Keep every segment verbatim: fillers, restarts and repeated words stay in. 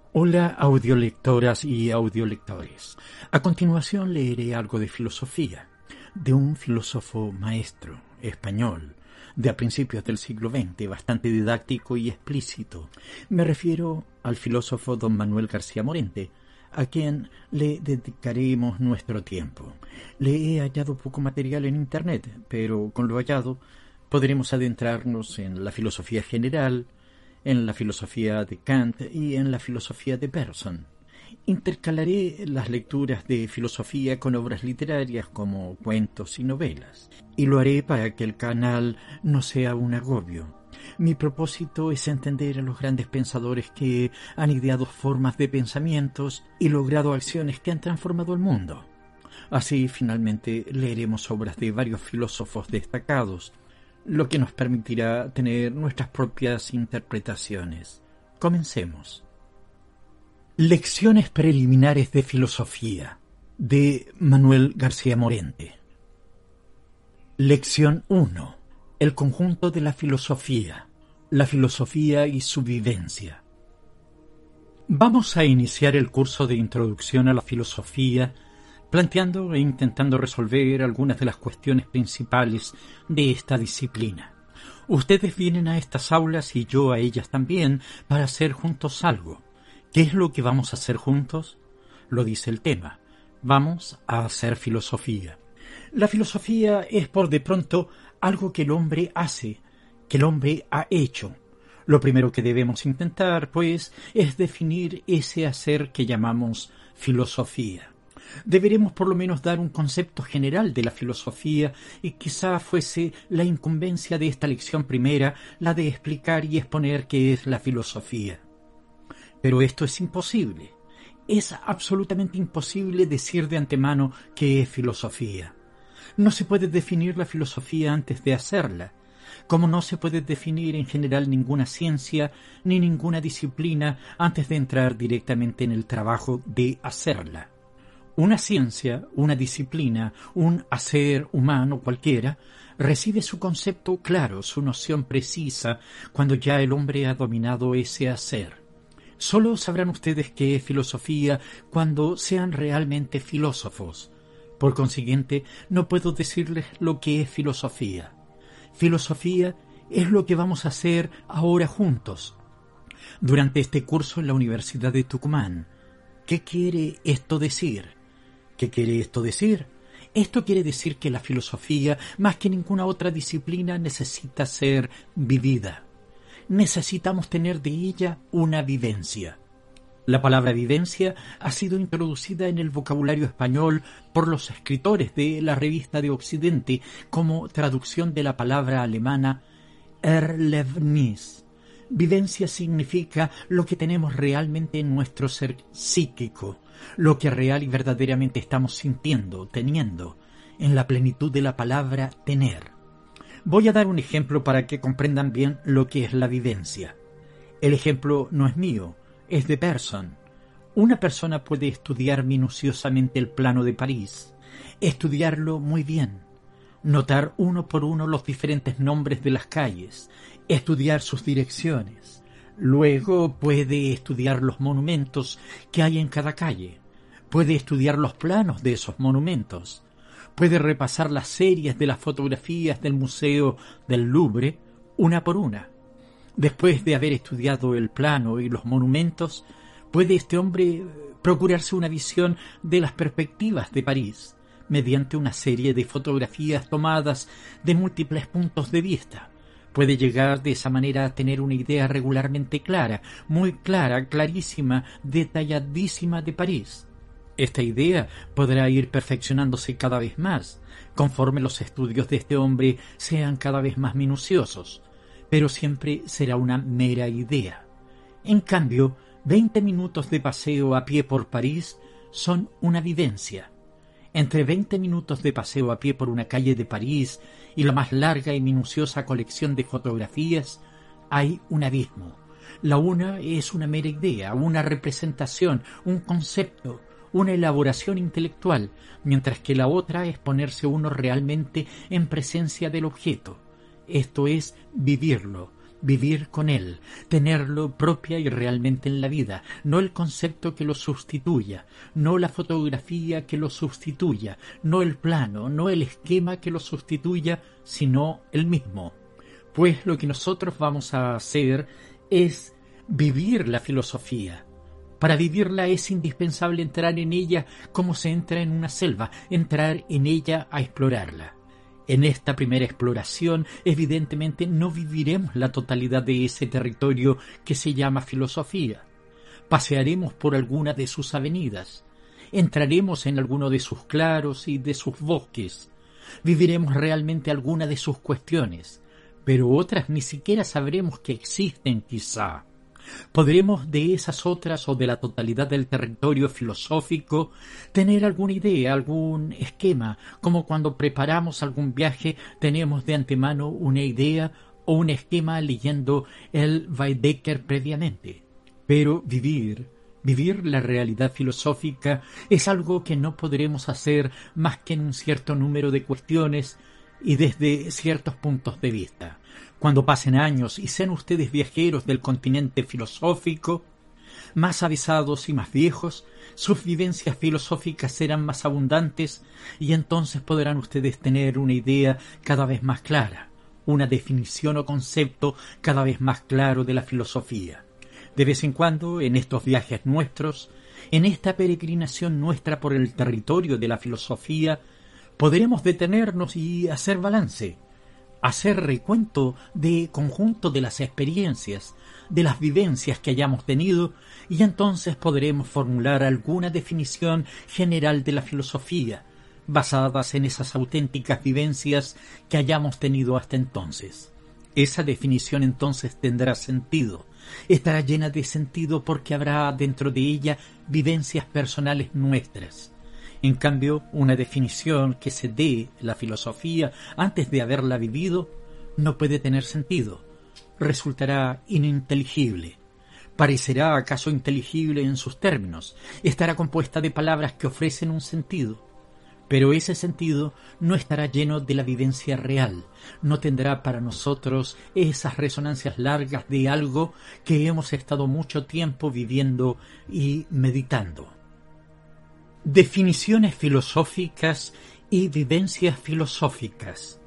Hola audiolectoras y audiolectores. A continuación leeré algo de filosofía, de un filósofo maestro español de a principios del siglo veinte, bastante didáctico y explícito. Me refiero al filósofo don Manuel García Morente, a quien le dedicaremos nuestro tiempo. Le he hallado poco material en internet, pero con lo hallado podremos adentrarnos en la filosofía general, en la filosofía de Kant y en la filosofía de Bergson. Intercalaré las lecturas de filosofía con obras literarias como cuentos y novelas, y lo haré para que el canal no sea un agobio. Mi propósito es entender a los grandes pensadores que han ideado formas de pensamientos y logrado acciones que han transformado el mundo. Así, finalmente, leeremos obras de varios filósofos destacados, lo que nos permitirá tener nuestras propias interpretaciones. Comencemos. Lecciones preliminares de filosofía, de Manuel García Morente. Lección uno. El conjunto de la filosofía, la filosofía y su vivencia. Vamos a iniciar el curso de introducción a la filosofía planteando e intentando resolver algunas de las cuestiones principales de esta disciplina. Ustedes vienen a estas aulas y yo a ellas también para hacer juntos algo. ¿Qué es lo que vamos a hacer juntos? Lo dice el tema. Vamos a hacer filosofía. La filosofía es por de pronto algo que el hombre hace, que el hombre ha hecho. Lo primero que debemos intentar, pues, es definir ese hacer que llamamos filosofía. Deberemos por lo menos dar un concepto general de la filosofía y quizá fuese la incumbencia de esta lección primera la de explicar y exponer qué es la filosofía. Pero esto es imposible. Es absolutamente imposible decir de antemano qué es filosofía. No se puede definir la filosofía antes de hacerla, como no se puede definir en general ninguna ciencia ni ninguna disciplina antes de entrar directamente en el trabajo de hacerla. Una ciencia, una disciplina, un hacer humano cualquiera, recibe su concepto claro, su noción precisa, cuando ya el hombre ha dominado ese hacer. Solo sabrán ustedes qué es filosofía cuando sean realmente filósofos. Por consiguiente, no puedo decirles lo que es filosofía. Filosofía es lo que vamos a hacer ahora juntos, durante este curso en la Universidad de Tucumán. ¿Qué quiere esto decir? ¿Qué quiere esto decir? Esto quiere decir que la filosofía, más que ninguna otra disciplina, necesita ser vivida. Necesitamos tener de ella una vivencia. La palabra vivencia ha sido introducida en el vocabulario español por los escritores de la Revista de Occidente como traducción de la palabra alemana Erlebnis. Vivencia significa lo que tenemos realmente en nuestro ser psíquico, lo que real y verdaderamente estamos sintiendo, teniendo, en la plenitud de la palabra tener. Voy a dar un ejemplo para que comprendan bien lo que es la vivencia. El ejemplo no es mío, es de Bergson. Una persona puede estudiar minuciosamente el plano de París, estudiarlo muy bien, notar uno por uno los diferentes nombres de las calles, estudiar sus direcciones. Luego puede estudiar los monumentos que hay en cada calle, puede estudiar los planos de esos monumentos, puede repasar las series de las fotografías del Museo del Louvre una por una. Después de haber estudiado el plano y los monumentos, puede este hombre procurarse una visión de las perspectivas de París mediante una serie de fotografías tomadas de múltiples puntos de vista. Puede llegar de esa manera a tener una idea regularmente clara, muy clara, clarísima, detalladísima de París. Esta idea podrá ir perfeccionándose cada vez más, conforme los estudios de este hombre sean cada vez más minuciosos, pero siempre será una mera idea. En cambio, veinte minutos de paseo a pie por París son una vivencia. Entre veinte minutos de paseo a pie por una calle de París y la más larga y minuciosa colección de fotografías, hay un abismo. La una es una mera idea, una representación, un concepto, una elaboración intelectual, mientras que la otra es ponerse uno realmente en presencia del objeto. Esto es vivirlo, vivir con él, tenerlo propia y realmente en la vida, no el concepto que lo sustituya, no la fotografía que lo sustituya, no el plano, no el esquema que lo sustituya, sino el mismo. Pues lo que nosotros vamos a hacer es vivir la filosofía. Para vivirla es indispensable entrar en ella como se entra en una selva, entrar en ella a explorarla. En esta primera exploración, evidentemente, no viviremos la totalidad de ese territorio que se llama filosofía. Pasearemos por alguna de sus avenidas, entraremos en alguno de sus claros y de sus bosques, viviremos realmente alguna de sus cuestiones, pero otras ni siquiera sabremos que existen quizá. Podremos de esas otras o de la totalidad del territorio filosófico tener alguna idea, algún esquema, como cuando preparamos algún viaje tenemos de antemano una idea o un esquema leyendo el Baedeker previamente. Pero vivir, vivir la realidad filosófica es algo que no podremos hacer más que en un cierto número de cuestiones y desde ciertos puntos de vista. Cuando pasen años y sean ustedes viajeros del continente filosófico, más avisados y más viejos, sus vivencias filosóficas serán más abundantes y entonces podrán ustedes tener una idea cada vez más clara, una definición o concepto cada vez más claro de la filosofía. De vez en cuando, en estos viajes nuestros, en esta peregrinación nuestra por el territorio de la filosofía, podremos detenernos y hacer balance, hacer recuento de conjunto de las experiencias, de las vivencias que hayamos tenido, y entonces podremos formular alguna definición general de la filosofía, basadas en esas auténticas vivencias que hayamos tenido hasta entonces. Esa definición entonces tendrá sentido, estará llena de sentido porque habrá dentro de ella vivencias personales nuestras. En cambio, una definición que se dé la filosofía antes de haberla vivido no puede tener sentido, resultará ininteligible. ¿Parecerá acaso inteligible en sus términos? Estará compuesta de palabras que ofrecen un sentido, pero ese sentido no estará lleno de la vivencia real, no tendrá para nosotros esas resonancias largas de algo que hemos estado mucho tiempo viviendo y meditando. Definiciones filosóficas y vivencias filosóficas.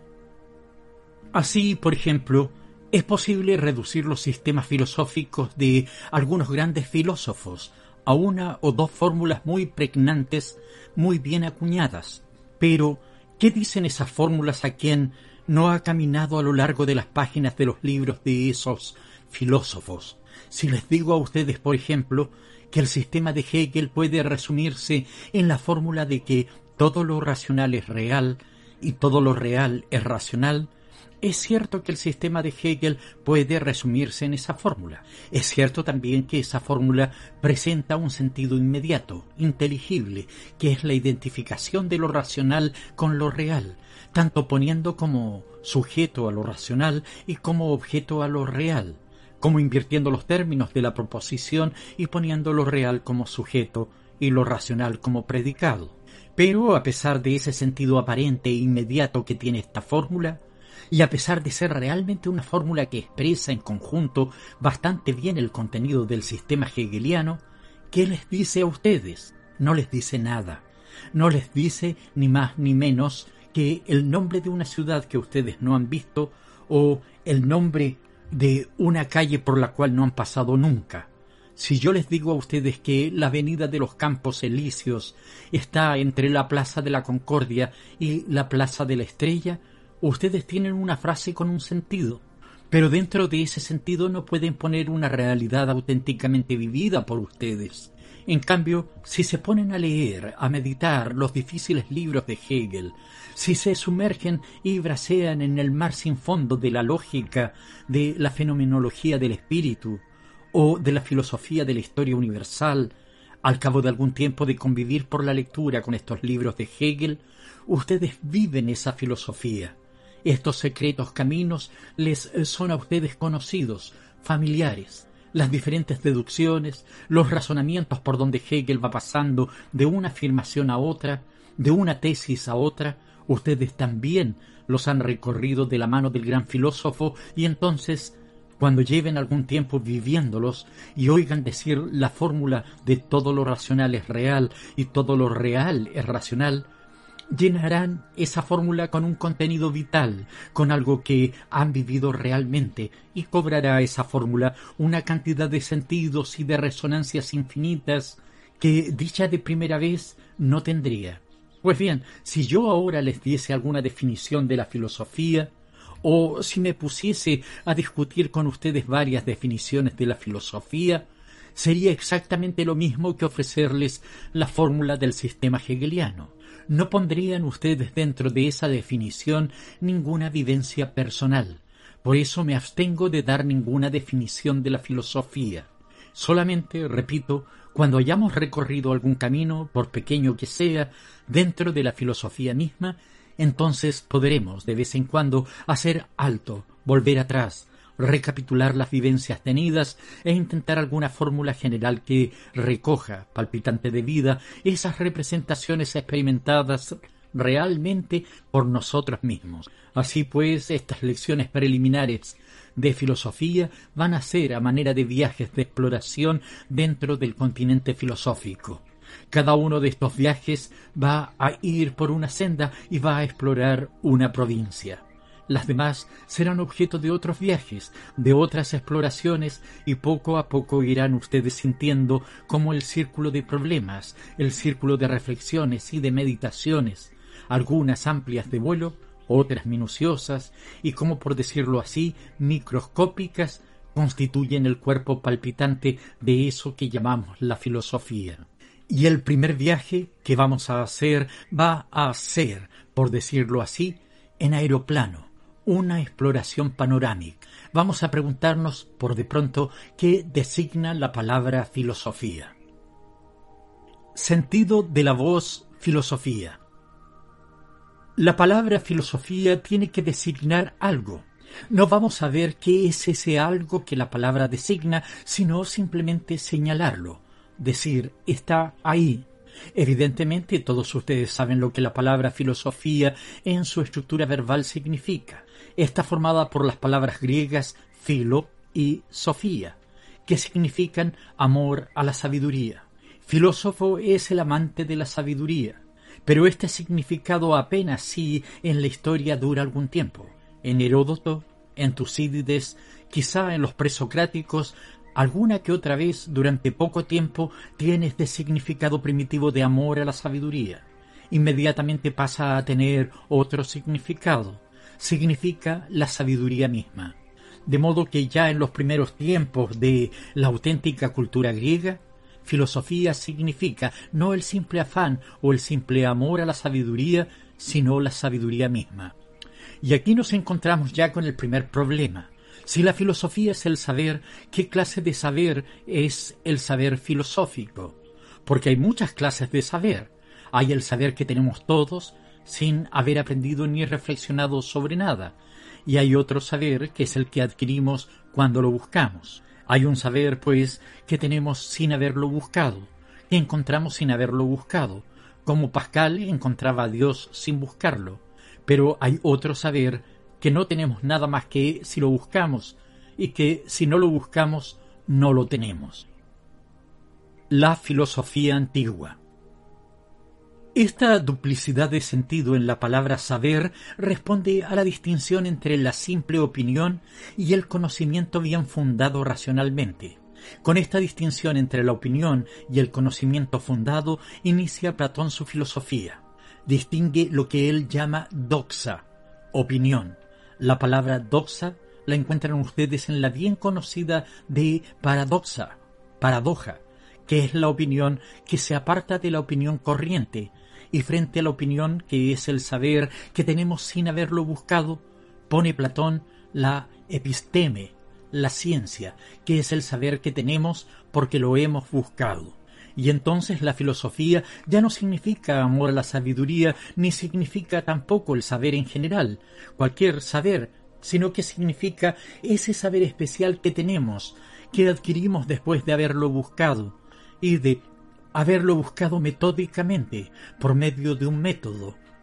Así, por ejemplo, es posible reducir los sistemas filosóficos de algunos grandes filósofos a una o dos fórmulas muy pregnantes, muy bien acuñadas. Pero, ¿qué dicen esas fórmulas a quien no ha caminado a lo largo de las páginas de los libros de esos filósofos? Si les digo a ustedes, por ejemplo, que el sistema de Hegel puede resumirse en la fórmula de que todo lo racional es real y todo lo real es racional, es cierto que el sistema de Hegel puede resumirse en esa fórmula. Es cierto también que esa fórmula presenta un sentido inmediato, inteligible, que es la identificación de lo racional con lo real, tanto poniendo como sujeto a lo racional y como objeto a lo real, como invirtiendo los términos de la proposición y poniendo lo real como sujeto y lo racional como predicado. Pero a pesar de ese sentido aparente e inmediato que tiene esta fórmula, y a pesar de ser realmente una fórmula que expresa en conjunto bastante bien el contenido del sistema hegeliano, ¿qué les dice a ustedes? No les dice nada. No les dice ni más ni menos que el nombre de una ciudad que ustedes no han visto o el nombre de una calle por la cual no han pasado nunca. Si yo les digo a ustedes que la avenida de los Campos Elíseos está entre la Plaza de la Concordia y la Plaza de la Estrella, ustedes tienen una frase con un sentido, pero dentro de ese sentido no pueden poner una realidad auténticamente vivida por ustedes. En cambio, si se ponen a leer, a meditar los difíciles libros de Hegel, si se sumergen y bracean en el mar sin fondo de la lógica, de la fenomenología del espíritu o de la filosofía de la historia universal, al cabo de algún tiempo de convivir por la lectura con estos libros de Hegel, ustedes viven esa filosofía. Estos secretos caminos les son a ustedes conocidos, familiares. Las diferentes deducciones, los razonamientos por donde Hegel va pasando de una afirmación a otra, de una tesis a otra, ustedes también los han recorrido de la mano del gran filósofo y entonces Cuando lleven algún tiempo viviéndolos y oigan decir la fórmula de todo lo racional es real y todo lo real es racional, llenarán esa fórmula con un contenido vital, con algo que han vivido realmente, y cobrará esa fórmula una cantidad de sentidos y de resonancias infinitas que, dicha de primera vez, no tendría. Pues bien, si yo ahora les diese alguna definición de la filosofía, o si me pusiese a discutir con ustedes varias definiciones de la filosofía, sería exactamente lo mismo que ofrecerles la fórmula del sistema hegeliano. No pondrían ustedes dentro de esa definición ninguna vivencia personal. Por eso me abstengo de dar ninguna definición de la filosofía. Solamente, repito, cuando hayamos recorrido algún camino, por pequeño que sea, dentro de la filosofía misma, entonces podremos de vez en cuando hacer alto, volver atrás, recapitular las vivencias tenidas e intentar alguna fórmula general que recoja, palpitante de vida, esas representaciones experimentadas realmente por nosotros mismos. Así pues, estas lecciones preliminares de filosofía van a ser a manera de viajes de exploración dentro del continente filosófico. Cada uno de estos viajes va a ir por una senda y va a explorar una provincia. Las demás serán objeto de otros viajes, de otras exploraciones, y poco a poco irán ustedes sintiendo cómo el círculo de problemas, el círculo de reflexiones y de meditaciones, algunas amplias de vuelo, otras minuciosas y, como por decirlo así, microscópicas, constituyen el cuerpo palpitante de eso que llamamos la filosofía. Y el primer viaje que vamos a hacer va a ser, por decirlo así, en aeroplano, una exploración panorámica. Vamos a preguntarnos, por de pronto, qué designa la palabra filosofía. Sentido de la voz filosofía. La palabra filosofía tiene que designar algo. No vamos a ver qué es ese algo que la palabra designa, sino simplemente señalarlo. Decir, está ahí. Evidentemente, todos ustedes saben lo que la palabra filosofía en su estructura verbal significa. Está formada por las palabras griegas philo y sofía, que significan amor a la sabiduría. Filósofo es el amante de la sabiduría, pero este significado apenas sí en la historia dura algún tiempo. En Heródoto, en Tucídides, quizá en los presocráticos, alguna que otra vez durante poco tiempo tiene este significado primitivo de amor a la sabiduría. Inmediatamente pasa a tener otro significado. Significa la sabiduría misma. De modo que ya en los primeros tiempos de la auténtica cultura griega, filosofía significa no el simple afán o el simple amor a la sabiduría, sino la sabiduría misma. Y aquí nos encontramos ya con el primer problema. Si la filosofía es el saber, ¿qué clase de saber es el saber filosófico? Porque hay muchas clases de saber. Hay el saber que tenemos todos, sin haber aprendido ni reflexionado sobre nada. Y hay otro saber que es el que adquirimos cuando lo buscamos. Hay un saber, pues, que tenemos sin haberlo buscado, que encontramos sin haberlo buscado, como Pascal encontraba a Dios sin buscarlo. Pero hay otro saber que no tenemos nada más que si lo buscamos, y que si no lo buscamos, no lo tenemos. La filosofía antigua. Esta duplicidad de sentido en la palabra saber responde a la distinción entre la simple opinión y el conocimiento bien fundado racionalmente. Con esta distinción entre la opinión y el conocimiento fundado inicia Platón su filosofía. Distingue lo que él llama doxa, opinión. La palabra doxa la encuentran ustedes en la bien conocida de paradoxa, paradoja, que es la opinión que se aparta de la opinión corriente, y frente a la opinión que es el saber que tenemos sin haberlo buscado, pone Platón la episteme, la ciencia, que es el saber que tenemos porque lo hemos buscado. Y entonces la filosofía ya no significa amor a la sabiduría, ni significa tampoco el saber en general, cualquier saber, sino que significa ese saber especial que tenemos, que adquirimos después de haberlo buscado, y de haberlo buscado metódicamente, por medio de un método,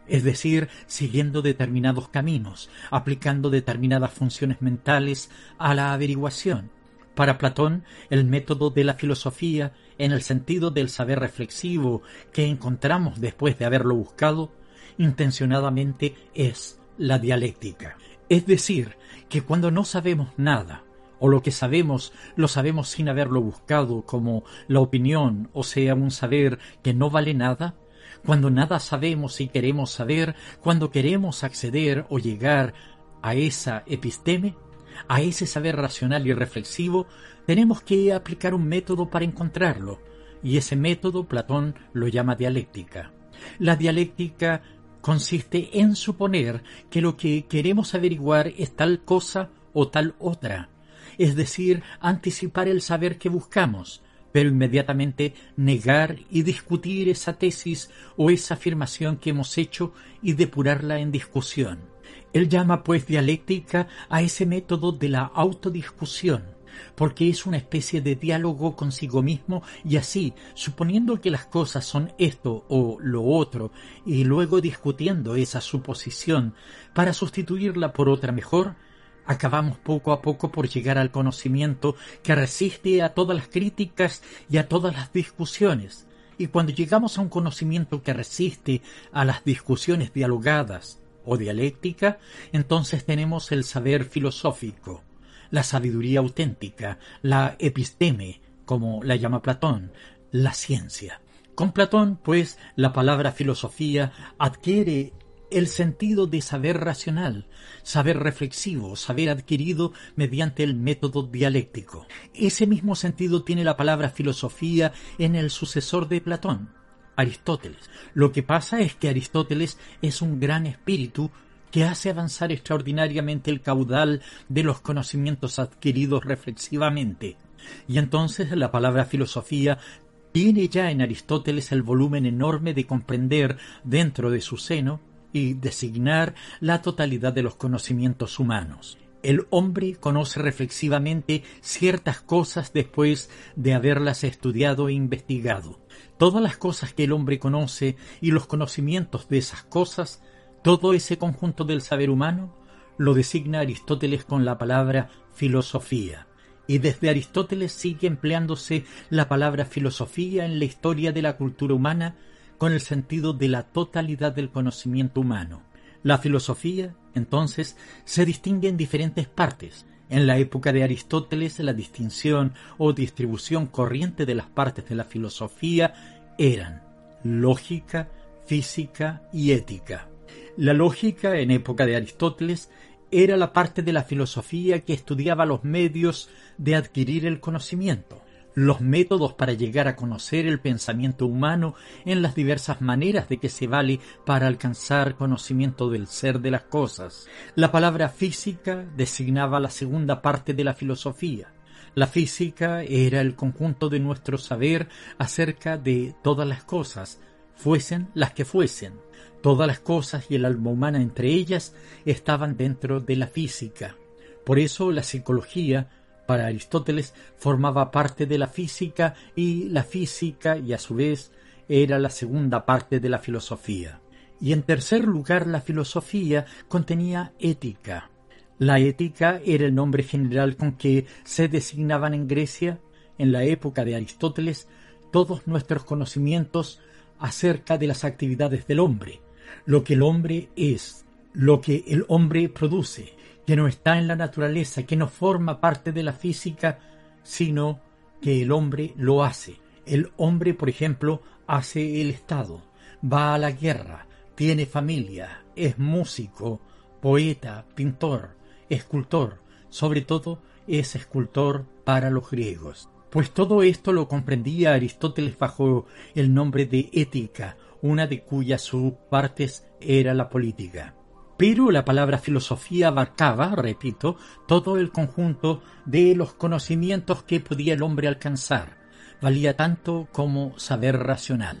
es decir, siguiendo determinados caminos, aplicando determinadas funciones mentales a la averiguación. Para Platón, el método de la filosofía, en el sentido del saber reflexivo que encontramos después de haberlo buscado, intencionadamente es la dialéctica. Es decir, que cuando no sabemos nada, o lo que sabemos lo sabemos sin haberlo buscado, como la opinión, o sea, un saber que no vale nada, cuando nada sabemos y queremos saber, cuando queremos acceder o llegar a esa episteme, a ese saber racional y reflexivo, tenemos que aplicar un método para encontrarlo, y ese método Platón lo llama dialéctica. La dialéctica consiste en suponer que lo que queremos averiguar es tal cosa o tal otra, es decir, anticipar el saber que buscamos, pero inmediatamente negar y discutir esa tesis o esa afirmación que hemos hecho y depurarla en discusión. Él llama pues dialéctica a ese método de la autodiscusión, porque es una especie de diálogo consigo mismo y así, suponiendo que las cosas son esto o lo otro, y luego discutiendo esa suposición para sustituirla por otra mejor, acabamos poco a poco por llegar al conocimiento que resiste a todas las críticas y a todas las discusiones. Y cuando llegamos a un conocimiento que resiste a las discusiones dialogadas o dialéctica, entonces tenemos el saber filosófico, la sabiduría auténtica, la episteme, como la llama Platón, la ciencia. Con Platón, pues, la palabra filosofía adquiere el sentido de saber racional, saber reflexivo, saber adquirido mediante el método dialéctico. Ese mismo sentido tiene la palabra filosofía en el sucesor de Platón, Aristóteles. Lo que pasa es que Aristóteles es un gran espíritu que hace avanzar extraordinariamente el caudal de los conocimientos adquiridos reflexivamente. Y entonces la palabra filosofía tiene ya en Aristóteles el volumen enorme de comprender dentro de su seno y designar la totalidad de los conocimientos humanos. El hombre conoce reflexivamente ciertas cosas después de haberlas estudiado e investigado. Todas las cosas que el hombre conoce y los conocimientos de esas cosas, todo ese conjunto del saber humano, lo designa Aristóteles con la palabra filosofía. Y desde Aristóteles sigue empleándose la palabra filosofía en la historia de la cultura humana con el sentido de la totalidad del conocimiento humano. La filosofía, entonces, se distingue en diferentes partes. En la época de Aristóteles, la distinción o distribución corriente de las partes de la filosofía eran lógica, física y ética. La lógica, en época de Aristóteles, era la parte de la filosofía que estudiaba los medios de adquirir el conocimiento, los métodos para llegar a conocer el pensamiento humano en las diversas maneras de que se vale para alcanzar conocimiento del ser de las cosas. La palabra física designaba la segunda parte de la filosofía. La física era el conjunto de nuestro saber acerca de todas las cosas, fuesen las que fuesen. Todas las cosas y el alma humana entre ellas estaban dentro de la física. Por eso la psicología, para Aristóteles, formaba parte de la física y la física, y a su vez, era la segunda parte de la filosofía. Y en tercer lugar, la filosofía contenía ética. La ética era el nombre general con que se designaban en Grecia, en la época de Aristóteles, todos nuestros conocimientos acerca de las actividades del hombre, lo que el hombre es, lo que el hombre produce, que no está en la naturaleza, que no forma parte de la física, sino que el hombre lo hace. El hombre, por ejemplo, hace el Estado, va a la guerra, tiene familia, es músico, poeta, pintor, escultor, sobre todo es escultor para los griegos. Pues todo esto lo comprendía Aristóteles bajo el nombre de ética, una de cuyas subpartes era la política. Pero la palabra filosofía abarcaba, repito, todo el conjunto de los conocimientos que podía el hombre alcanzar. Valía tanto como saber racional.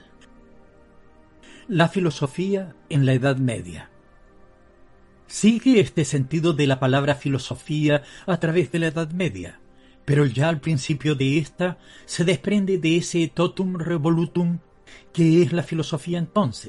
La filosofía en la Edad Media. Sigue este sentido de la palabra filosofía a través de la Edad Media, pero ya al principio de esta se desprende de ese totum revolutum que es la filosofía entonces,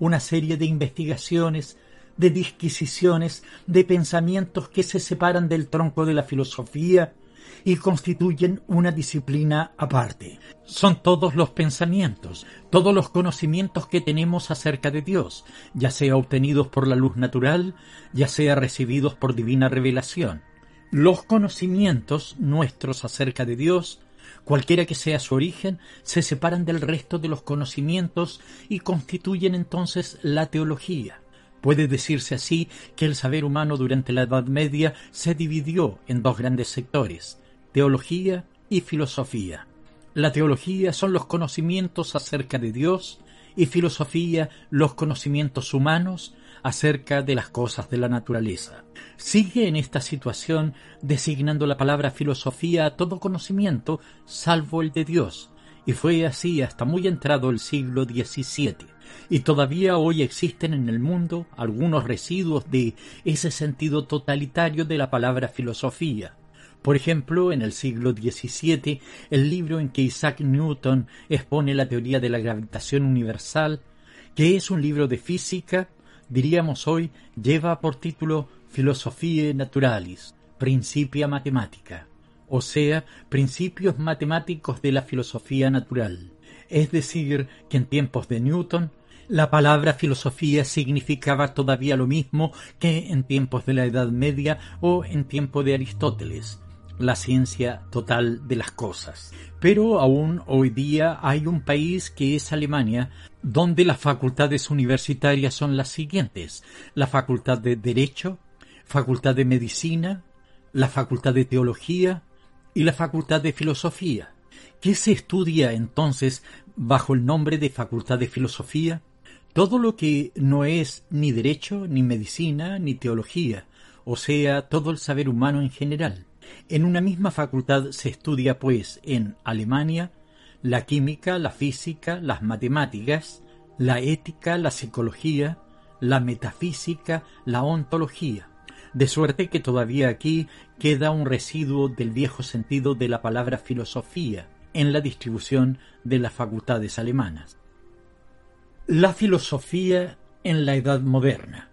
una serie de investigaciones, de disquisiciones, de pensamientos que se separan del tronco de la filosofía y constituyen una disciplina aparte. Son todos los pensamientos, todos los conocimientos que tenemos acerca de Dios, ya sea obtenidos por la luz natural, ya sea recibidos por divina revelación. Los conocimientos nuestros acerca de Dios, cualquiera que sea su origen, se separan del resto de los conocimientos y constituyen entonces la teología. Puede decirse así que el saber humano durante la Edad Media se dividió en dos grandes sectores: teología y filosofía. La teología son los conocimientos acerca de Dios y filosofía los conocimientos humanos acerca de las cosas de la naturaleza. Sigue en esta situación designando la palabra filosofía a todo conocimiento salvo el de Dios, y fue así hasta muy entrado el siglo diecisiete. Y todavía hoy existen en el mundo algunos residuos de ese sentido totalitario de la palabra filosofía. Por ejemplo, en el siglo diecisiete, el libro en que Isaac Newton expone la teoría de la gravitación universal, que es un libro de física, diríamos hoy, lleva por título Philosophiae Naturalis, Principia Mathematica, o sea, principios matemáticos de la filosofía natural. Es decir, que en tiempos de Newton, la palabra filosofía significaba todavía lo mismo que en tiempos de la Edad Media o en tiempo de Aristóteles, la ciencia total de las cosas. Pero aún hoy día hay un país que es Alemania, donde las facultades universitarias son las siguientes: la Facultad de Derecho, Facultad de Medicina, la Facultad de Teología y la Facultad de Filosofía. ¿Qué se estudia entonces bajo el nombre de Facultad de Filosofía? Todo lo que no es ni derecho, ni medicina, ni teología, o sea, todo el saber humano en general. En una misma facultad se estudia, pues, en Alemania, la química, la física, las matemáticas, la ética, la psicología, la metafísica, la ontología. De suerte que todavía aquí queda un residuo del viejo sentido de la palabra filosofía en la distribución de las facultades alemanas. La filosofía en la Edad Moderna.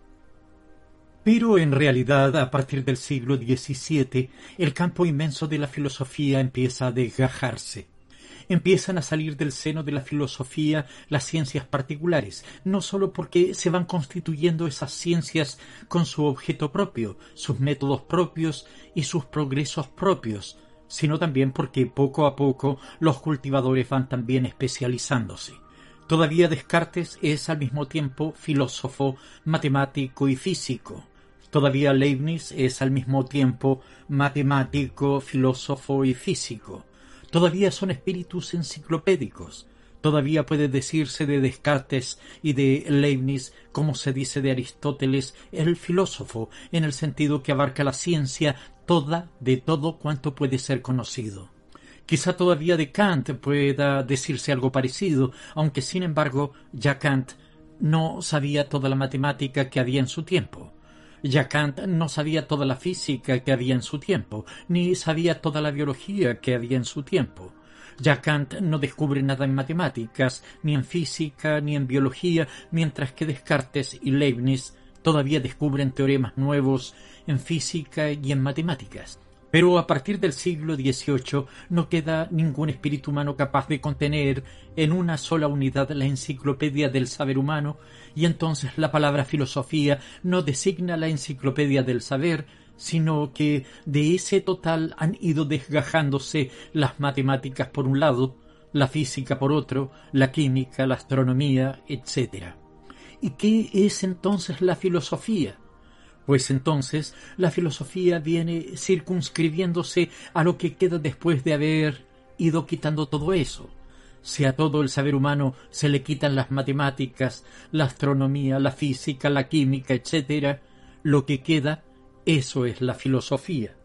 Pero en realidad, a partir del siglo diecisiete, el campo inmenso de la filosofía empieza a desgajarse. Empiezan a salir del seno de la filosofía las ciencias particulares, no sólo porque se van constituyendo esas ciencias con su objeto propio, sus métodos propios y sus progresos propios, sino también porque poco a poco los cultivadores van también especializándose. Todavía Descartes es al mismo tiempo filósofo, matemático y físico. Todavía Leibniz es al mismo tiempo matemático, filósofo y físico. Todavía son espíritus enciclopédicos. Todavía puede decirse de Descartes y de Leibniz como se dice de Aristóteles, el filósofo, en el sentido que abarca la ciencia toda de todo cuanto puede ser conocido. Quizá todavía de Kant pueda decirse algo parecido, aunque sin embargo ya Kant no sabía toda la matemática que había en su tiempo. Ya Kant no sabía toda la física que había en su tiempo, ni sabía toda la biología que había en su tiempo. Ya Kant no descubre nada en matemáticas, ni en física, ni en biología, mientras que Descartes y Leibniz todavía descubren teoremas nuevos en física y en matemáticas. Pero a partir del siglo dieciocho no queda ningún espíritu humano capaz de contener en una sola unidad la enciclopedia del saber humano, y entonces la palabra filosofía no designa la enciclopedia del saber, sino que de ese total han ido desgajándose las matemáticas por un lado, la física por otro, la química, la astronomía, etcétera. ¿Y qué es entonces la filosofía? Pues entonces la filosofía viene circunscribiéndose a lo que queda después de haber ido quitando todo eso. Si a todo el saber humano se le quitan las matemáticas, la astronomía, la física, la química, etcétera, lo que queda, eso es la filosofía.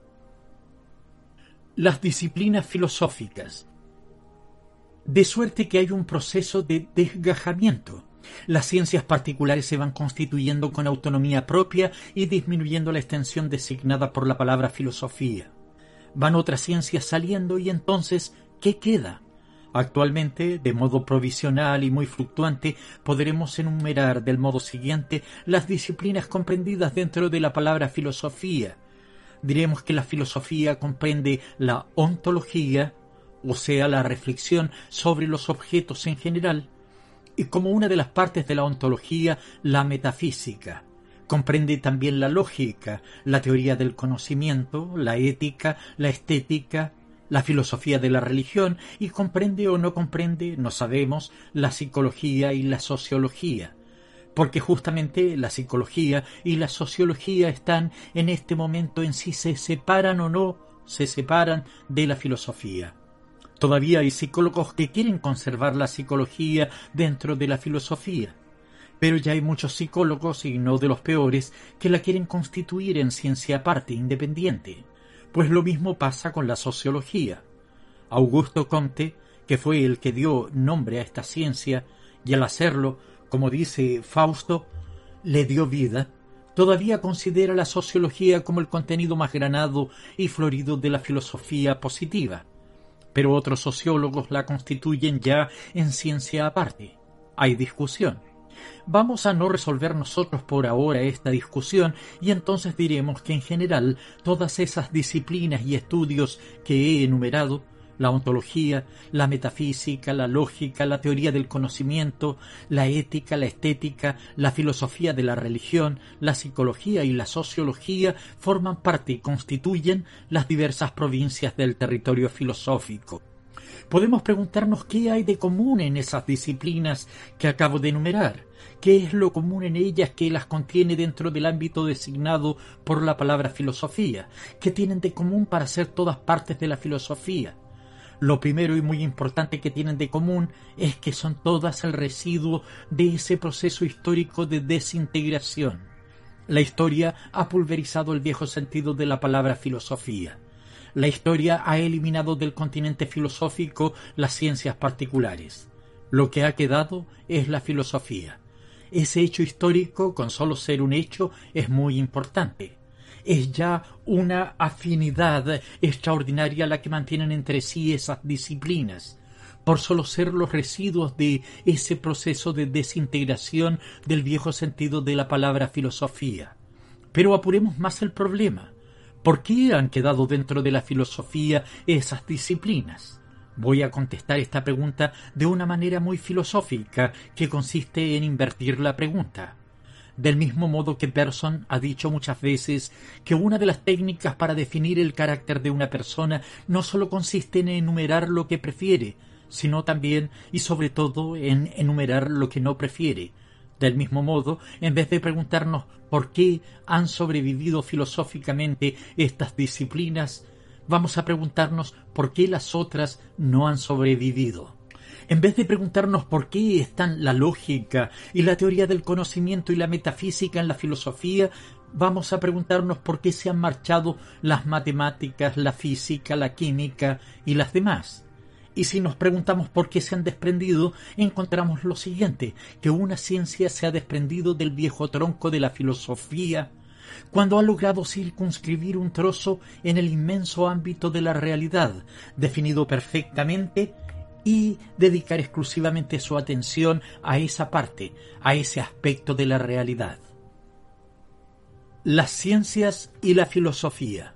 Las disciplinas filosóficas. De suerte que hay un proceso de desgajamiento. Las ciencias particulares se van constituyendo con autonomía propia y disminuyendo la extensión designada por la palabra filosofía. Van otras ciencias saliendo y entonces, ¿qué queda? Actualmente, de modo provisional y muy fluctuante, podremos enumerar del modo siguiente las disciplinas comprendidas dentro de la palabra filosofía. Diremos que la filosofía comprende la ontología, o sea, la reflexión sobre los objetos en general, y como una de las partes de la ontología, la metafísica. Comprende también la lógica, la teoría del conocimiento, la ética, la estética, la filosofía de la religión, y comprende o no comprende, no sabemos, la psicología y la sociología, porque justamente la psicología y la sociología están en este momento en si se separan o no se separan de la filosofía. Todavía hay psicólogos que quieren conservar la psicología dentro de la filosofía, pero ya hay muchos psicólogos, y no de los peores, que la quieren constituir en ciencia aparte, independiente. Pues lo mismo pasa con la sociología. Augusto Comte, que fue el que dio nombre a esta ciencia, y al hacerlo, como dice Fausto, le dio vida, todavía considera la sociología como el contenido más granado y florido de la filosofía positiva. Pero otros sociólogos la constituyen ya en ciencia aparte. Hay discusión. Vamos a no resolver nosotros por ahora esta discusión, y entonces diremos que en general todas esas disciplinas y estudios que he enumerado, la ontología, la metafísica, la lógica, la teoría del conocimiento, la ética, la estética, la filosofía de la religión, la psicología y la sociología, forman parte y constituyen las diversas provincias del territorio filosófico. Podemos preguntarnos qué hay de común en esas disciplinas que acabo de enumerar. ¿Qué es lo común en ellas que las contiene dentro del ámbito designado por la palabra filosofía? ¿Qué tienen de común para ser todas partes de la filosofía? Lo primero y muy importante que tienen de común es que son todas el residuo de ese proceso histórico de desintegración. La historia ha pulverizado el viejo sentido de la palabra filosofía. La historia ha eliminado del continente filosófico las ciencias particulares. Lo que ha quedado es la filosofía. Ese hecho histórico, con solo ser un hecho, es muy importante. Es ya una afinidad extraordinaria la que mantienen entre sí esas disciplinas, por solo ser los residuos de ese proceso de desintegración del viejo sentido de la palabra filosofía. Pero apuremos más el problema. ¿Por qué han quedado dentro de la filosofía esas disciplinas? Voy a contestar esta pregunta de una manera muy filosófica, que consiste en invertir la pregunta. Del mismo modo que Bergson ha dicho muchas veces que una de las técnicas para definir el carácter de una persona no solo consiste en enumerar lo que prefiere, sino también y sobre todo en enumerar lo que no prefiere. Del mismo modo, en vez de preguntarnos por qué han sobrevivido filosóficamente estas disciplinas, vamos a preguntarnos por qué las otras no han sobrevivido. En vez de preguntarnos por qué están la lógica y la teoría del conocimiento y la metafísica en la filosofía, vamos a preguntarnos por qué se han marchado las matemáticas, la física, la química y las demás. Y si nos preguntamos por qué se han desprendido, encontramos lo siguiente, que una ciencia se ha desprendido del viejo tronco de la filosofía cuando ha logrado circunscribir un trozo en el inmenso ámbito de la realidad, definido perfectamente, y dedicar exclusivamente su atención a esa parte, a ese aspecto de la realidad. Las ciencias y la filosofía.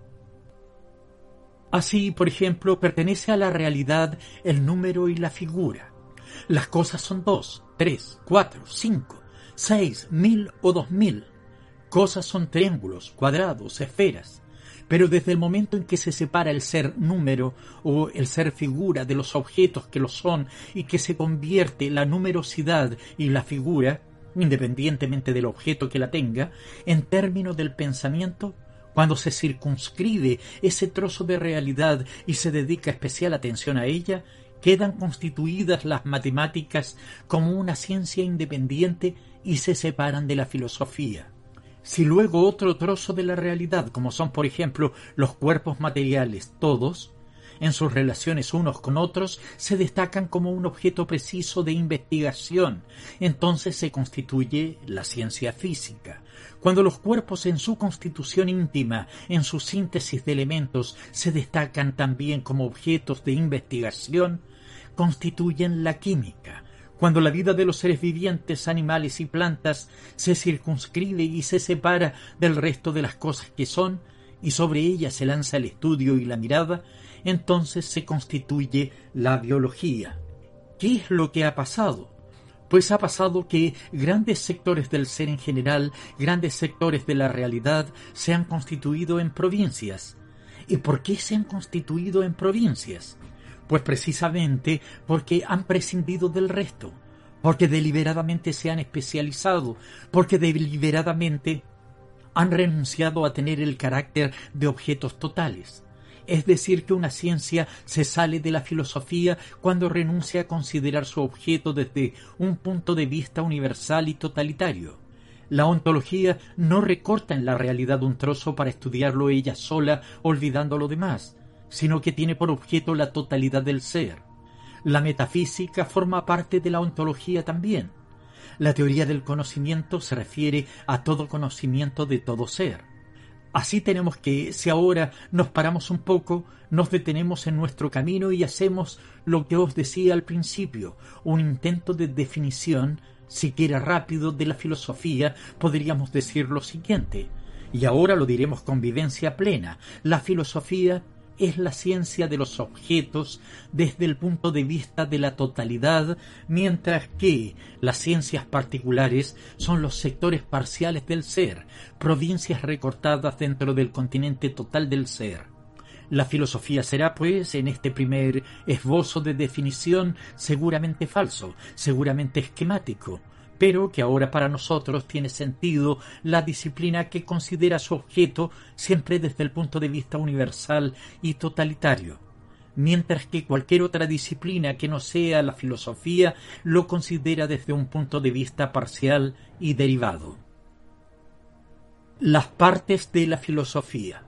Así, por ejemplo, pertenece a la realidad el número y la figura. Las cosas son dos, tres, cuatro, cinco, seis, mil o dos mil. Cosas son triángulos, cuadrados, esferas. Pero desde el momento en que se separa el ser número o el ser figura de los objetos que lo son y que se convierte la numerosidad y la figura, independientemente del objeto que la tenga, en términos del pensamiento, cuando se circunscribe ese trozo de realidad y se dedica especial atención a ella, quedan constituidas las matemáticas como una ciencia independiente y se separan de la filosofía. Si luego otro trozo de la realidad, como son por ejemplo los cuerpos materiales todos, en sus relaciones unos con otros, se destacan como un objeto preciso de investigación, entonces se constituye la ciencia física. Cuando los cuerpos en su constitución íntima, en su síntesis de elementos, se destacan también como objetos de investigación, constituyen la química. Cuando la vida de los seres vivientes, animales y plantas se circunscribe y se separa del resto de las cosas que son, y sobre ellas se lanza el estudio y la mirada, entonces se constituye la biología. ¿Qué es lo que ha pasado? Pues ha pasado que grandes sectores del ser en general, grandes sectores de la realidad, se han constituido en provincias. ¿Y por qué se han constituido en provincias? Pues precisamente porque han prescindido del resto, porque deliberadamente se han especializado, porque deliberadamente han renunciado a tener el carácter de objetos totales. Es decir, que una ciencia se sale de la filosofía cuando renuncia a considerar su objeto desde un punto de vista universal y totalitario. La ontología no recorta en la realidad un trozo para estudiarlo ella sola, olvidando lo demás, sino que tiene por objeto la totalidad del ser. La metafísica forma parte de la ontología también. La teoría del conocimiento se refiere a todo conocimiento de todo ser. Así tenemos que, si ahora nos paramos un poco, nos detenemos en nuestro camino y hacemos lo que os decía al principio, un intento de definición, siquiera rápido, de la filosofía, podríamos decir lo siguiente, y ahora lo diremos con vivencia plena: la filosofía es la ciencia de los objetos desde el punto de vista de la totalidad, mientras que las ciencias particulares son los sectores parciales del ser, provincias recortadas dentro del continente total del ser. La filosofía será, pues, en este primer esbozo de definición, seguramente falso, seguramente esquemático, pero que ahora para nosotros tiene sentido la disciplina que considera su objeto siempre desde el punto de vista universal y totalitario, mientras que cualquier otra disciplina que no sea la filosofía lo considera desde un punto de vista parcial y derivado. Las partes de la filosofía.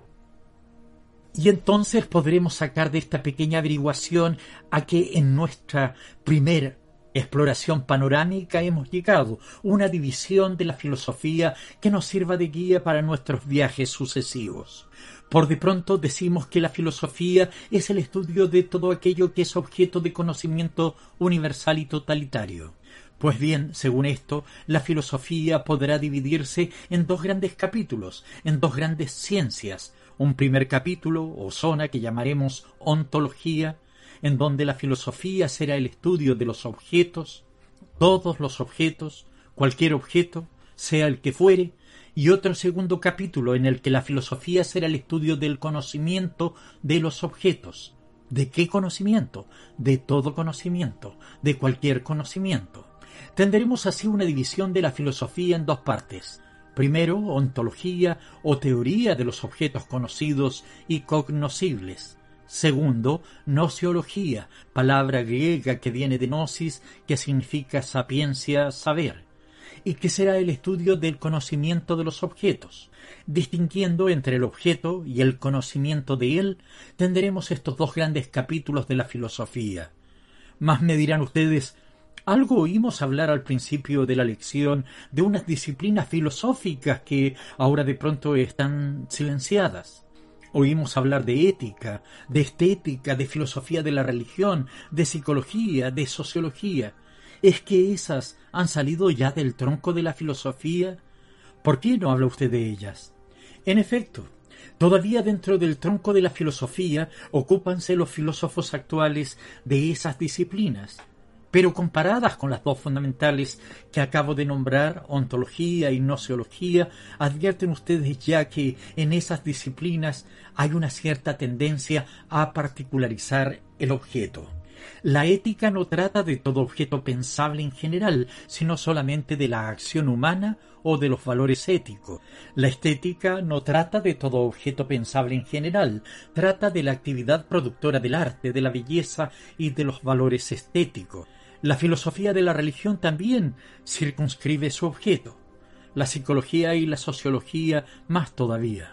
Y entonces podremos sacar de esta pequeña averiguación a que en nuestra primera exploración panorámica hemos llegado, una división de la filosofía que nos sirva de guía para nuestros viajes sucesivos. Por de pronto decimos que la filosofía es el estudio de todo aquello que es objeto de conocimiento universal y totalitario. Pues bien, según esto, la filosofía podrá dividirse en dos grandes capítulos, en dos grandes ciencias. Un primer capítulo o zona que llamaremos ontología, en donde la filosofía será el estudio de los objetos, todos los objetos, cualquier objeto, sea el que fuere, y otro segundo capítulo en el que la filosofía será el estudio del conocimiento de los objetos. ¿De qué conocimiento? De todo conocimiento, de cualquier conocimiento. Tendremos así una división de la filosofía en dos partes. Primero, ontología o teoría de los objetos conocidos y cognoscibles. Segundo, nociología, palabra griega que viene de gnosis, que significa sapiencia, saber, y que será el estudio del conocimiento de los objetos. Distinguiendo entre el objeto y el conocimiento de él, tendremos estos dos grandes capítulos de la filosofía. Mas me dirán ustedes, algo oímos hablar al principio de la lección de unas disciplinas filosóficas que ahora de pronto están silenciadas. Oímos hablar de ética, de estética, de filosofía de la religión, de psicología, de sociología. ¿Es que esas han salido ya del tronco de la filosofía? ¿Por qué no habla usted de ellas? En efecto, todavía dentro del tronco de la filosofía ocúpanse los filósofos actuales de esas disciplinas. Pero comparadas con las dos fundamentales que acabo de nombrar, ontología y nociología, advierten ustedes ya que en esas disciplinas hay una cierta tendencia a particularizar el objeto. La ética no trata de todo objeto pensable en general, sino solamente de la acción humana o de los valores éticos. La estética no trata de todo objeto pensable en general, trata de la actividad productora del arte, de la belleza y de los valores estéticos. La filosofía de la religión también circunscribe su objeto, la psicología y la sociología más todavía.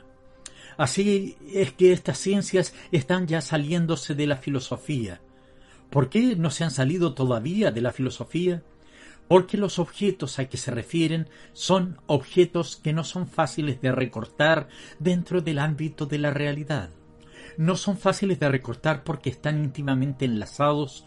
Así es que estas ciencias están ya saliéndose de la filosofía. ¿Por qué no se han salido todavía de la filosofía? Porque los objetos a que se refieren son objetos que no son fáciles de recortar dentro del ámbito de la realidad. No son fáciles de recortar porque están íntimamente enlazados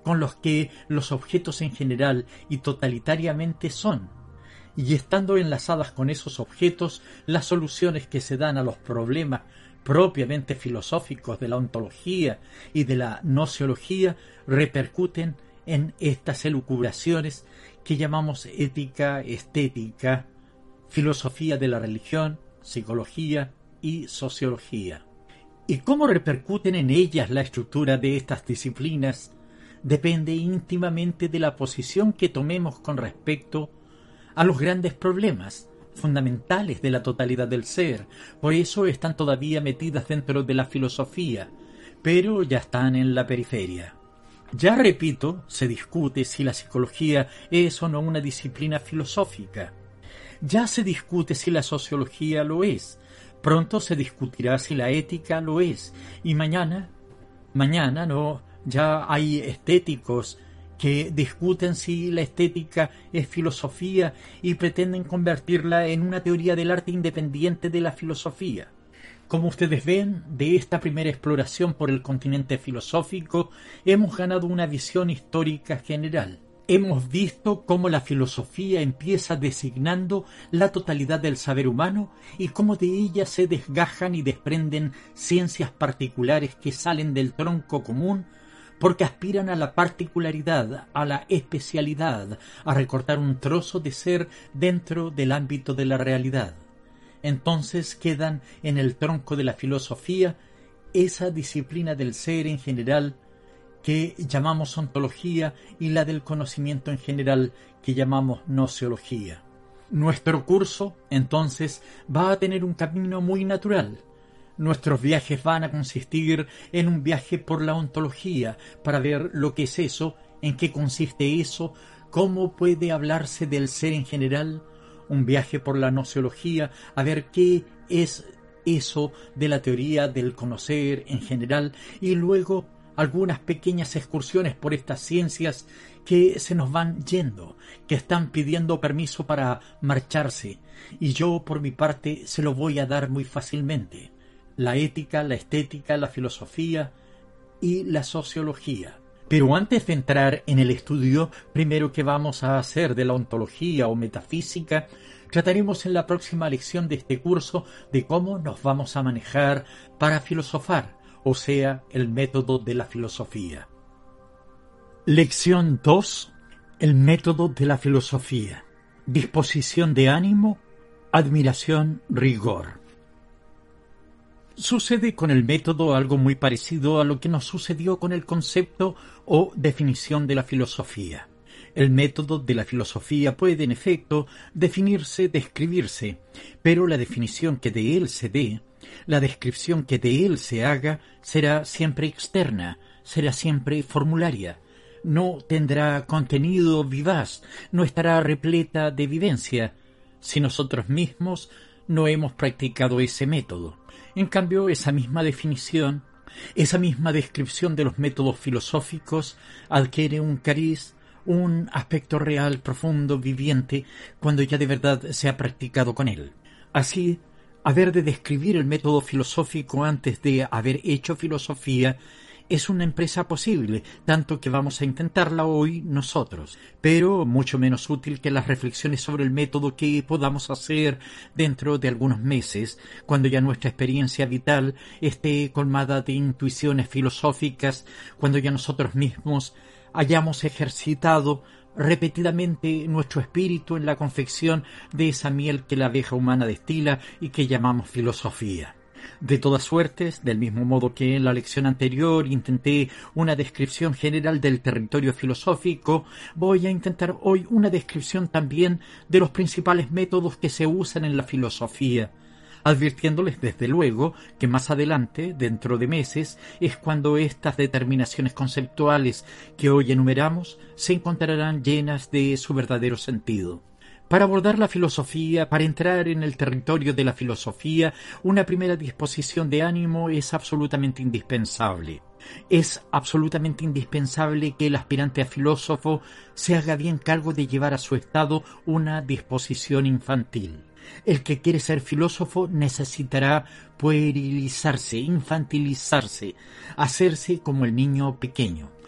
con los que los objetos en general y totalitariamente son, y estando enlazadas con esos objetos, las soluciones que se dan a los problemas propiamente filosóficos de la ontología y de la gnoseología repercuten en estas elucubraciones que llamamos ética, estética, filosofía de la religión, psicología y sociología. Y cómo repercuten en ellas la estructura de estas disciplinas depende íntimamente de la posición que tomemos con respecto a los grandes problemas fundamentales de la totalidad del ser. Por eso están todavía metidas dentro de la filosofía, pero ya están en la periferia. Ya repito, se discute si la psicología es o no una disciplina filosófica. Ya se discute si la sociología lo es. Pronto se discutirá si la ética lo es. Y mañana, mañana no, ya hay estéticos que discuten si la estética es filosofía y pretenden convertirla en una teoría del arte independiente de la filosofía. Como ustedes ven, de esta primera exploración por el continente filosófico hemos ganado una visión histórica general. Hemos visto cómo la filosofía empieza designando la totalidad del saber humano y cómo de ella se desgajan y desprenden ciencias particulares que salen del tronco común porque aspiran a la particularidad, a la especialidad, a recortar un trozo de ser dentro del ámbito de la realidad. Entonces quedan en el tronco de la filosofía esa disciplina del ser en general que llamamos ontología y la del conocimiento en general que llamamos gnoseología. Nuestro curso, entonces, va a tener un camino muy natural. Nuestros viajes van a consistir en un viaje por la ontología para ver lo que es eso, en qué consiste eso, cómo puede hablarse del ser en general, un viaje por la gnoseología a ver qué es eso de la teoría del conocer en general y luego algunas pequeñas excursiones por estas ciencias que se nos van yendo, que están pidiendo permiso para marcharse, y yo por mi parte se lo voy a dar muy fácilmente. La ética, la estética, la filosofía y la sociología. Pero antes de entrar en el estudio primero que vamos a hacer de la ontología o metafísica, trataremos en la próxima lección de este curso de cómo nos vamos a manejar para filosofar, o sea, el método de la filosofía. Lección dos. El método de la filosofía. Disposición de ánimo, admiración, rigor. Sucede con el método algo muy parecido a lo que nos sucedió con el concepto o definición de la filosofía. El método de la filosofía puede, en efecto, definirse, describirse, pero la definición que de él se dé, la descripción que de él se haga, será siempre externa, será siempre formularia. No tendrá contenido vivaz, no estará repleta de vivencia, si nosotros mismos no hemos practicado ese método. En cambio, esa misma definición, esa misma descripción de los métodos filosóficos adquiere un cariz, un aspecto real, profundo, viviente, cuando ya de verdad se ha practicado con él. Así, haber de describir el método filosófico antes de haber hecho filosofía es una empresa posible, tanto que vamos a intentarla hoy nosotros, pero mucho menos útil que las reflexiones sobre el método que podamos hacer dentro de algunos meses, cuando ya nuestra experiencia vital esté colmada de intuiciones filosóficas, cuando ya nosotros mismos hayamos ejercitado repetidamente nuestro espíritu en la confección de esa miel que la abeja humana destila y que llamamos filosofía. De todas suertes, del mismo modo que en la lección anterior intenté una descripción general del territorio filosófico, voy a intentar hoy una descripción también de los principales métodos que se usan en la filosofía, advirtiéndoles desde luego que más adelante, dentro de meses, es cuando estas determinaciones conceptuales que hoy enumeramos se encontrarán llenas de su verdadero sentido. Para abordar la filosofía, para entrar en el territorio de la filosofía, una primera disposición de ánimo es absolutamente indispensable. Es absolutamente indispensable que el aspirante a filósofo se haga bien cargo de llevar a su estado una disposición infantil. El que quiere ser filósofo necesitará puerilizarse, infantilizarse, hacerse como el niño pequeño.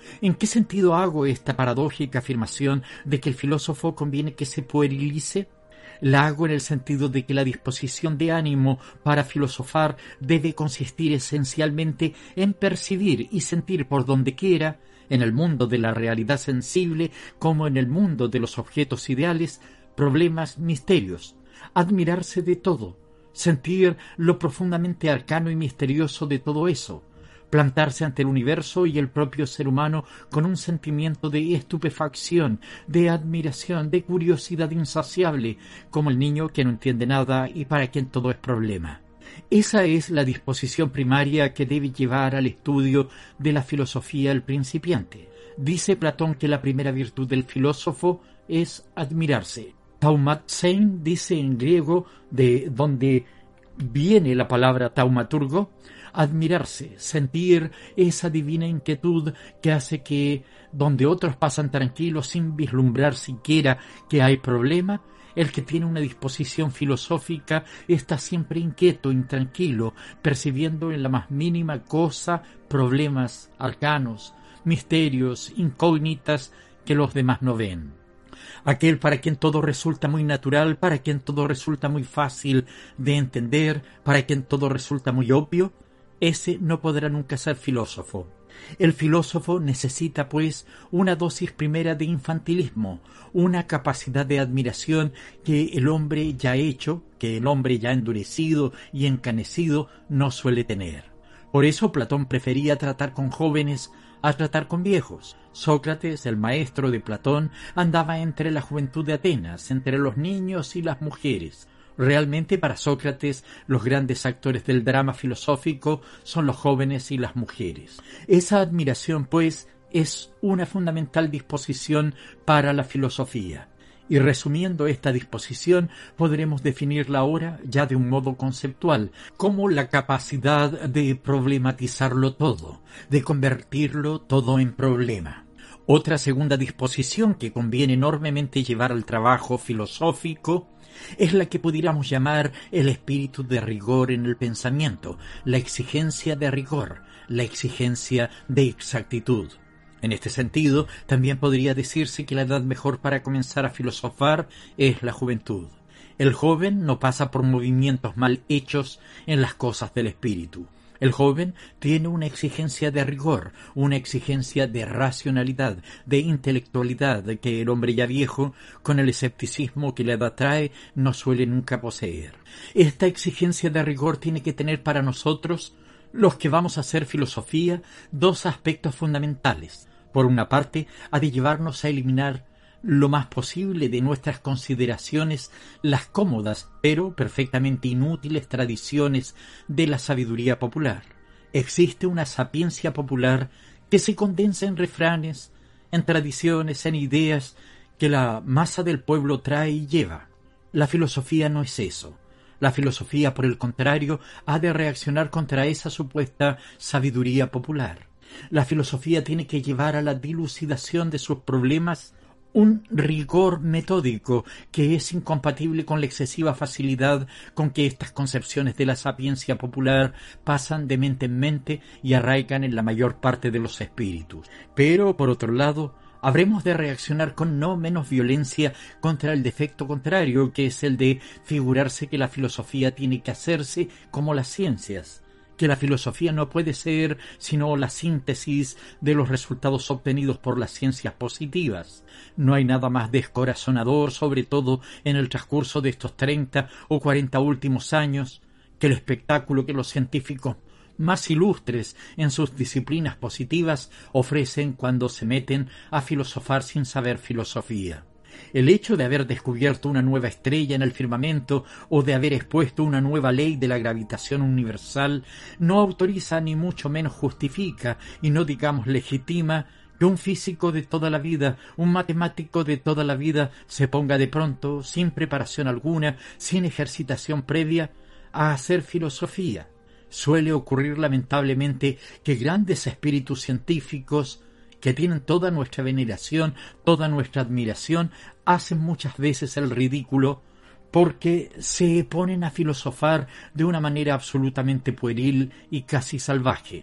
¿En qué sentido hago esta paradójica afirmación de que el filósofo conviene que se puerilice? La hago en el sentido de que la disposición de ánimo para filosofar debe consistir esencialmente en percibir y sentir por donde quiera, en el mundo de la realidad sensible como en el mundo de los objetos ideales, problemas, misterios, admirarse de todo, sentir lo profundamente arcano y misterioso de todo eso, plantarse ante el universo y el propio ser humano con un sentimiento de estupefacción, de admiración, de curiosidad insaciable, como el niño que no entiende nada y para quien todo es problema. Esa es la disposición primaria que debe llevar al estudio de la filosofía el principiante. Dice Platón que la primera virtud del filósofo es admirarse. Taumatsein dice en griego, de donde viene la palabra taumaturgo, admirarse, sentir esa divina inquietud que hace que, donde otros pasan tranquilos sin vislumbrar siquiera que hay problema, el que tiene una disposición filosófica está siempre inquieto, intranquilo, percibiendo en la más mínima cosa problemas arcanos, misterios, incógnitas que los demás no ven. Aquel para quien todo resulta muy natural, para quien todo resulta muy fácil de entender, para quien todo resulta muy obvio, ese no podrá nunca ser filósofo. El filósofo necesita, pues, una dosis primera de infantilismo, una capacidad de admiración que el hombre ya hecho, que el hombre ya endurecido y encanecido no suele tener. Por eso Platón prefería tratar con jóvenes a tratar con viejos. Sócrates, el maestro de Platón, andaba entre la juventud de Atenas, entre los niños y las mujeres. Realmente para Sócrates los grandes actores del drama filosófico son los jóvenes y las mujeres. Esa admiración, pues, es una fundamental disposición para la filosofía. Y resumiendo esta disposición, podremos definirla ahora ya de un modo conceptual, como la capacidad de problematizarlo todo, de convertirlo todo en problema. Otra segunda disposición que conviene enormemente llevar al trabajo filosófico es la que pudiéramos llamar el espíritu de rigor en el pensamiento, la exigencia de rigor, la exigencia de exactitud. En este sentido, también podría decirse que la edad mejor para comenzar a filosofar es la juventud. El joven no pasa por movimientos mal hechos en las cosas del espíritu. El joven tiene una exigencia de rigor, una exigencia de racionalidad, de intelectualidad que el hombre ya viejo, con el escepticismo que la edad trae, no suele nunca poseer. Esta exigencia de rigor tiene que tener para nosotros, los que vamos a hacer filosofía, dos aspectos fundamentales. Por una parte, ha de llevarnos a eliminar lo más posible de nuestras consideraciones las cómodas, pero perfectamente inútiles tradiciones de la sabiduría popular. Existe una sapiencia popular que se condensa en refranes, en tradiciones, en ideas que la masa del pueblo trae y lleva. La filosofía no es eso. La filosofía, por el contrario, ha de reaccionar contra esa supuesta sabiduría popular. La filosofía tiene que llevar a la dilucidación de sus problemas un rigor metódico que es incompatible con la excesiva facilidad con que estas concepciones de la sapiencia popular pasan de mente en mente y arraigan en la mayor parte de los espíritus. Pero, por otro lado, habremos de reaccionar con no menos violencia contra el defecto contrario, que es el de figurarse que la filosofía tiene que hacerse como las ciencias, que la filosofía no puede ser sino la síntesis de los resultados obtenidos por las ciencias positivas. No hay nada más descorazonador, sobre todo en el transcurso de estos treinta o cuarenta últimos años, que el espectáculo que los científicos más ilustres en sus disciplinas positivas ofrecen cuando se meten a filosofar sin saber filosofía. El hecho de haber descubierto una nueva estrella en el firmamento o de haber expuesto una nueva ley de la gravitación universal no autoriza ni mucho menos justifica y no digamos legitima que un físico de toda la vida, un matemático de toda la vida se ponga de pronto, sin preparación alguna, sin ejercitación previa, a hacer filosofía. Suele ocurrir lamentablemente que grandes espíritus científicos que tienen toda nuestra veneración, toda nuestra admiración, hacen muchas veces el ridículo porque se ponen a filosofar de una manera absolutamente pueril y casi salvaje.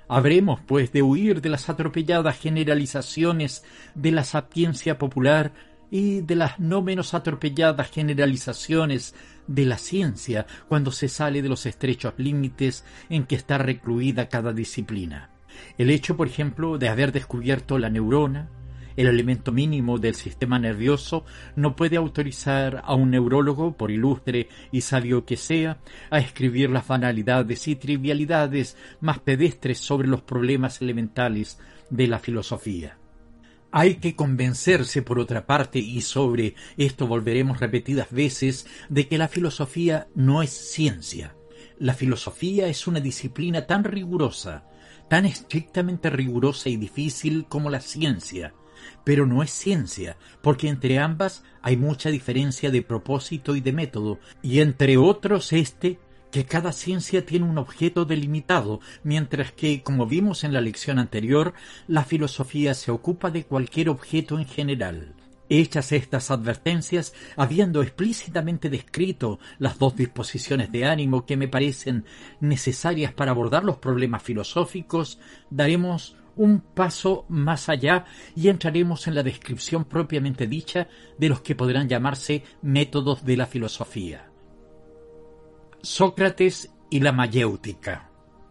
Habremos, pues, de huir de las atropelladas generalizaciones de la sapiencia popular y de las no menos atropelladas generalizaciones de la ciencia cuando se sale de los estrechos límites en que está recluida cada disciplina. El hecho, por ejemplo, de haber descubierto la neurona, el elemento mínimo del sistema nervioso, no puede autorizar a un neurólogo, por ilustre y sabio que sea, a escribir las banalidades y trivialidades más pedestres sobre los problemas elementales de la filosofía. Hay que convencerse, por otra parte, y sobre esto volveremos repetidas veces, de que la filosofía no es ciencia. La filosofía es una disciplina tan rigurosa, tan estrictamente rigurosa y difícil como la ciencia, pero no es ciencia, porque entre ambas hay mucha diferencia de propósito y de método, y entre otros este, que cada ciencia tiene un objeto delimitado, mientras que, como vimos en la lección anterior, la filosofía se ocupa de cualquier objeto en general. Hechas estas advertencias, habiendo explícitamente descrito las dos disposiciones de ánimo que me parecen necesarias para abordar los problemas filosóficos, daremos un paso más allá y entraremos en la descripción propiamente dicha de los que podrán llamarse métodos de la filosofía. Sócrates y la mayéutica.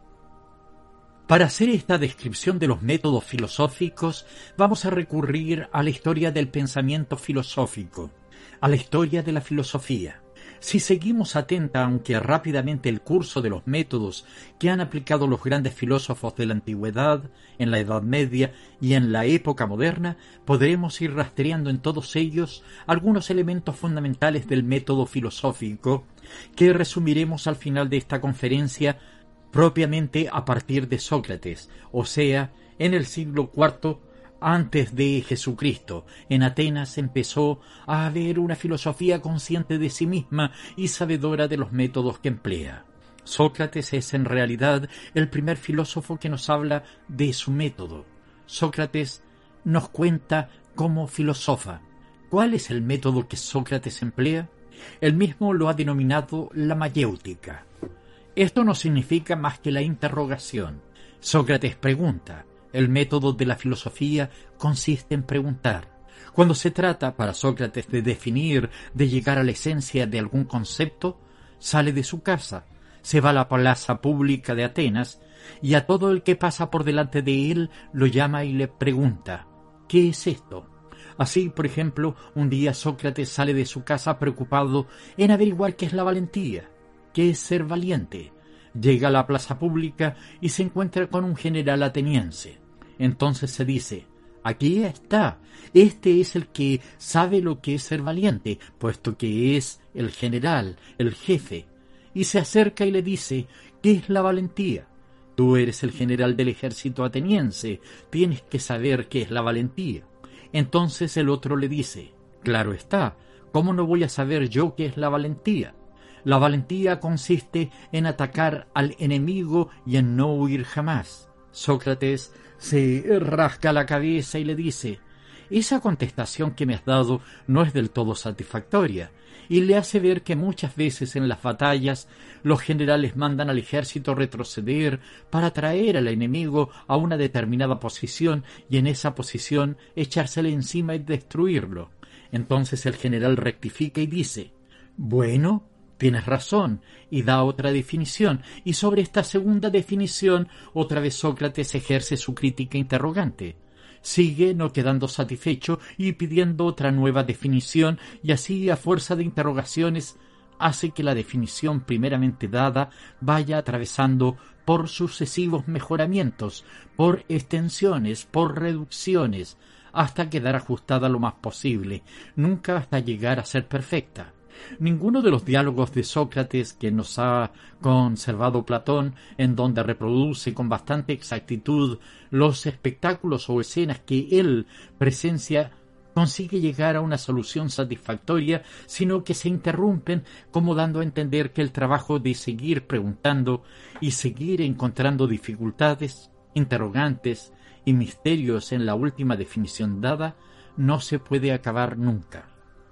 Para hacer esta descripción de los métodos filosóficos, vamos a recurrir a la historia del pensamiento filosófico, a la historia de la filosofía. Si seguimos atenta, aunque rápidamente, el curso de los métodos que han aplicado los grandes filósofos de la antigüedad, en la Edad Media y en la época moderna, podremos ir rastreando en todos ellos algunos elementos fundamentales del método filosófico, que resumiremos al final de esta conferencia propiamente a partir de Sócrates, o sea, en el siglo cuarto antes de Jesucristo. En Atenas empezó a haber una filosofía consciente de sí misma y sabedora de los métodos que emplea. Sócrates es en realidad el primer filósofo que nos habla de su método. Sócrates nos cuenta cómo filosofa. ¿Cuál es el método que Sócrates emplea? Él mismo lo ha denominado la mayéutica. Esto no significa más que la interrogación. Sócrates pregunta. El método de la filosofía consiste en preguntar. Cuando se trata, para Sócrates, de definir, de llegar a la esencia de algún concepto, sale de su casa, se va a la plaza pública de Atenas y a todo el que pasa por delante de él lo llama y le pregunta, ¿qué es esto? Así, por ejemplo, un día Sócrates sale de su casa preocupado en averiguar qué es la valentía, qué es ser valiente. Llega a la plaza pública y se encuentra con un general ateniense. Entonces se dice, aquí está, este es el que sabe lo que es ser valiente, puesto que es el general, el jefe. Y se acerca y le dice, ¿qué es la valentía? Tú eres el general del ejército ateniense, tienes que saber qué es la valentía. Entonces el otro le dice, claro está, ¿cómo no voy a saber yo qué es la valentía? La valentía consiste en atacar al enemigo y en no huir jamás. Sócrates se rasca la cabeza y le dice, esa contestación que me has dado no es del todo satisfactoria, y le hace ver que muchas veces en las batallas los generales mandan al ejército retroceder para traer al enemigo a una determinada posición y en esa posición echársele encima y destruirlo. Entonces el general rectifica y dice, bueno, tienes razón, y da otra definición, y sobre esta segunda definición otra vez Sócrates ejerce su crítica interrogante. Sigue no quedando satisfecho y pidiendo otra nueva definición, y así a fuerza de interrogaciones hace que la definición primeramente dada vaya atravesando por sucesivos mejoramientos, por extensiones, por reducciones, hasta quedar ajustada lo más posible, nunca hasta llegar a ser perfecta. Ninguno de los diálogos de Sócrates que nos ha conservado Platón, en donde reproduce con bastante exactitud los espectáculos o escenas que él presencia, consigue llegar a una solución satisfactoria, sino que se interrumpen como dando a entender que el trabajo de seguir preguntando y seguir encontrando dificultades, interrogantes y misterios en la última definición dada no se puede acabar nunca.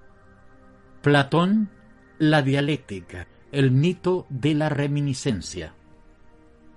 Platón, la dialéctica, el mito de la reminiscencia.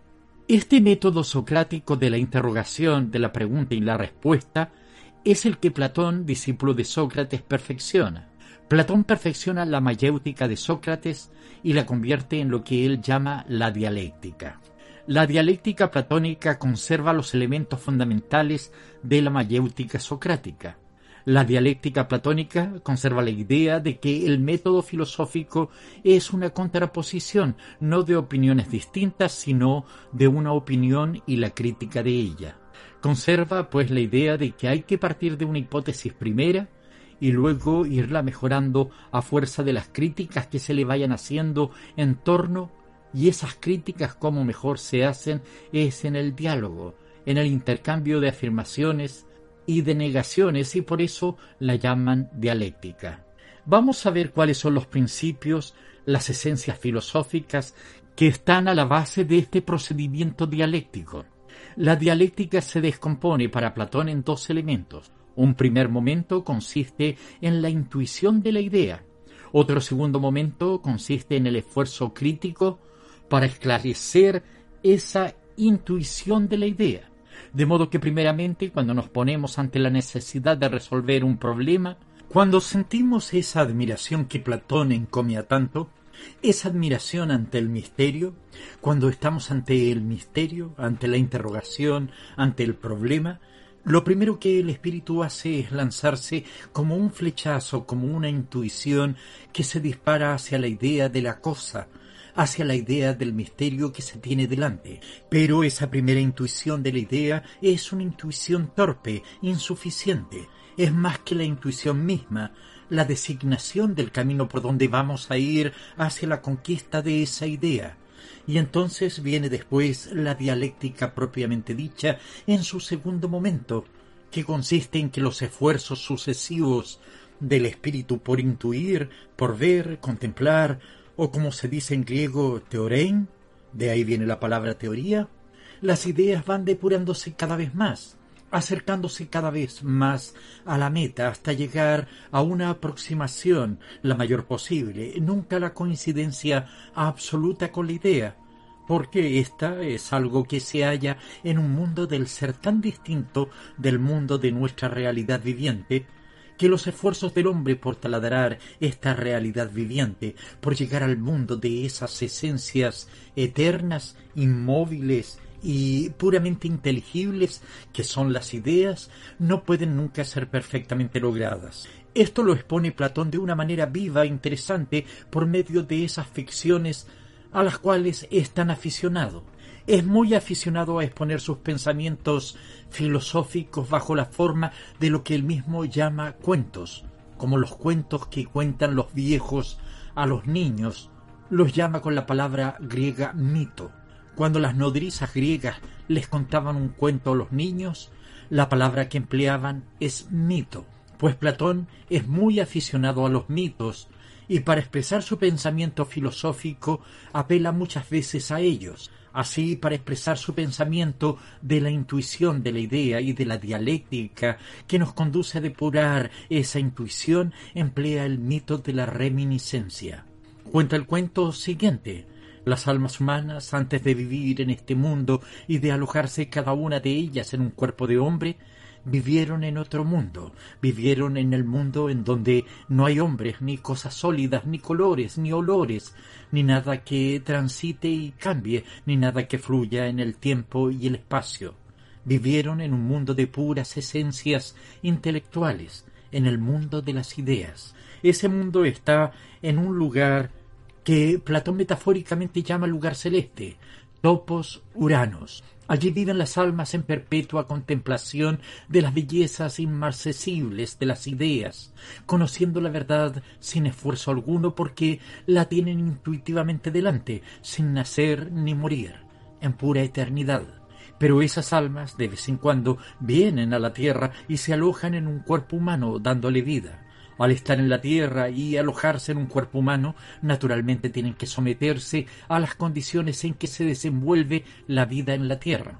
Este método socrático de la interrogación, de la pregunta y la respuesta, es el que Platón, discípulo de Sócrates, perfecciona. Platón perfecciona la mayéutica de Sócrates y la convierte en lo que él llama la dialéctica. La dialéctica platónica conserva los elementos fundamentales de la mayéutica socrática. La dialéctica platónica conserva la idea de que el método filosófico es una contraposición, no de opiniones distintas, sino de una opinión y la crítica de ella. Conserva, pues, la idea de que hay que partir de una hipótesis primera y luego irla mejorando a fuerza de las críticas que se le vayan haciendo en torno, y esas críticas, como mejor se hacen, es en el diálogo, en el intercambio de afirmaciones y de negaciones, y por eso la llaman dialéctica. Vamos a ver cuáles son los principios, las esencias filosóficas que están a la base de este procedimiento dialéctico. La dialéctica se descompone para Platón en dos elementos. Un primer momento consiste en la intuición de la idea. Otro segundo momento consiste en el esfuerzo crítico para esclarecer esa intuición de la idea. De modo que primeramente, cuando nos ponemos ante la necesidad de resolver un problema, cuando sentimos esa admiración que Platón encomia tanto, esa admiración ante el misterio, cuando estamos ante el misterio, ante la interrogación, ante el problema, lo primero que el espíritu hace es lanzarse como un flechazo, como una intuición que se dispara hacia la idea de la cosa, hacia la idea del misterio que se tiene delante. Pero esa primera intuición de la idea es una intuición torpe, insuficiente. Es más que la intuición misma, la designación del camino por donde vamos a ir hacia la conquista de esa idea. Y entonces viene después la dialéctica propiamente dicha en su segundo momento, que consiste en que los esfuerzos sucesivos del espíritu por intuir, por ver, contemplar, o como se dice en griego, teorein, de ahí viene la palabra teoría, las ideas van depurándose cada vez más, acercándose cada vez más a la meta hasta llegar a una aproximación la mayor posible, nunca la coincidencia absoluta con la idea, porque esta es algo que se halla en un mundo del ser tan distinto del mundo de nuestra realidad viviente, que los esfuerzos del hombre por taladrar esta realidad viviente, por llegar al mundo de esas esencias eternas, inmóviles y puramente inteligibles que son las ideas, no pueden nunca ser perfectamente logradas. Esto lo expone Platón de una manera viva e interesante por medio de esas ficciones a las cuales es tan aficionado. Es muy aficionado a exponer sus pensamientos filosóficos bajo la forma de lo que él mismo llama cuentos, como los cuentos que cuentan los viejos a los niños. Los llama con la palabra griega mito. Cuando las nodrizas griegas les contaban un cuento a los niños, la palabra que empleaban es mito, pues Platón es muy aficionado a los mitos, y para expresar su pensamiento filosófico apela muchas veces a ellos. Así, para expresar su pensamiento de la intuición de la idea y de la dialéctica que nos conduce a depurar esa intuición, emplea el mito de la reminiscencia. Cuenta el cuento siguiente. Las almas humanas, antes de vivir en este mundo y de alojarse cada una de ellas en un cuerpo de hombre, vivieron en otro mundo, vivieron en el mundo en donde no hay hombres, ni cosas sólidas, ni colores, ni olores, ni nada que transite y cambie, ni nada que fluya en el tiempo y el espacio. Vivieron en un mundo de puras esencias intelectuales, en el mundo de las ideas. Ese mundo está en un lugar que Platón metafóricamente llama lugar celeste, Topos Uranos. Allí viven las almas en perpetua contemplación de las bellezas inmarcesibles de las ideas, conociendo la verdad sin esfuerzo alguno porque la tienen intuitivamente delante, sin nacer ni morir, en pura eternidad. Pero esas almas de vez en cuando vienen a la tierra y se alojan en un cuerpo humano dándole vida. Al estar en la tierra y alojarse en un cuerpo humano, naturalmente tienen que someterse a las condiciones en que se desenvuelve la vida en la tierra.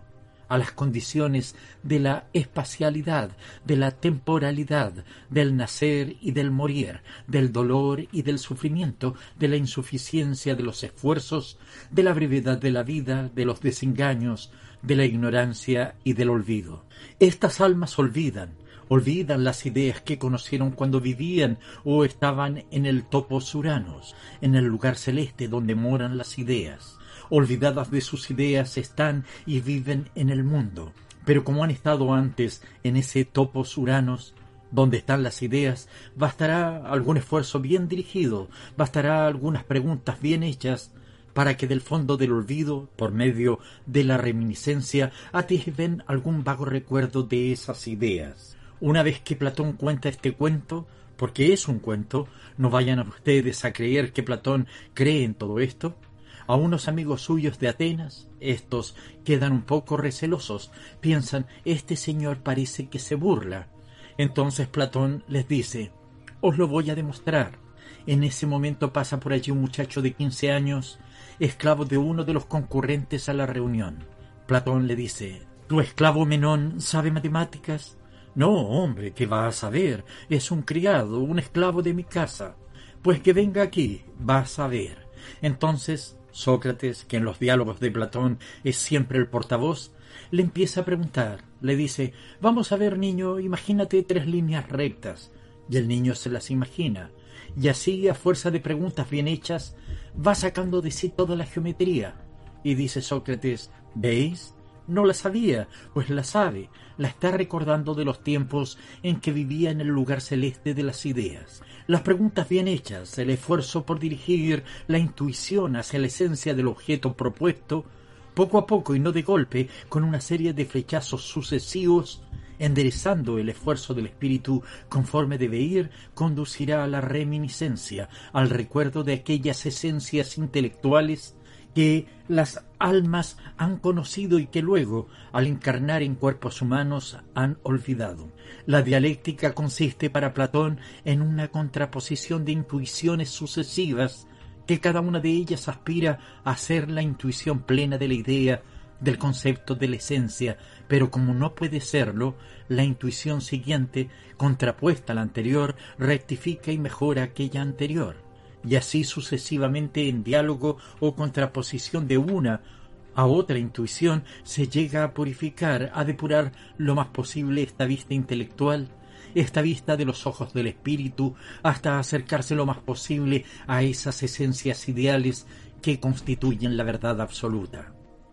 a las condiciones de la espacialidad, de la temporalidad, del nacer y del morir, del dolor y del sufrimiento, de la insuficiencia de los esfuerzos, de la brevedad de la vida, de los desengaños, de la ignorancia y del olvido. Estas almas olvidan, olvidan las ideas que conocieron cuando vivían o estaban en el topos Uranos, en el lugar celeste donde moran las ideas. Olvidadas de sus ideas están y viven en el mundo, pero como han estado antes en ese topos Uranos, donde están las ideas, bastará algún esfuerzo bien dirigido, bastará algunas preguntas bien hechas, para que del fondo del olvido, por medio de la reminiscencia, atisben algún vago recuerdo de esas ideas. Una vez que Platón cuenta este cuento, porque es un cuento, no vayan a ustedes a creer que Platón cree en todo esto. A unos amigos suyos de Atenas, estos quedan un poco recelosos, piensan, este señor parece que se burla. Entonces Platón les dice, os lo voy a demostrar. En ese momento pasa por allí un muchacho de quince años, esclavo de uno de los concurrentes a la reunión. Platón le dice, ¿tu esclavo Menón sabe matemáticas? No, hombre, ¿qué va a saber? Es un criado, un esclavo de mi casa. Pues que venga aquí, vas a ver. Entonces Sócrates, que en los diálogos de Platón es siempre el portavoz, le empieza a preguntar. Le dice, vamos a ver, niño, imagínate tres líneas rectas. Y el niño se las imagina. Y así, a fuerza de preguntas bien hechas, va sacando de sí toda la geometría. Y dice Sócrates, ¿veis? No la sabía, pues la sabe, la está recordando de los tiempos en que vivía en el lugar celeste de las ideas. Las preguntas bien hechas, el esfuerzo por dirigir la intuición hacia la esencia del objeto propuesto, poco a poco y no de golpe, con una serie de flechazos sucesivos, enderezando el esfuerzo del espíritu conforme debe ir, conducirá a la reminiscencia, al recuerdo de aquellas esencias intelectuales que las almas han conocido y que luego, al encarnar en cuerpos humanos, han olvidado. La dialéctica consiste para Platón en una contraposición de intuiciones sucesivas, que cada una de ellas aspira a ser la intuición plena de la idea, del concepto de la esencia, pero como no puede serlo, la intuición siguiente, contrapuesta a la anterior, rectifica y mejora aquella anterior. Y así sucesivamente en diálogo o contraposición de una a otra intuición se llega a purificar, a depurar lo más posible esta vista intelectual, esta vista de los ojos del espíritu, hasta acercarse lo más posible a esas esencias ideales que constituyen la verdad absoluta.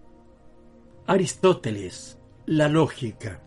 Aristóteles, la lógica.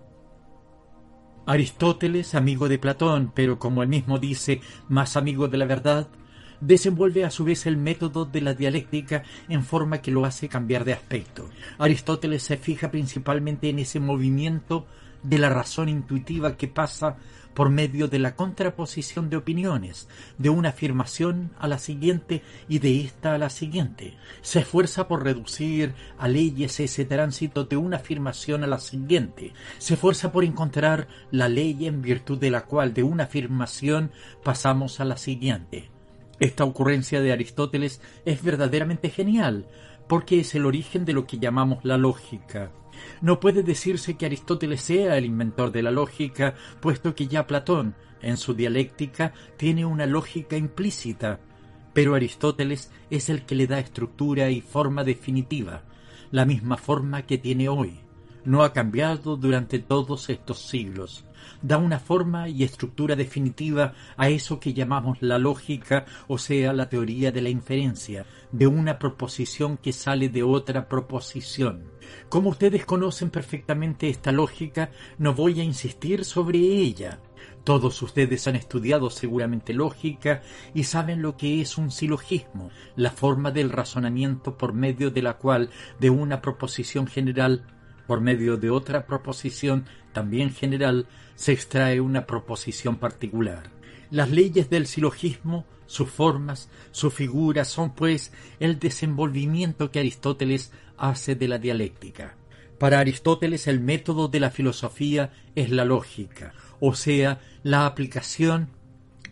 Aristóteles, amigo de Platón, pero como él mismo dice, más amigo de la verdad, desenvuelve a su vez el método de la dialéctica en forma que lo hace cambiar de aspecto. Aristóteles se fija principalmente en ese movimiento de la razón intuitiva que pasa por medio de la contraposición de opiniones, de una afirmación a la siguiente y de esta a la siguiente. Se esfuerza por reducir a leyes ese tránsito de una afirmación a la siguiente. Se esfuerza por encontrar la ley en virtud de la cual de una afirmación pasamos a la siguiente. Esta ocurrencia de Aristóteles es verdaderamente genial, porque es el origen de lo que llamamos la lógica. No puede decirse que Aristóteles sea el inventor de la lógica, puesto que ya Platón, en su dialéctica, tiene una lógica implícita, pero Aristóteles es el que le da estructura y forma definitiva, la misma forma que tiene hoy. No ha cambiado durante todos estos siglos. Da una forma y estructura definitiva a eso que llamamos la lógica, o sea, la teoría de la inferencia, de una proposición que sale de otra proposición. Como ustedes conocen perfectamente esta lógica, no voy a insistir sobre ella. Todos ustedes han estudiado seguramente lógica y saben lo que es un silogismo, la forma del razonamiento por medio de la cual de una proposición general, por medio de otra proposición también general, se extrae una proposición particular. Las leyes del silogismo, sus formas, sus figuras son pues el desenvolvimiento que Aristóteles hace de la dialéctica. Para Aristóteles el método de la filosofía es la lógica, o sea, la aplicación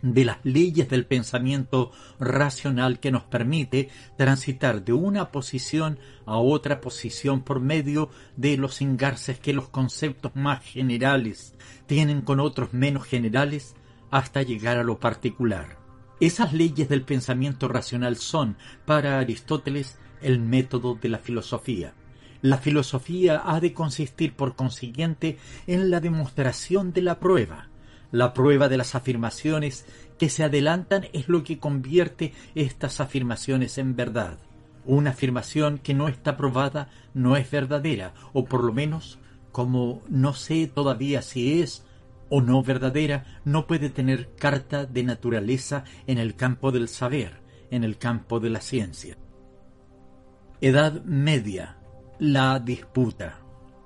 de las leyes del pensamiento racional que nos permite transitar de una posición a otra posición por medio de los engarces que los conceptos más generales tienen con otros menos generales hasta llegar a lo particular. Esas leyes del pensamiento racional son, para Aristóteles, el método de la filosofía. La filosofía ha de consistir, por consiguiente, en la demostración de la prueba. La prueba de las afirmaciones que se adelantan es lo que convierte estas afirmaciones en verdad. Una afirmación que no está probada no es verdadera, o por lo menos, como no sé todavía si es o no verdadera, no puede tener carta de naturaleza en el campo del saber, en el campo de la ciencia. Edad Media. La disputa.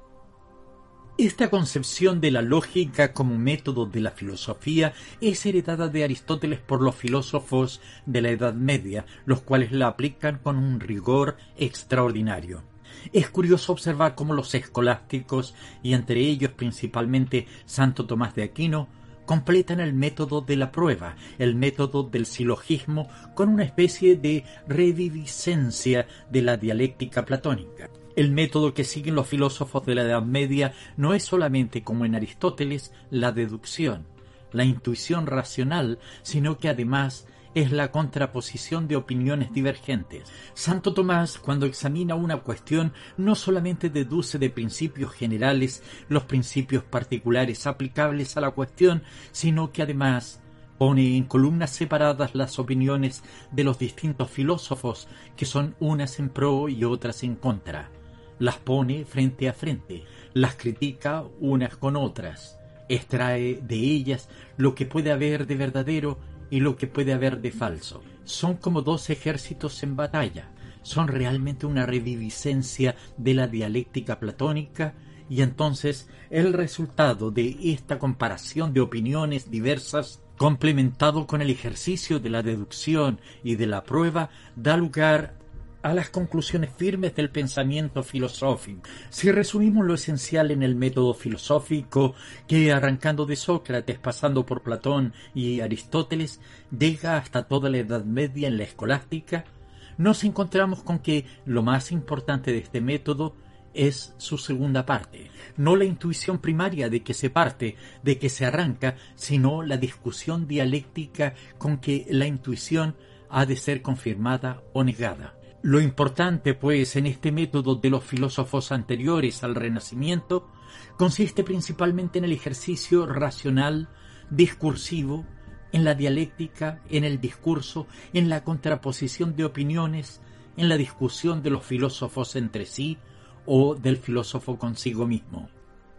Esta concepción de la lógica como método de la filosofía es heredada de Aristóteles por los filósofos de la Edad Media, los cuales la aplican con un rigor extraordinario. Es curioso observar cómo los escolásticos, y entre ellos principalmente Santo Tomás de Aquino, completan el método de la prueba, el método del silogismo, con una especie de reviviscencia de la dialéctica platónica. El método que siguen los filósofos de la Edad Media no es solamente, como en Aristóteles, la deducción, la intuición racional, sino que además es la contraposición de opiniones divergentes. Santo Tomás, cuando examina una cuestión, no solamente deduce de principios generales los principios particulares aplicables a la cuestión, sino que además pone en columnas separadas las opiniones de los distintos filósofos, que son unas en pro y otras en contra. Las pone frente a frente, las critica unas con otras, extrae de ellas lo que puede haber de verdadero y lo que puede haber de falso. Son como dos ejércitos en batalla, son realmente una reviviscencia de la dialéctica platónica, y entonces el resultado de esta comparación de opiniones diversas, complementado con el ejercicio de la deducción y de la prueba, da lugar a las conclusiones firmes del pensamiento filosófico. Si resumimos lo esencial en el método filosófico, que arrancando de Sócrates, pasando por Platón y Aristóteles, llega hasta toda la Edad Media en la escolástica, nos encontramos con que lo más importante de este método es su segunda parte, no la intuición primaria de que se parte, de que se arranca, sino la discusión dialéctica con que la intuición ha de ser confirmada o negada. Lo importante, pues, en este método de los filósofos anteriores al Renacimiento consiste principalmente en el ejercicio racional, discursivo, en la dialéctica, en el discurso, en la contraposición de opiniones, en la discusión de los filósofos entre sí o del filósofo consigo mismo.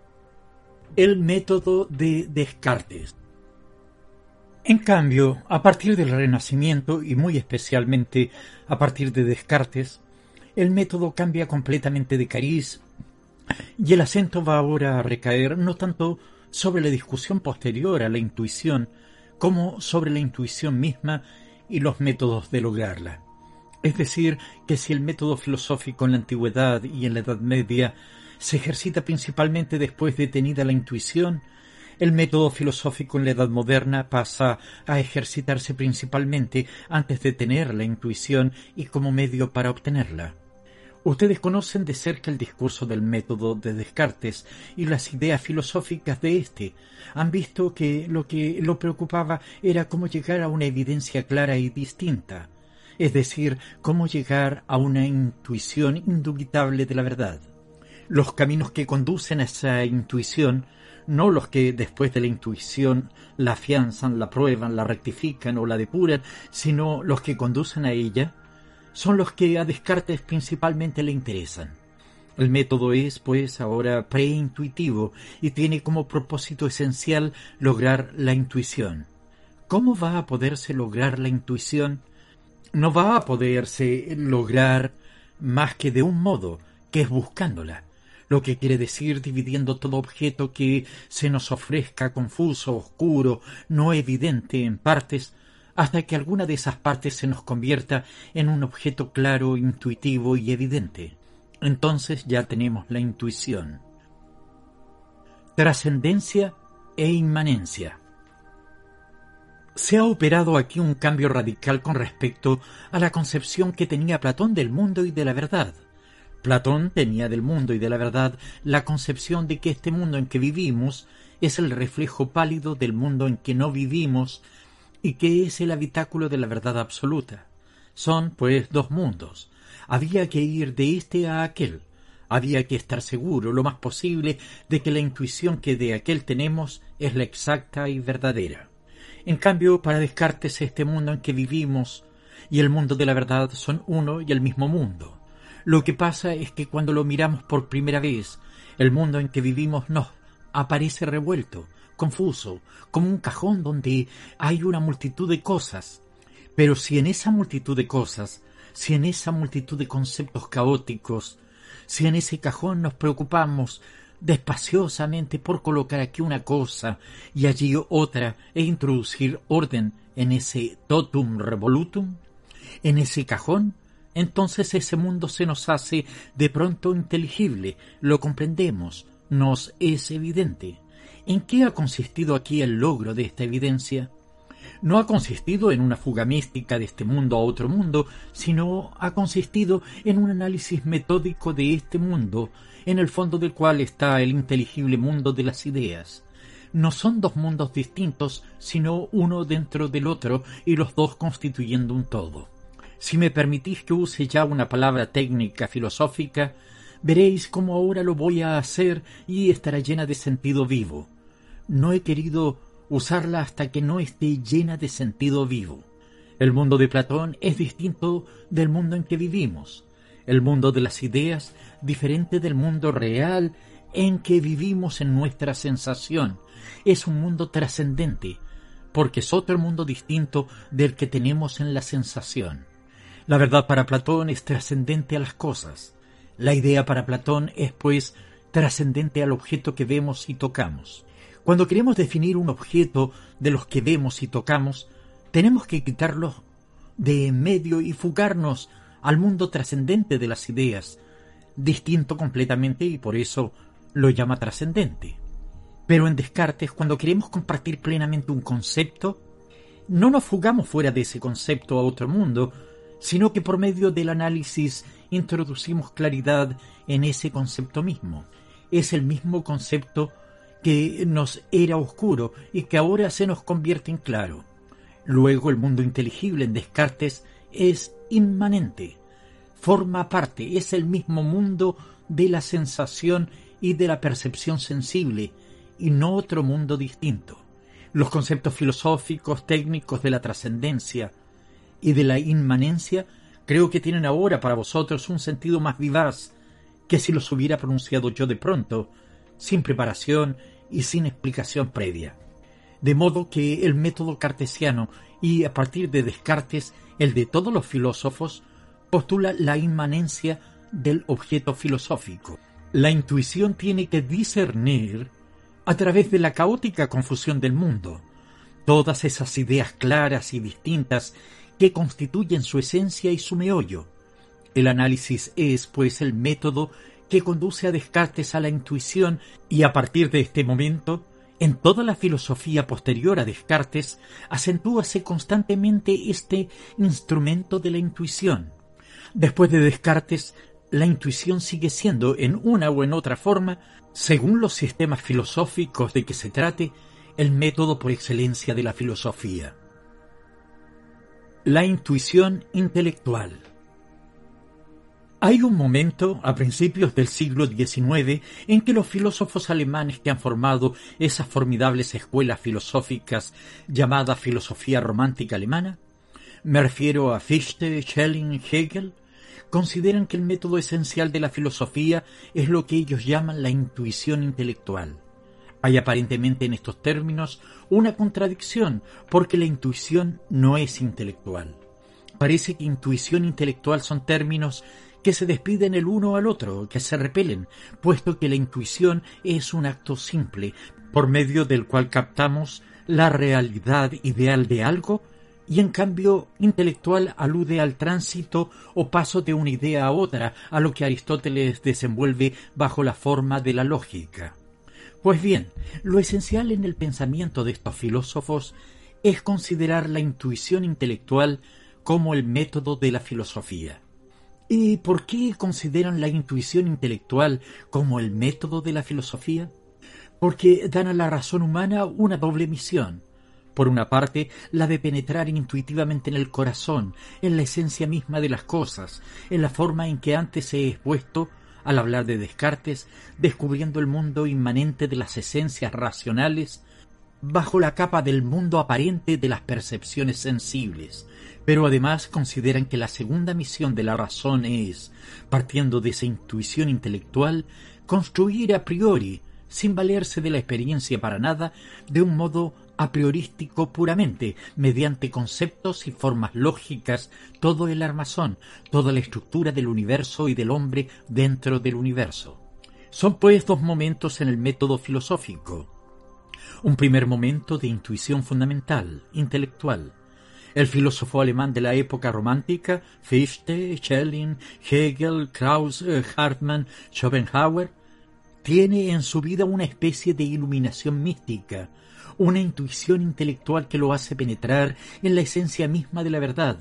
El método de Descartes. En cambio, a partir del Renacimiento, y muy especialmente a partir de Descartes, el método cambia completamente de cariz, y el acento va ahora a recaer no tanto sobre la discusión posterior a la intuición, como sobre la intuición misma y los métodos de lograrla. Es decir, que si el método filosófico en la Antigüedad y en la Edad Media se ejercita principalmente después de tenida la intuición, el método filosófico en la Edad Moderna pasa a ejercitarse principalmente antes de tener la intuición y como medio para obtenerla. Ustedes conocen de cerca el discurso del método de Descartes y las ideas filosóficas de éste. Han visto que lo que lo preocupaba era cómo llegar a una evidencia clara y distinta, es decir, cómo llegar a una intuición indubitable de la verdad. Los caminos que conducen a esa intuición, no los que después de la intuición la afianzan, la prueban, la rectifican o la depuran, sino los que conducen a ella, son los que a Descartes principalmente le interesan. El método es, pues, ahora preintuitivo y tiene como propósito esencial lograr la intuición. ¿Cómo va a poderse lograr la intuición? No va a poderse lograr más que de un modo, que es buscándola. Lo que quiere decir dividiendo todo objeto que se nos ofrezca confuso, oscuro, no evidente en partes, hasta que alguna de esas partes se nos convierta en un objeto claro, intuitivo y evidente. Entonces ya tenemos la intuición. Trascendencia e inmanencia. Se ha operado aquí un cambio radical con respecto a la concepción que tenía Platón del mundo y de la verdad. Platón tenía del mundo y de la verdad la concepción de que este mundo en que vivimos es el reflejo pálido del mundo en que no vivimos y que es el habitáculo de la verdad absoluta. Son, pues, dos mundos. Había que ir de este a aquel. Había que estar seguro, lo más posible, de que la intuición que de aquel tenemos es la exacta y verdadera. En cambio, para Descartes, este mundo en que vivimos y el mundo de la verdad son uno y el mismo mundo. Lo que pasa es que cuando lo miramos por primera vez, el mundo en que vivimos nos aparece revuelto, confuso, como un cajón donde hay una multitud de cosas. Pero si en esa multitud de cosas, si en esa multitud de conceptos caóticos, si en ese cajón nos preocupamos despaciosamente por colocar aquí una cosa y allí otra e introducir orden en ese totum revolutum, en ese cajón, entonces ese mundo se nos hace de pronto inteligible, lo comprendemos, nos es evidente. ¿En qué ha consistido aquí el logro de esta evidencia? No ha consistido en una fuga mística de este mundo a otro mundo, sino ha consistido en un análisis metódico de este mundo, en el fondo del cual está el inteligible mundo de las ideas. No son dos mundos distintos, sino uno dentro del otro y los dos constituyendo un todo. Si me permitís que use ya una palabra técnica filosófica, veréis cómo ahora lo voy a hacer y estará llena de sentido vivo. No he querido usarla hasta que no esté llena de sentido vivo. El mundo de Platón es distinto del mundo en que vivimos. El mundo de las ideas, diferente del mundo real en que vivimos en nuestra sensación. Es un mundo trascendente, porque es otro mundo distinto del que tenemos en la sensación. La verdad para Platón es trascendente a las cosas. La idea para Platón es, pues, trascendente al objeto que vemos y tocamos. Cuando queremos definir un objeto de los que vemos y tocamos, tenemos que quitarlos de en medio y fugarnos al mundo trascendente de las ideas, distinto completamente y por eso lo llama trascendente. Pero en Descartes, cuando queremos compartir plenamente un concepto, no nos fugamos fuera de ese concepto a otro mundo, sino que por medio del análisis introducimos claridad en ese concepto mismo. Es el mismo concepto que nos era oscuro y que ahora se nos convierte en claro. Luego el mundo inteligible en Descartes es inmanente, forma parte, es el mismo mundo de la sensación y de la percepción sensible, y no otro mundo distinto. Los conceptos filosóficos, técnicos de la trascendencia y de la inmanencia creo que tienen ahora para vosotros un sentido más vivaz que si los hubiera pronunciado yo de pronto, sin preparación y sin explicación previa. De modo que el método cartesiano y a partir de Descartes el de todos los filósofos postula la inmanencia del objeto filosófico. La intuición tiene que discernir a través de la caótica confusión del mundo todas esas ideas claras y distintas que constituyen su esencia y su meollo. El análisis es, pues, el método que conduce a Descartes a la intuición y a partir de este momento, en toda la filosofía posterior a Descartes, acentúase constantemente este instrumento de la intuición. Después de Descartes, la intuición sigue siendo, en una o en otra forma, según los sistemas filosóficos de que se trate, el método por excelencia de la filosofía. La intuición intelectual. Hay un momento, a principios del siglo diecinueve, en que los filósofos alemanes que han formado esas formidables escuelas filosóficas llamadas filosofía romántica alemana, me refiero a Fichte, Schelling, Hegel, consideran que el método esencial de la filosofía es lo que ellos llaman la intuición intelectual. Hay aparentemente en estos términos una contradicción, porque la intuición no es intelectual. Parece que intuición e intelectual son términos que se despiden el uno al otro, que se repelen, puesto que la intuición es un acto simple, por medio del cual captamos la realidad ideal de algo, y en cambio intelectual alude al tránsito o paso de una idea a otra, a lo que Aristóteles desenvuelve bajo la forma de la lógica. Pues bien, lo esencial en el pensamiento de estos filósofos es considerar la intuición intelectual como el método de la filosofía. ¿Y por qué consideran la intuición intelectual como el método de la filosofía? Porque dan a la razón humana una doble misión. Por una parte, la de penetrar intuitivamente en el corazón, en la esencia misma de las cosas, en la forma en que antes he expuesto al hablar de Descartes, descubriendo el mundo inmanente de las esencias racionales bajo la capa del mundo aparente de las percepciones sensibles. Pero además consideran que la segunda misión de la razón es, partiendo de esa intuición intelectual, construir a priori, sin valerse de la experiencia para nada, de un modo a priorístico puramente, mediante conceptos y formas lógicas, todo el armazón, toda la estructura del universo y del hombre dentro del universo. Son pues dos momentos en el método filosófico. Un primer momento de intuición fundamental, intelectual. El filósofo alemán de la época romántica, Fichte, Schelling, Hegel, Krause, Hartmann, Schopenhauer, tiene en su vida una especie de iluminación mística, una intuición intelectual que lo hace penetrar en la esencia misma de la verdad.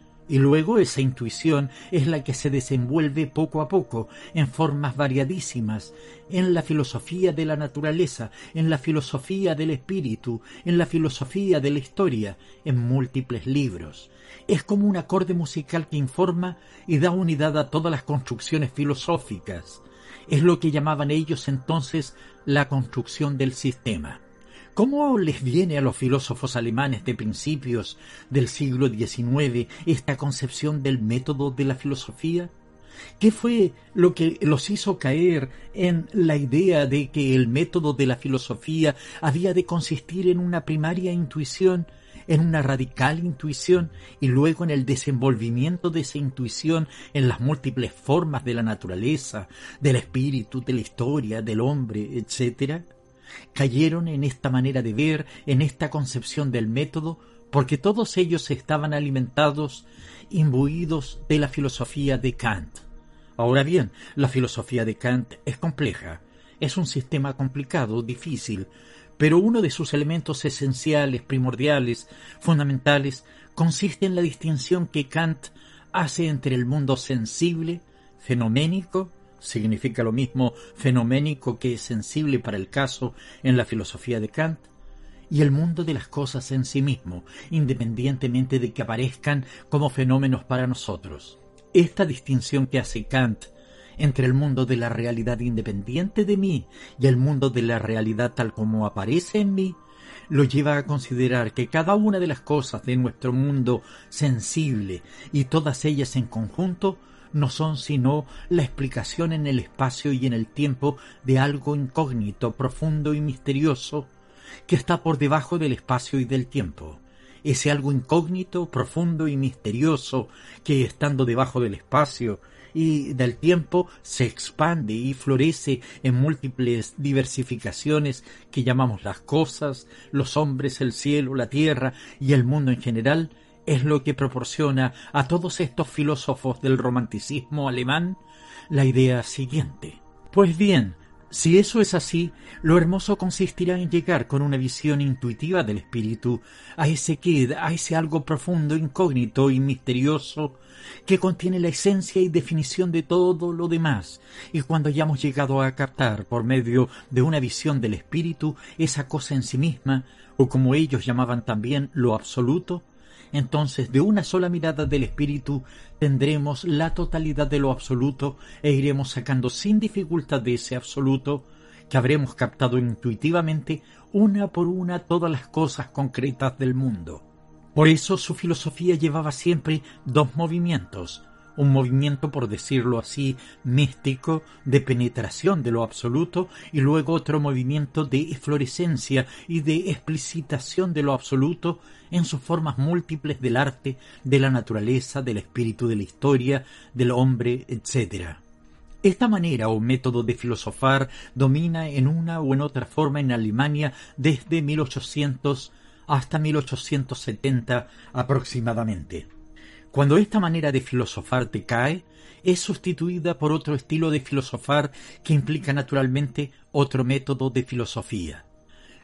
Y luego esa intuición es la que se desenvuelve poco a poco, en formas variadísimas, en la filosofía de la naturaleza, en la filosofía del espíritu, en la filosofía de la historia, en múltiples libros. Es como un acorde musical que informa y da unidad a todas las construcciones filosóficas. Es lo que llamaban ellos entonces la construcción del sistema. ¿Cómo les viene a los filósofos alemanes de principios del siglo diecinueve esta concepción del método de la filosofía? ¿Qué fue lo que los hizo caer en la idea de que el método de la filosofía había de consistir en una primaria intuición, en una radical intuición, y luego en el desenvolvimiento de esa intuición en las múltiples formas de la naturaleza, del espíritu, de la historia, del hombre, etcétera? Cayeron en esta manera de ver, en esta concepción del método, porque todos ellos estaban alimentados, imbuidos de la filosofía de Kant. Ahora bien, la filosofía de Kant es compleja, es un sistema complicado, difícil, pero uno de sus elementos esenciales, primordiales, fundamentales, consiste en la distinción que Kant hace entre el mundo sensible, fenoménico, significa lo mismo fenoménico que sensible para el caso en la filosofía de Kant, y el mundo de las cosas en sí mismo, independientemente de que aparezcan como fenómenos para nosotros. Esta distinción que hace Kant entre el mundo de la realidad independiente de mí y el mundo de la realidad tal como aparece en mí, lo lleva a considerar que cada una de las cosas de nuestro mundo sensible y todas ellas en conjunto no son sino la explicación en el espacio y en el tiempo de algo incógnito, profundo y misterioso que está por debajo del espacio y del tiempo. Ese algo incógnito, profundo y misterioso que, estando debajo del espacio y del tiempo, se expande y florece en múltiples diversificaciones que llamamos las cosas, los hombres, el cielo, la tierra y el mundo en general, es lo que proporciona a todos estos filósofos del romanticismo alemán la idea siguiente. Pues bien, si eso es así, lo hermoso consistirá en llegar con una visión intuitiva del espíritu a ese quid, a ese algo profundo, incógnito y misterioso que contiene la esencia y definición de todo lo demás, y cuando hayamos llegado a captar por medio de una visión del espíritu esa cosa en sí misma, o como ellos llamaban también lo absoluto, entonces de una sola mirada del espíritu tendremos la totalidad de lo absoluto e iremos sacando sin dificultad de ese absoluto que habremos captado intuitivamente una por una todas las cosas concretas del mundo. Por eso su filosofía llevaba siempre dos movimientos, un movimiento, por decirlo así, místico, de penetración de lo absoluto, y luego otro movimiento de eflorescencia y de explicitación de lo absoluto en sus formas múltiples del arte, de la naturaleza, del espíritu de la historia, del hombre, etcétera. Esta manera o método de filosofar domina en una o en otra forma en Alemania desde mil ochocientos hasta mil ochocientos setenta aproximadamente. Cuando esta manera de filosofar decae, es sustituida por otro estilo de filosofar que implica naturalmente otro método de filosofía.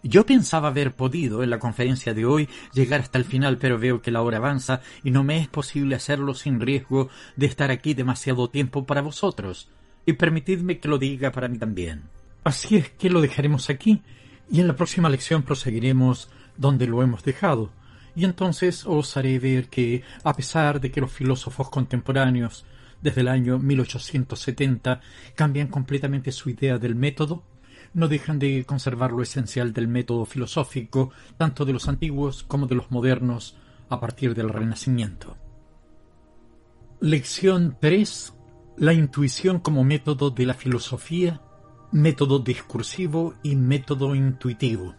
Yo pensaba haber podido, en la conferencia de hoy, llegar hasta el final, pero veo que la hora avanza y no me es posible hacerlo sin riesgo de estar aquí demasiado tiempo para vosotros. Y permitidme que lo diga para mí también. Así es que lo dejaremos aquí, y en la próxima lección proseguiremos donde lo hemos dejado. Y entonces os haré ver que, a pesar de que los filósofos contemporáneos, desde el año mil ochocientos setenta, cambian completamente su idea del método, no dejan de conservar lo esencial del método filosófico, tanto de los antiguos como de los modernos, a partir del Renacimiento. Lección tres. La intuición como método de la filosofía, método discursivo y método intuitivo.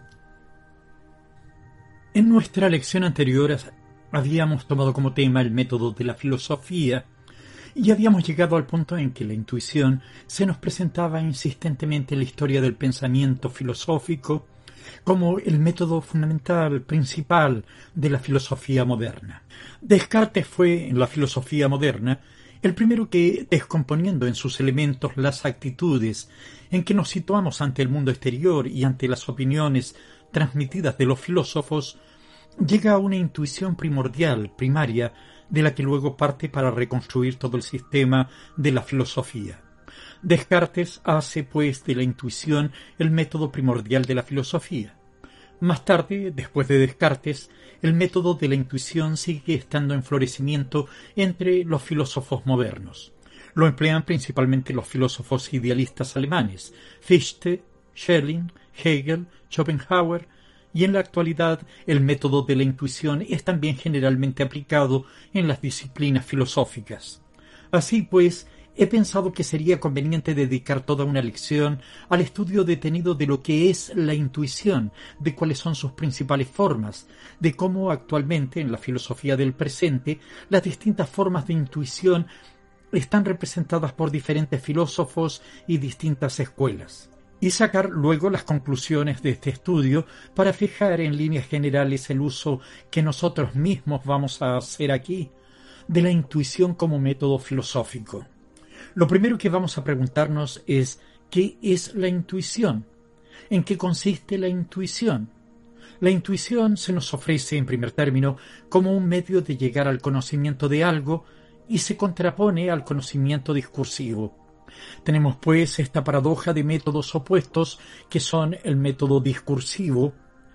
En nuestra lección anterior habíamos tomado como tema el método de la filosofía y habíamos llegado al punto en que la intuición se nos presentaba insistentemente en la historia del pensamiento filosófico como el método fundamental, principal de la filosofía moderna. Descartes fue, en la filosofía moderna, el primero que, descomponiendo en sus elementos las actitudes en que nos situamos ante el mundo exterior y ante las opiniones transmitidas de los filósofos, llega a una intuición primordial, primaria, de la que luego parte para reconstruir todo el sistema de la filosofía. Descartes hace, pues, de la intuición el método primordial de la filosofía. Más tarde, después de Descartes, el método de la intuición sigue estando en florecimiento entre los filósofos modernos. Lo emplean principalmente los filósofos idealistas alemanes, Fichte, Schelling, Hegel, Schopenhauer, y en la actualidad el método de la intuición es también generalmente aplicado en las disciplinas filosóficas. Así pues, he pensado que sería conveniente dedicar toda una lección al estudio detenido de lo que es la intuición, de cuáles son sus principales formas, de cómo actualmente en la filosofía del presente las distintas formas de intuición están representadas por diferentes filósofos y distintas escuelas, y sacar luego las conclusiones de este estudio para fijar en líneas generales el uso que nosotros mismos vamos a hacer aquí de la intuición como método filosófico. Lo primero que vamos a preguntarnos es ¿qué es la intuición? ¿En qué consiste la intuición? La intuición se nos ofrece, en primer término, como un medio de llegar al conocimiento de algo y se contrapone al conocimiento discursivo. Tenemos, pues, esta paradoja de métodos opuestos que son el método discursivo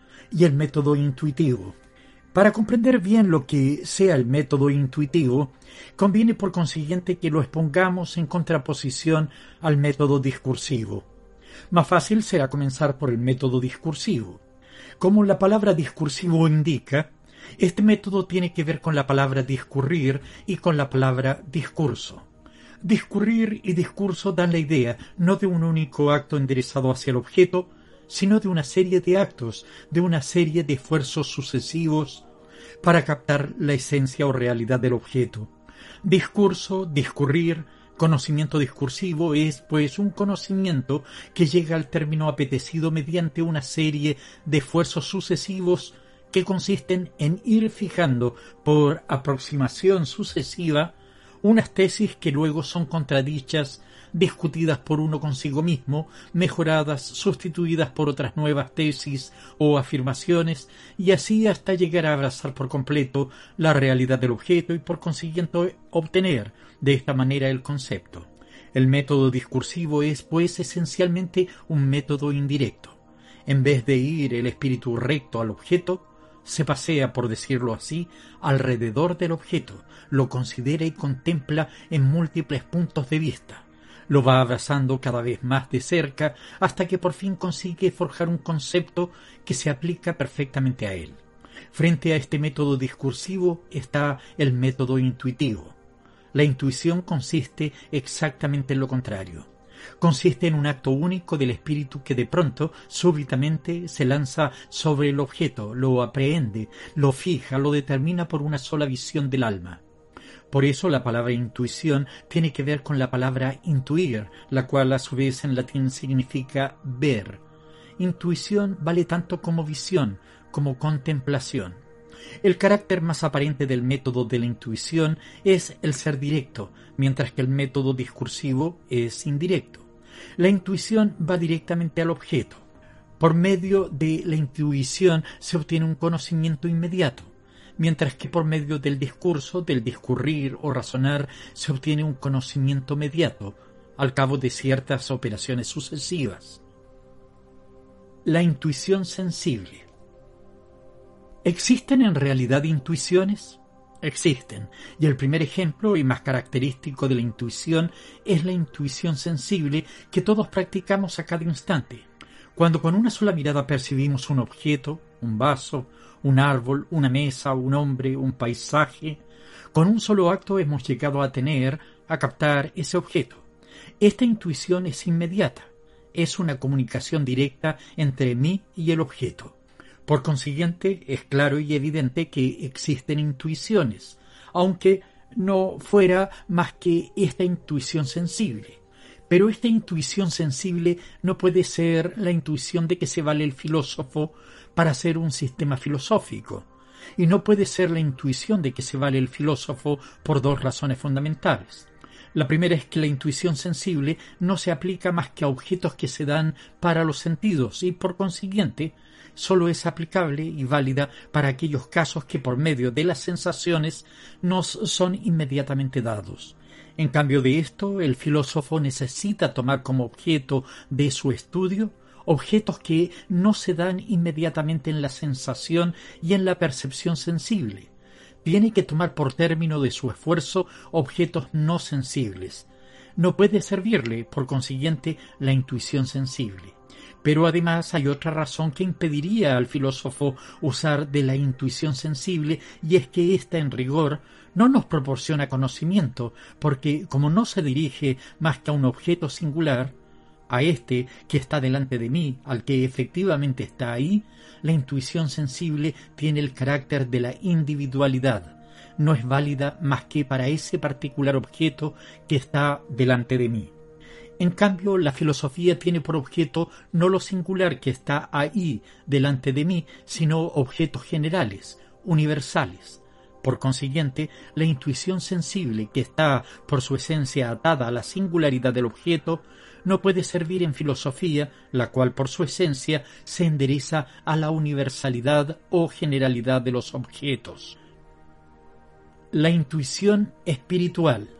y el método intuitivo. Para comprender bien lo que sea el método intuitivo, conviene por consiguiente que lo expongamos en contraposición al método discursivo. Más fácil será comenzar por el método discursivo. Como la palabra discursivo indica, este método tiene que ver con la palabra discurrir y con la palabra discurso. Discurrir y discurso dan la idea no de un único acto enderezado hacia el objeto, sino de una serie de actos, de una serie de esfuerzos sucesivos para captar la esencia o realidad del objeto. Discurso, discurrir, conocimiento discursivo es, pues, un conocimiento que llega al término apetecido mediante una serie de esfuerzos sucesivos que consisten en ir fijando por aproximación sucesiva unas tesis que luego son contradichas, discutidas por uno consigo mismo, mejoradas, sustituidas por otras nuevas tesis o afirmaciones, y así hasta llegar a abrazar por completo la realidad del objeto y por consiguiente obtener de esta manera el concepto. El método discursivo es, pues, esencialmente un método indirecto. En vez de ir el espíritu recto al objeto, se pasea, por decirlo así, alrededor del objeto, lo considera y contempla en múltiples puntos de vista. Lo va abrazando cada vez más de cerca hasta que por fin consigue forjar un concepto que se aplica perfectamente a él. Frente a este método discursivo está el método intuitivo. La intuición consiste exactamente en lo contrario. Consiste en un acto único del espíritu que de pronto, súbitamente, se lanza sobre el objeto, lo aprehende, lo fija, lo determina por una sola visión del alma. Por eso la palabra intuición tiene que ver con la palabra intuir, la cual a su vez en latín significa ver. Intuición vale tanto como visión, como contemplación. El carácter más aparente del método de la intuición es el ser directo, mientras que el método discursivo es indirecto. La intuición va directamente al objeto. Por medio de la intuición se obtiene un conocimiento inmediato, mientras que por medio del discurso, del discurrir o razonar, se obtiene un conocimiento mediato, al cabo de ciertas operaciones sucesivas. La intuición sensible. ¿Existen en realidad intuiciones? Existen, y el primer ejemplo y más característico de la intuición es la intuición sensible que todos practicamos a cada instante. Cuando con una sola mirada percibimos un objeto, un vaso, un árbol, una mesa, un hombre, un paisaje, con un solo acto hemos llegado a tener, a captar ese objeto. Esta intuición es inmediata, es una comunicación directa entre mí y el objeto. Por consiguiente, es claro y evidente que existen intuiciones, aunque no fuera más que esta intuición sensible. Pero esta intuición sensible no puede ser la intuición de que se vale el filósofo para hacer un sistema filosófico, y no puede ser la intuición de que se vale el filósofo por dos razones fundamentales. La primera es que la intuición sensible no se aplica más que a objetos que se dan para los sentidos y, por consiguiente, solo es aplicable y válida para aquellos casos que por medio de las sensaciones nos son inmediatamente dados. En cambio de esto, el filósofo necesita tomar como objeto de su estudio objetos que no se dan inmediatamente en la sensación y en la percepción sensible. Tiene que tomar por término de su esfuerzo objetos no sensibles. No puede servirle, por consiguiente, la intuición sensible. Pero además hay otra razón que impediría al filósofo usar de la intuición sensible, y es que ésta en rigor no nos proporciona conocimiento, porque como no se dirige más que a un objeto singular, a este que está delante de mí, al que efectivamente está ahí, la intuición sensible tiene el carácter de la individualidad. No es válida más que para ese particular objeto que está delante de mí. En cambio, la filosofía tiene por objeto no lo singular que está ahí delante de mí, sino objetos generales, universales. Por consiguiente, la intuición sensible, que está por su esencia atada a la singularidad del objeto, no puede servir en filosofía, la cual por su esencia se endereza a la universalidad o generalidad de los objetos. La intuición espiritual.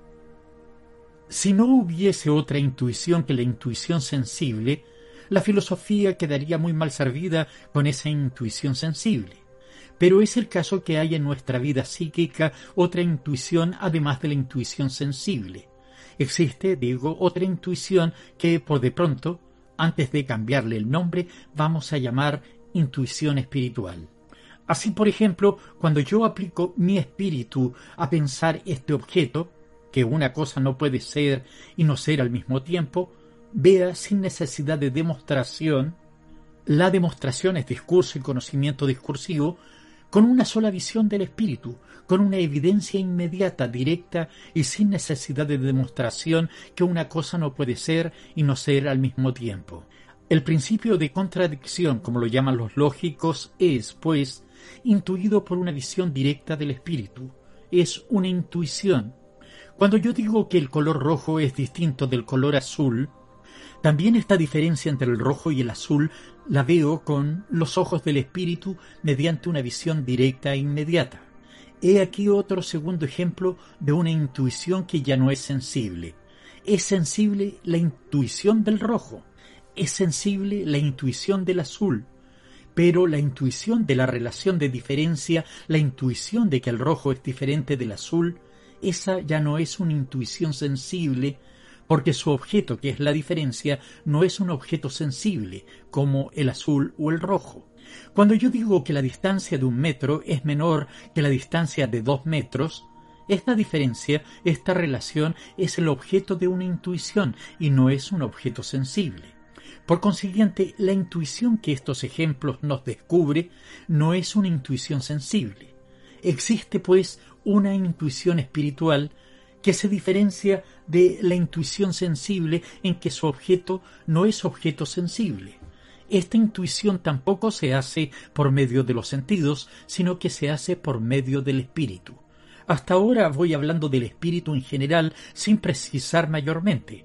Si no hubiese otra intuición que la intuición sensible, la filosofía quedaría muy mal servida con esa intuición sensible. Pero es el caso que hay en nuestra vida psíquica otra intuición además de la intuición sensible. Existe, digo, otra intuición que por de pronto, antes de cambiarle el nombre, vamos a llamar intuición espiritual. Así, por ejemplo, cuando yo aplico mi espíritu a pensar este objeto, que una cosa no puede ser y no ser al mismo tiempo, vea sin necesidad de demostración, la demostración es discurso y conocimiento discursivo, con una sola visión del espíritu, con una evidencia inmediata, directa y sin necesidad de demostración que una cosa no puede ser y no ser al mismo tiempo. El principio de contradicción, como lo llaman los lógicos, es, pues, intuido por una visión directa del espíritu. Es una intuición. Cuando yo digo que el color rojo es distinto del color azul, también esta diferencia entre el rojo y el azul la veo con los ojos del espíritu mediante una visión directa e inmediata. He aquí otro segundo ejemplo de una intuición que ya no es sensible. Es sensible la intuición del rojo, es sensible la intuición del azul, pero la intuición de la relación de diferencia, la intuición de que el rojo es diferente del azul, esa ya no es una intuición sensible, porque su objeto, que es la diferencia, no es un objeto sensible, como el azul o el rojo. Cuando yo digo que la distancia de un metro es menor que la distancia de dos metros, esta diferencia, esta relación, es el objeto de una intuición y no es un objeto sensible. Por consiguiente, la intuición que estos ejemplos nos descubre no es una intuición sensible. Existe, pues, una intuición espiritual que se diferencia de la intuición sensible en que su objeto no es objeto sensible. Esta intuición tampoco se hace por medio de los sentidos, sino que se hace por medio del espíritu. Hasta ahora voy hablando del espíritu en general sin precisar mayormente,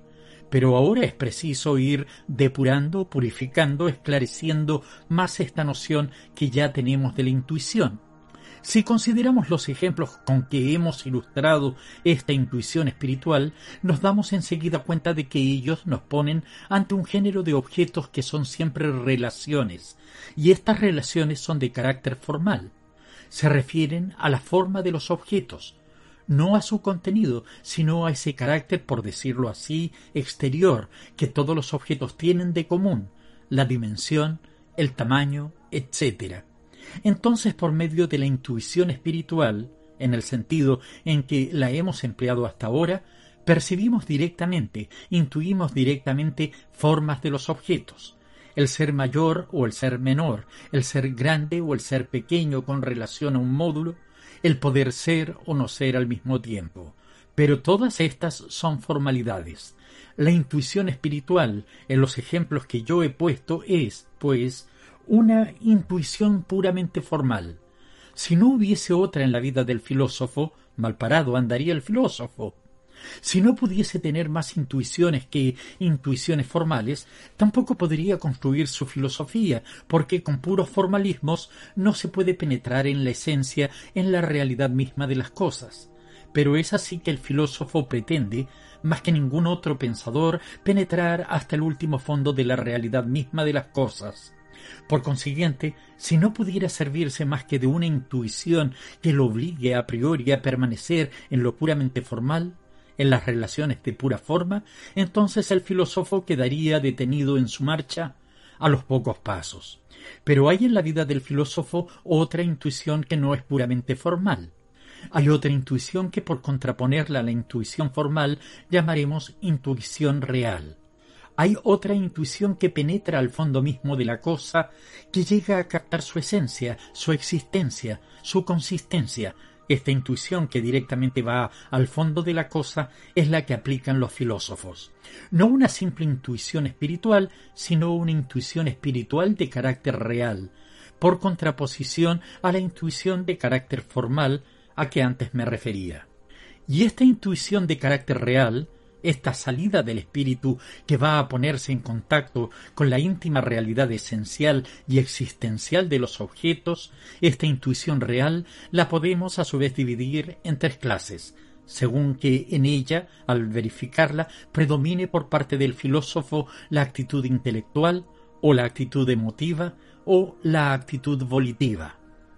Pero ahora es preciso ir depurando, purificando, esclareciendo más esta noción que ya tenemos de la intuición. Si consideramos los ejemplos con que hemos ilustrado esta intuición espiritual, nos damos enseguida cuenta de que ellos nos ponen ante un género de objetos que son siempre relaciones, y estas relaciones son de carácter formal. Se refieren a la forma de los objetos, no a su contenido, sino a ese carácter, por decirlo así, exterior, que todos los objetos tienen de común, la dimensión, el tamaño, etcétera. Entonces, por medio de la intuición espiritual, en el sentido en que la hemos empleado hasta ahora, percibimos directamente, intuimos directamente formas de los objetos, el ser mayor o el ser menor, el ser grande o el ser pequeño con relación a un módulo, el poder ser o no ser al mismo tiempo. Pero todas estas son formalidades. La intuición espiritual, en los ejemplos que yo he puesto, es, pues, una intuición puramente formal. Si no hubiese otra en la vida del filósofo, mal parado andaría el filósofo. Si no pudiese tener más intuiciones que intuiciones formales, tampoco podría construir su filosofía, porque con puros formalismos no se puede penetrar en la esencia, en la realidad misma de las cosas. Pero es así que el filósofo pretende, más que ningún otro pensador, penetrar hasta el último fondo de la realidad misma de las cosas. Por consiguiente, si no pudiera servirse más que de una intuición que lo obligue a priori a permanecer en lo puramente formal, en las relaciones de pura forma, entonces el filósofo quedaría detenido en su marcha a los pocos pasos. Pero hay en la vida del filósofo otra intuición que no es puramente formal. Hay otra intuición que, por contraponerla a la intuición formal, llamaremos intuición real. Hay otra intuición que penetra al fondo mismo de la cosa, que llega a captar su esencia, su existencia, su consistencia. Esta intuición que directamente va al fondo de la cosa es la que aplican los filósofos. No una simple intuición espiritual, sino una intuición espiritual de carácter real, por contraposición a la intuición de carácter formal a que antes me refería. Y esta intuición de carácter real, esta salida del espíritu que va a ponerse en contacto con la íntima realidad esencial y existencial de los objetos, esta intuición real la podemos a su vez dividir en tres clases, según que en ella, al verificarla, predomine por parte del filósofo la actitud intelectual, o la actitud emotiva, o la actitud volitiva.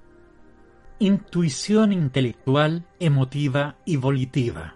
Intuición intelectual, emotiva y volitiva.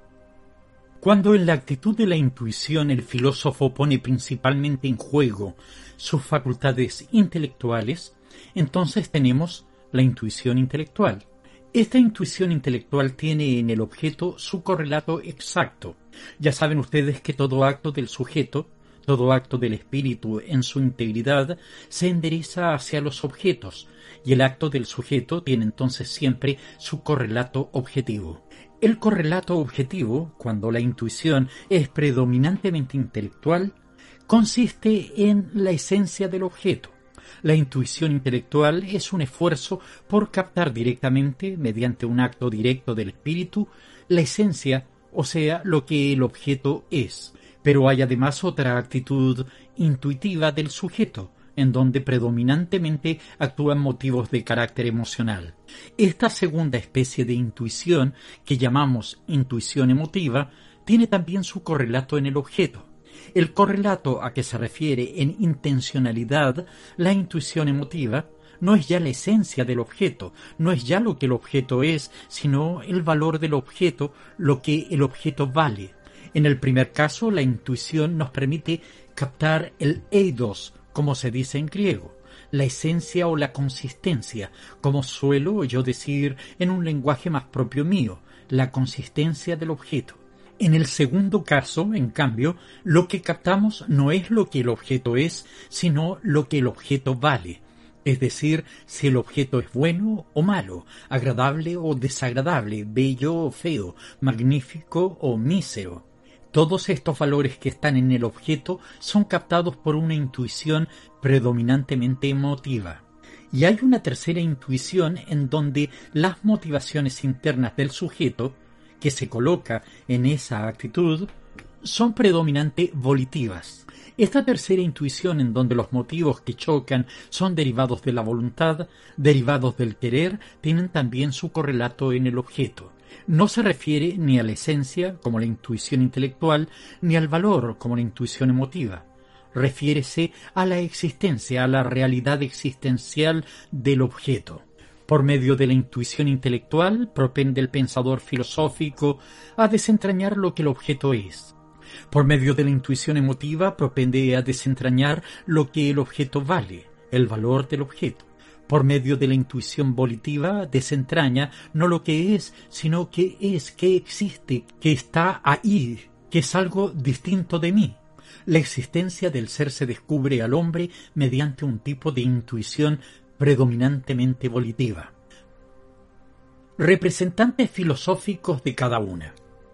Cuando en la actitud de la intuición el filósofo pone principalmente en juego sus facultades intelectuales, entonces tenemos la intuición intelectual. Esta intuición intelectual tiene en el objeto su correlato exacto. Ya saben ustedes que todo acto del sujeto, todo acto del espíritu en su integridad, se endereza hacia los objetos, y el acto del sujeto tiene entonces siempre su correlato objetivo. El correlato objetivo, cuando la intuición es predominantemente intelectual, consiste en la esencia del objeto. La intuición intelectual es un esfuerzo por captar directamente, mediante un acto directo del espíritu, la esencia, o sea, lo que el objeto es. Pero hay además otra actitud intuitiva del sujeto, en donde predominantemente actúan motivos de carácter emocional. Esta segunda especie de intuición, que llamamos intuición emotiva, tiene también su correlato en el objeto. El correlato a que se refiere en intencionalidad la intuición emotiva no es ya la esencia del objeto, no es ya lo que el objeto es, sino el valor del objeto, lo que el objeto vale. En el primer caso, la intuición nos permite captar el eidos, como se dice en griego, la esencia o la consistencia, como suelo yo decir en un lenguaje más propio mío, la consistencia del objeto. En el segundo caso, en cambio, lo que captamos no es lo que el objeto es, sino lo que el objeto vale, es decir, si el objeto es bueno o malo, agradable o desagradable, bello o feo, magnífico o mísero. Todos estos valores que están en el objeto son captados por una intuición predominantemente emotiva. Y hay una tercera intuición en donde las motivaciones internas del sujeto, que se coloca en esa actitud, son predominantemente volitivas. Esta tercera intuición, en donde los motivos que chocan son derivados de la voluntad, derivados del querer, tienen también su correlato en el objeto. No se refiere ni a la esencia, como la intuición intelectual, ni al valor, como la intuición emotiva. Refiérese a la existencia, a la realidad existencial del objeto. Por medio de la intuición intelectual, propende el pensador filosófico a desentrañar lo que el objeto es. Por medio de la intuición emotiva, propende a desentrañar lo que el objeto vale, el valor del objeto. Por medio de la intuición volitiva, desentraña no lo que es, sino que es, que existe, que está ahí, que es algo distinto de mí. La existencia del ser se descubre al hombre mediante un tipo de intuición predominantemente volitiva. Representantes filosóficos de cada una.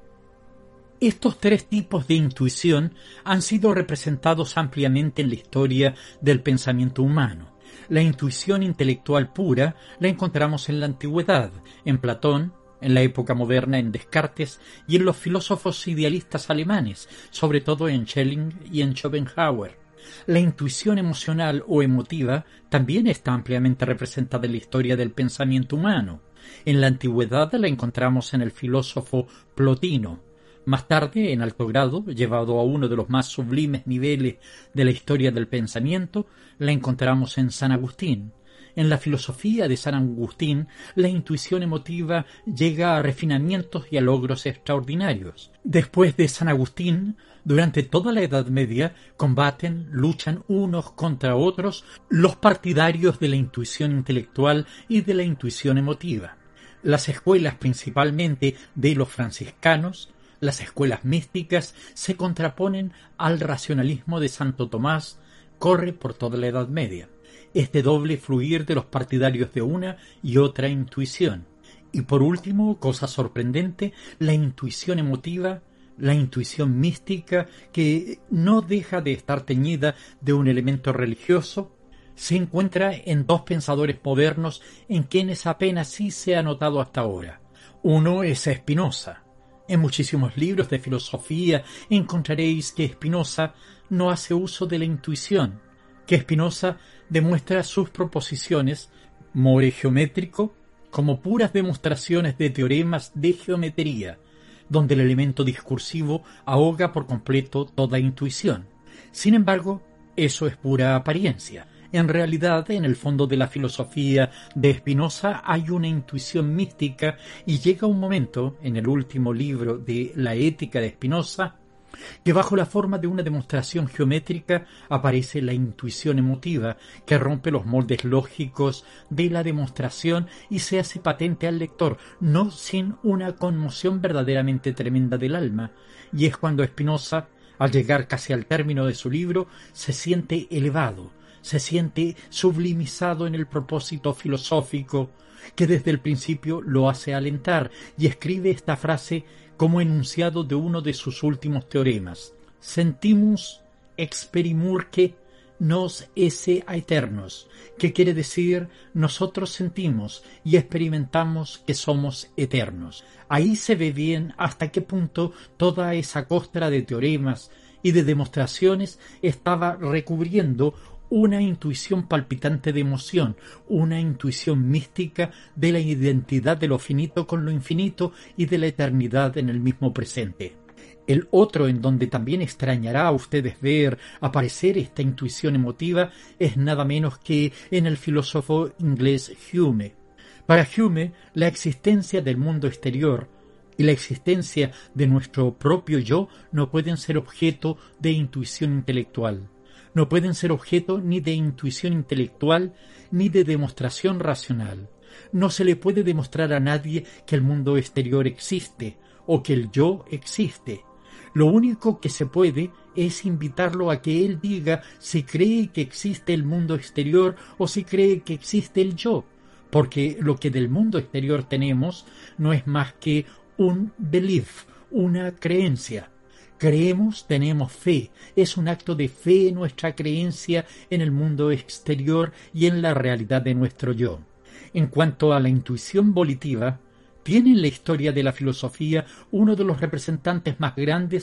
Estos tres tipos de intuición han sido representados ampliamente en la historia del pensamiento humano. La intuición intelectual pura la encontramos en la antigüedad, en Platón, en la época moderna en Descartes y en los filósofos idealistas alemanes, sobre todo en Schelling y en Schopenhauer. La intuición emocional o emotiva también está ampliamente representada en la historia del pensamiento humano. En la antigüedad la encontramos en el filósofo Plotino. Más tarde, en alto grado, llevado a uno de los más sublimes niveles de la historia del pensamiento, la encontramos en San Agustín. En la filosofía de San Agustín, la intuición emotiva llega a refinamientos y a logros extraordinarios. Después de San Agustín, durante toda la Edad Media, combaten, luchan unos contra otros los partidarios de la intuición intelectual y de la intuición emotiva. Las escuelas, principalmente de los franciscanos, las escuelas místicas, se contraponen al racionalismo de Santo Tomás, corre por toda la Edad Media. Este doble fluir de los partidarios de una y otra intuición. Y por último, cosa sorprendente, la intuición emotiva, la intuición mística, que no deja de estar teñida de un elemento religioso, se encuentra en dos pensadores modernos en quienes apenas sí se ha notado hasta ahora. Uno es Spinoza. En muchísimos libros de filosofía encontraréis que Spinoza no hace uso de la intuición, que Spinoza demuestra sus proposiciones, more geométrico, como puras demostraciones de teoremas de geometría, donde el elemento discursivo ahoga por completo toda intuición. Sin embargo, eso es pura apariencia. En realidad, en el fondo de la filosofía de Spinoza hay una intuición mística y llega un momento, en el último libro de La Ética de Spinoza, que bajo la forma de una demostración geométrica aparece la intuición emotiva, que rompe los moldes lógicos de la demostración y se hace patente al lector, no sin una conmoción verdaderamente tremenda del alma. Y es cuando Spinoza, al llegar casi al término de su libro, se siente elevado, se siente sublimizado en el propósito filosófico que desde el principio lo hace alentar, y escribe esta frase como enunciado de uno de sus últimos teoremas: Sentimus experimurque nos esse aeternos, que quiere decir nosotros sentimos y experimentamos que somos eternos. Ahí se ve bien hasta qué punto toda esa costra de teoremas y de demostraciones estaba recubriendo una intuición palpitante de emoción, una intuición mística de la identidad de lo finito con lo infinito y de la eternidad en el mismo presente. El otro en donde también extrañará a ustedes ver aparecer esta intuición emotiva es nada menos que en el filósofo inglés Hume. Para Hume, la existencia del mundo exterior y la existencia de nuestro propio yo no pueden ser objeto de intuición intelectual. No pueden ser objeto ni de intuición intelectual ni de demostración racional. No se le puede demostrar a nadie que el mundo exterior existe o que el yo existe. Lo único que se puede es invitarlo a que él diga si cree que existe el mundo exterior o si cree que existe el yo, porque lo que del mundo exterior tenemos no es más que un belief, una creencia. Creemos, tenemos fe. Es un acto de fe nuestra creencia en el mundo exterior y en la realidad de nuestro yo. En cuanto a la intuición volitiva, tiene en la historia de la filosofía uno de los representantes más grandes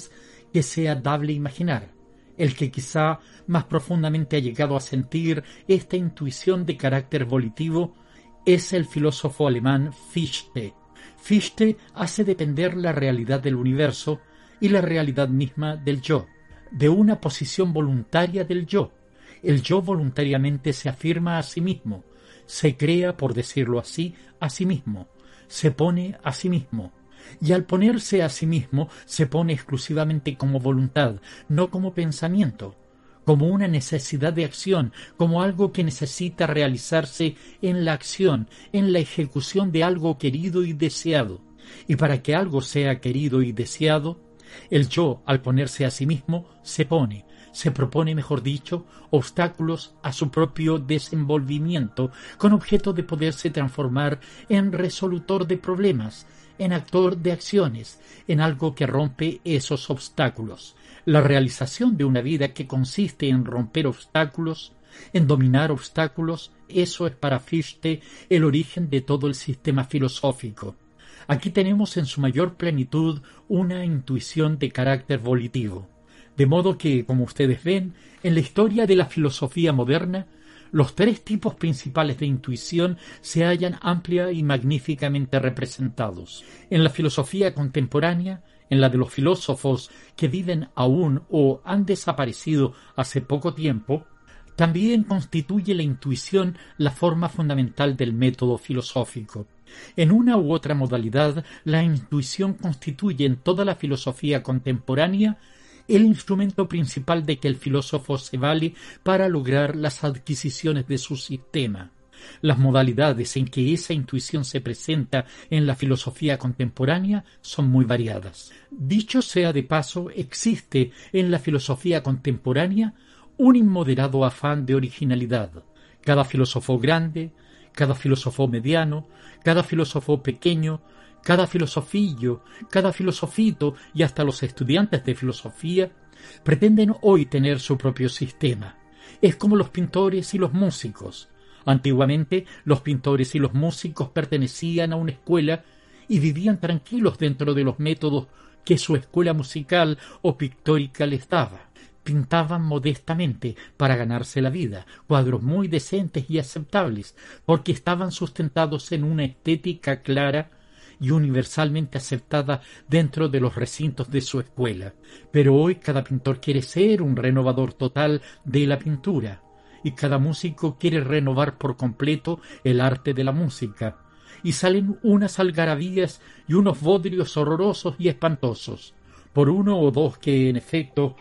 que sea dable imaginar. El que quizá más profundamente ha llegado a sentir esta intuición de carácter volitivo es el filósofo alemán Fichte. Fichte hace depender la realidad del universo y la realidad misma del yo, de una posición voluntaria del yo. El yo voluntariamente se afirma a sí mismo, se crea, por decirlo así, a sí mismo, se pone a sí mismo. Y al ponerse a sí mismo, se pone exclusivamente como voluntad, no como pensamiento, como una necesidad de acción, como algo que necesita realizarse en la acción, en la ejecución de algo querido y deseado. Y para que algo sea querido y deseado, el yo, al ponerse a sí mismo, se pone, se propone, mejor dicho, obstáculos a su propio desenvolvimiento, con objeto de poderse transformar en resolutor de problemas, en actor de acciones, en algo que rompe esos obstáculos. La realización de una vida que consiste en romper obstáculos, en dominar obstáculos, eso es para Fichte el origen de todo el sistema filosófico. Aquí tenemos en su mayor plenitud una intuición de carácter volitivo. De modo que, como ustedes ven, en la historia de la filosofía moderna, los tres tipos principales de intuición se hallan amplia y magníficamente representados. En la filosofía contemporánea, en la de los filósofos que viven aún o han desaparecido hace poco tiempo, también constituye la intuición la forma fundamental del método filosófico. En una u otra modalidad, la intuición constituye en toda la filosofía contemporánea el instrumento principal de que el filósofo se vale para lograr las adquisiciones de su sistema. Las modalidades en que esa intuición se presenta en la filosofía contemporánea son muy variadas. Dicho sea de paso, existe en la filosofía contemporánea un inmoderado afán de originalidad. Cada filósofo grande, cada filósofo mediano, cada filósofo pequeño, cada filosofillo, cada filosofito y hasta los estudiantes de filosofía pretenden hoy tener su propio sistema. Es como los pintores y los músicos. Antiguamente los pintores y los músicos pertenecían a una escuela y vivían tranquilos dentro de los métodos que su escuela musical o pictórica les daba. Pintaban modestamente para ganarse la vida, cuadros muy decentes y aceptables, porque estaban sustentados en una estética clara y universalmente aceptada dentro de los recintos de su escuela. Pero hoy cada pintor quiere ser un renovador total de la pintura, y cada músico quiere renovar por completo el arte de la música, y salen unas algarabías y unos bodrios horrorosos y espantosos, por uno o dos que en efecto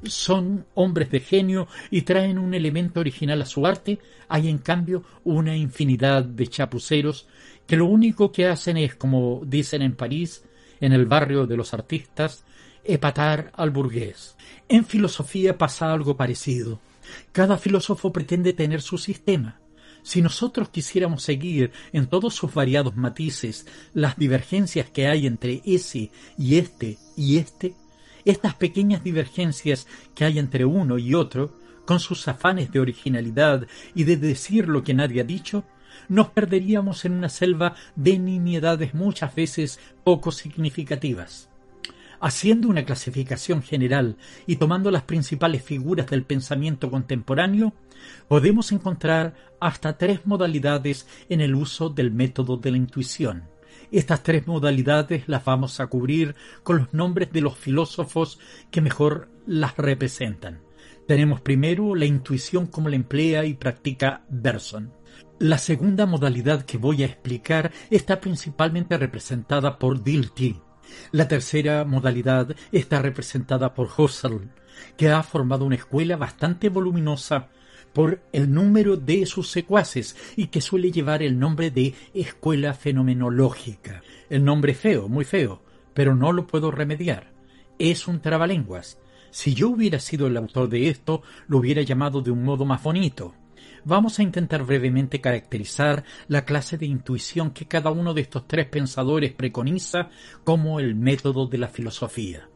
son hombres de genio y traen un elemento original a su arte. Hay en cambio una infinidad de chapuceros que lo único que hacen es, como dicen en París, en el barrio de los artistas, epatar al burgués. En filosofía pasa algo parecido. Cada filósofo pretende tener su sistema. Si nosotros quisiéramos seguir en todos sus variados matices las divergencias que hay entre ese y este y este, estas pequeñas divergencias que hay entre uno y otro, con sus afanes de originalidad y de decir lo que nadie ha dicho, nos perderíamos en una selva de nimiedades muchas veces poco significativas. Haciendo una clasificación general y tomando las principales figuras del pensamiento contemporáneo, podemos encontrar hasta tres modalidades en el uso del método de la intuición. Estas tres modalidades las vamos a cubrir con los nombres de los filósofos que mejor las representan. Tenemos primero la intuición como la emplea y practica Bergson. La segunda modalidad que voy a explicar está principalmente representada por Dilthey. La tercera modalidad está representada por Husserl, que ha formado una escuela bastante voluminosa por el número de sus secuaces y que suele llevar el nombre de escuela fenomenológica. El nombre es feo, muy feo, pero no lo puedo remediar. Es un trabalenguas. Si yo hubiera sido el autor de esto, lo hubiera llamado de un modo más bonito. Vamos a intentar brevemente caracterizar la clase de intuición que cada uno de estos tres pensadores preconiza como el método de la filosofía.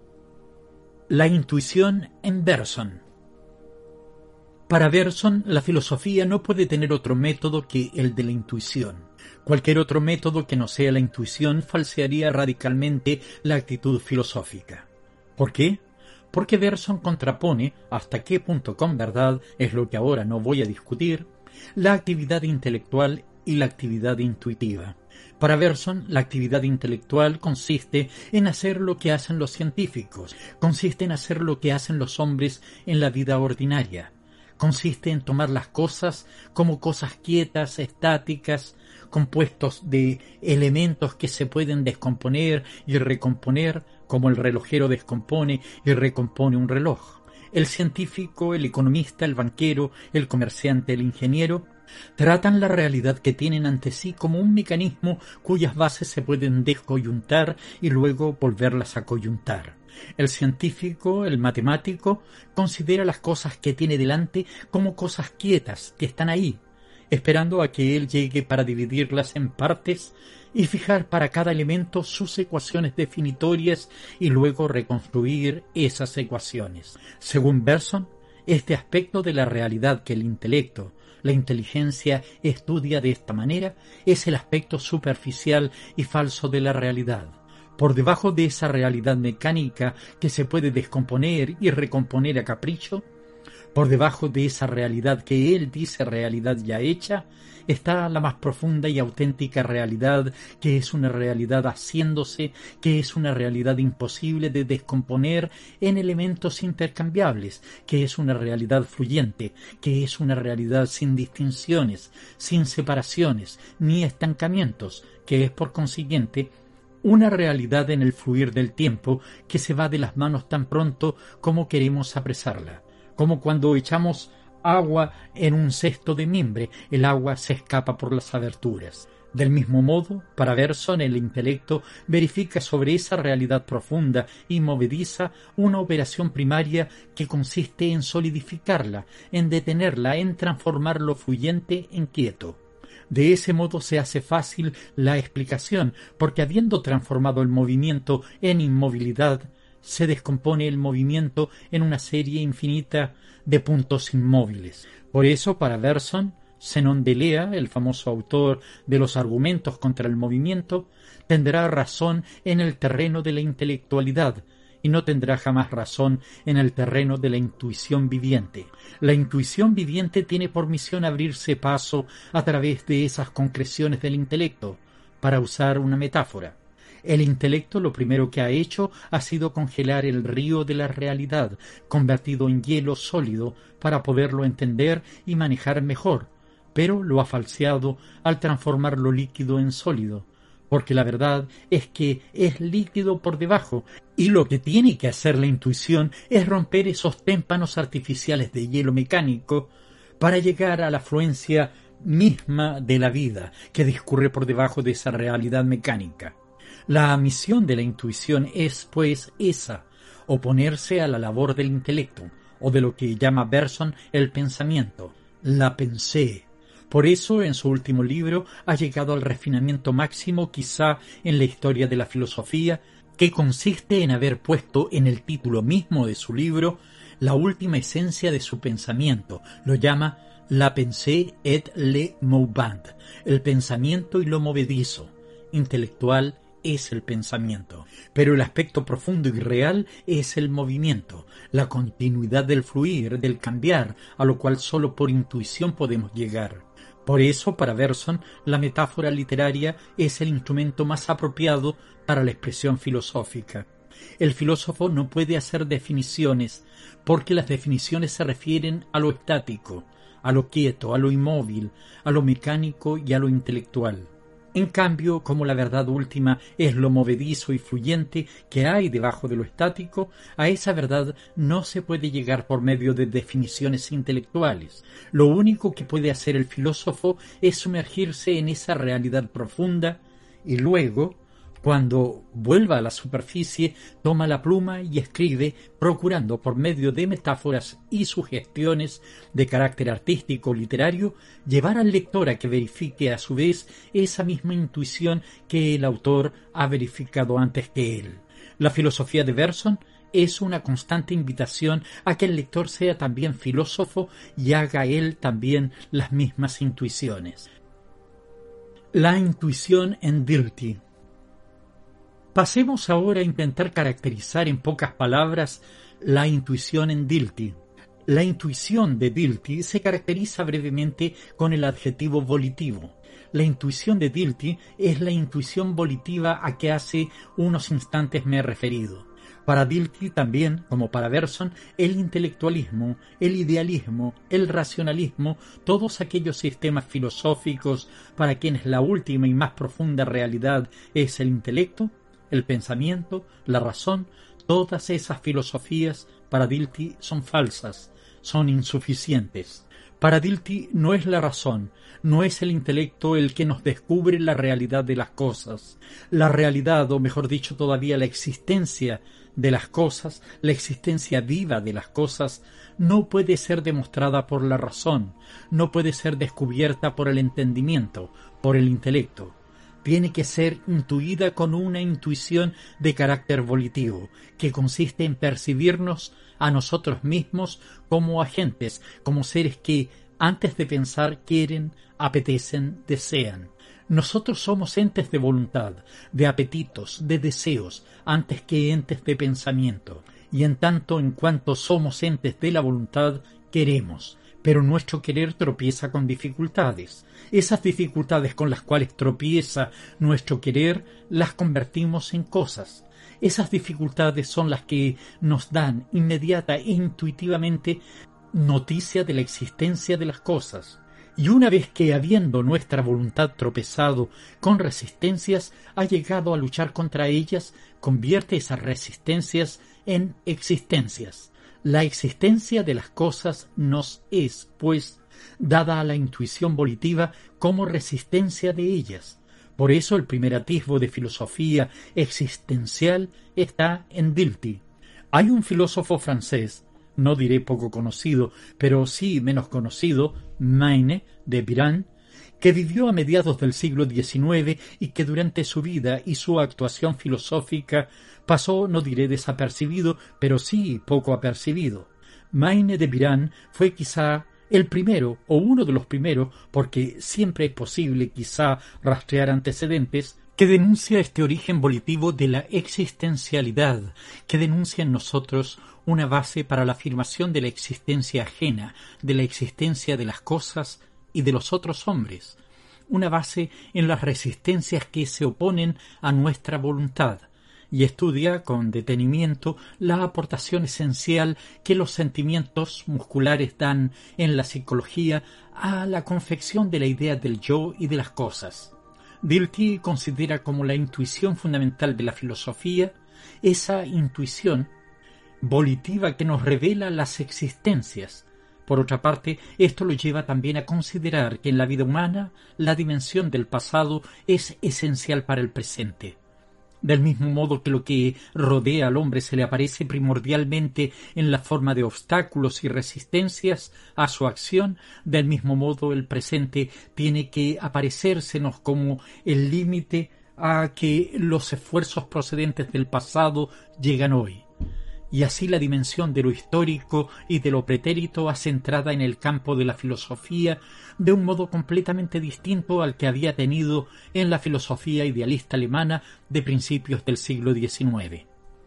La intuición en Bergson. Para Bergson, la filosofía no puede tener otro método que el de la intuición. Cualquier otro método que no sea la intuición falsearía radicalmente la actitud filosófica. ¿Por qué? Porque Bergson contrapone, hasta qué punto con verdad, es lo que ahora no voy a discutir, la actividad intelectual y la actividad intuitiva. Para Bergson, la actividad intelectual consiste en hacer lo que hacen los científicos, consiste en hacer lo que hacen los hombres en la vida ordinaria, consiste en tomar las cosas como cosas quietas, estáticas, compuestos de elementos que se pueden descomponer y recomponer, como el relojero descompone y recompone un reloj. El científico, el economista, el banquero, el comerciante, el ingeniero, tratan la realidad que tienen ante sí como un mecanismo cuyas bases se pueden descoyuntar y luego volverlas a coyuntar. El científico, el matemático, considera las cosas que tiene delante como cosas quietas, que están ahí, esperando a que él llegue para dividirlas en partes y fijar para cada elemento sus ecuaciones definitorias y luego reconstruir esas ecuaciones. Según Bergson, este aspecto de la realidad que el intelecto, la inteligencia estudia de esta manera, es el aspecto superficial y falso de la realidad. Por debajo de esa realidad mecánica que se puede descomponer y recomponer a capricho, por debajo de esa realidad que él dice realidad ya hecha, está la más profunda y auténtica realidad, que es una realidad haciéndose, que es una realidad imposible de descomponer en elementos intercambiables, que es una realidad fluyente, que es una realidad sin distinciones, sin separaciones, ni estancamientos, que es por consiguiente una realidad en el fluir del tiempo que se va de las manos tan pronto como queremos apresarla. Como cuando echamos agua en un cesto de mimbre, el agua se escapa por las aberturas. Del mismo modo, para Bergson, el intelecto verifica sobre esa realidad profunda y movediza una operación primaria que consiste en solidificarla, en detenerla, en transformar lo fluyente en quieto. De ese modo se hace fácil la explicación, porque habiendo transformado el movimiento en inmovilidad, se descompone el movimiento en una serie infinita de puntos inmóviles. Por eso, para Bergson, Zenón de Lea, el famoso autor de los argumentos contra el movimiento, tendrá razón en el terreno de la intelectualidad y no tendrá jamás razón en el terreno de la intuición viviente. La intuición viviente tiene por misión abrirse paso a través de esas concreciones del intelecto, para usar una metáfora. El intelecto lo primero que ha hecho ha sido congelar el río de la realidad, convertido en hielo sólido para poderlo entender y manejar mejor, pero lo ha falseado al transformar lo líquido en sólido, porque la verdad es que es líquido por debajo, y lo que tiene que hacer la intuición es romper esos témpanos artificiales de hielo mecánico para llegar a la fluencia misma de la vida que discurre por debajo de esa realidad mecánica. La misión de la intuición es, pues, esa, oponerse a la labor del intelecto, o de lo que llama Bergson el pensamiento, la pensée. Por eso, en su último libro, ha llegado al refinamiento máximo quizá en la historia de la filosofía, que consiste en haber puesto en el título mismo de su libro la última esencia de su pensamiento. Lo llama la pensée et le mouvement, el pensamiento y lo movedizo, intelectual es el pensamiento, pero el aspecto profundo y real es el movimiento, la continuidad del fluir, del cambiar, a lo cual sólo por intuición podemos llegar. Por eso, para Bergson, la metáfora literaria es el instrumento más apropiado para la expresión filosófica. El filósofo no puede hacer definiciones, porque las definiciones se refieren a lo estático, a lo quieto, a lo inmóvil, a lo mecánico y a lo intelectual. En cambio, como la verdad última es lo movedizo y fluyente que hay debajo de lo estático, a esa verdad no se puede llegar por medio de definiciones intelectuales. Lo único que puede hacer el filósofo es sumergirse en esa realidad profunda y luego, cuando vuelva a la superficie, toma la pluma y escribe, procurando por medio de metáforas y sugestiones de carácter artístico o literario, llevar al lector a que verifique a su vez esa misma intuición que el autor ha verificado antes que él. La filosofía de Bergson es una constante invitación a que el lector sea también filósofo y haga él también las mismas intuiciones. La intuición en Dilthey. Pasemos ahora a intentar caracterizar en pocas palabras la intuición en Dilthey. La intuición de Dilthey se caracteriza brevemente con el adjetivo volitivo. La intuición de Dilthey es la intuición volitiva a que hace unos instantes me he referido. Para Dilthey también, como para Bergson, el intelectualismo, el idealismo, el racionalismo, todos aquellos sistemas filosóficos para quienes la última y más profunda realidad es el intelecto, el pensamiento, la razón, todas esas filosofías para Dilthey son falsas, son insuficientes. Para Dilthey no es la razón, no es el intelecto el que nos descubre la realidad de las cosas. La realidad, o mejor dicho todavía, la existencia de las cosas, la existencia viva de las cosas, no puede ser demostrada por la razón, no puede ser descubierta por el entendimiento, por el intelecto. Tiene que ser intuida con una intuición de carácter volitivo, que consiste en percibirnos a nosotros mismos como agentes, como seres que, antes de pensar, quieren, apetecen, desean. Nosotros somos entes de voluntad, de apetitos, de deseos, antes que entes de pensamiento, y en tanto en cuanto somos entes de la voluntad, queremos. Pero nuestro querer tropieza con dificultades. Esas dificultades con las cuales tropieza nuestro querer las convertimos en cosas. Esas dificultades son las que nos dan inmediata e intuitivamente noticia de la existencia de las cosas. Y una vez que, habiendo nuestra voluntad tropezado con resistencias, ha llegado a luchar contra ellas, convierte esas resistencias en existencias. La existencia de las cosas nos es, pues, dada a la intuición volitiva como resistencia de ellas. Por eso el primer atisbo de filosofía existencial está en Dilthey. Hay un filósofo francés, no diré poco conocido, pero sí menos conocido, Maine de Biran, que vivió a mediados del siglo diecinueve y que durante su vida y su actuación filosófica pasó, no diré desapercibido, pero sí poco apercibido. Maine de Biran fue quizá el primero, o uno de los primeros, porque siempre es posible quizá rastrear antecedentes, que denuncia este origen volitivo de la existencialidad, que denuncia en nosotros una base para la afirmación de la existencia ajena, de la existencia de las cosas y de los otros hombres, una base en las resistencias que se oponen a nuestra voluntad, y estudia con detenimiento la aportación esencial que los sentimientos musculares dan en la psicología a la confección de la idea del yo y de las cosas. Dilthey considera como la intuición fundamental de la filosofía esa intuición volitiva que nos revela las existencias. Por otra parte, esto lo lleva también a considerar que en la vida humana la dimensión del pasado es esencial para el presente. Del mismo modo que lo que rodea al hombre se le aparece primordialmente en la forma de obstáculos y resistencias a su acción, del mismo modo el presente tiene que aparecérsenos como el límite a que los esfuerzos procedentes del pasado llegan hoy. Y así la dimensión de lo histórico y de lo pretérito acentrada en el campo de la filosofía de un modo completamente distinto al que había tenido en la filosofía idealista alemana de principios del siglo diecinueve.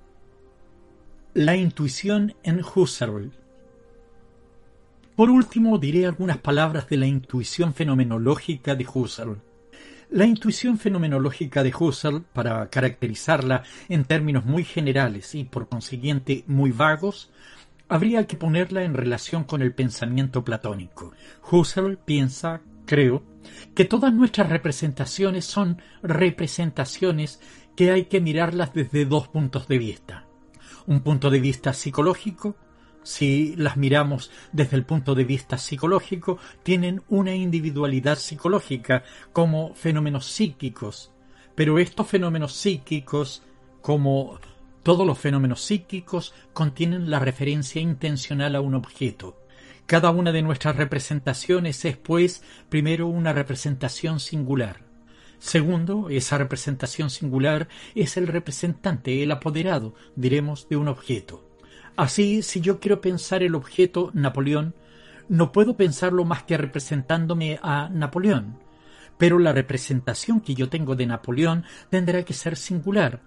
La intuición en Husserl. Por último, diré algunas palabras de la intuición fenomenológica de Husserl. La intuición fenomenológica de Husserl, para caracterizarla en términos muy generales y por consiguiente muy vagos, habría que ponerla en relación con el pensamiento platónico. Husserl piensa, creo, que todas nuestras representaciones son representaciones que hay que mirarlas desde dos puntos de vista. Un punto de vista psicológico. Si las miramos desde el punto de vista psicológico, tienen una individualidad psicológica como fenómenos psíquicos, pero estos fenómenos psíquicos, como todos los fenómenos psíquicos, contienen la referencia intencional a un objeto. Cada una de nuestras representaciones es, pues, primero una representación singular. Segundo, esa representación singular es el representante, el apoderado, diremos, de un objeto. Así, si yo quiero pensar el objeto Napoleón, no puedo pensarlo más que representándome a Napoleón, pero la representación que yo tengo de Napoleón tendrá que ser singular,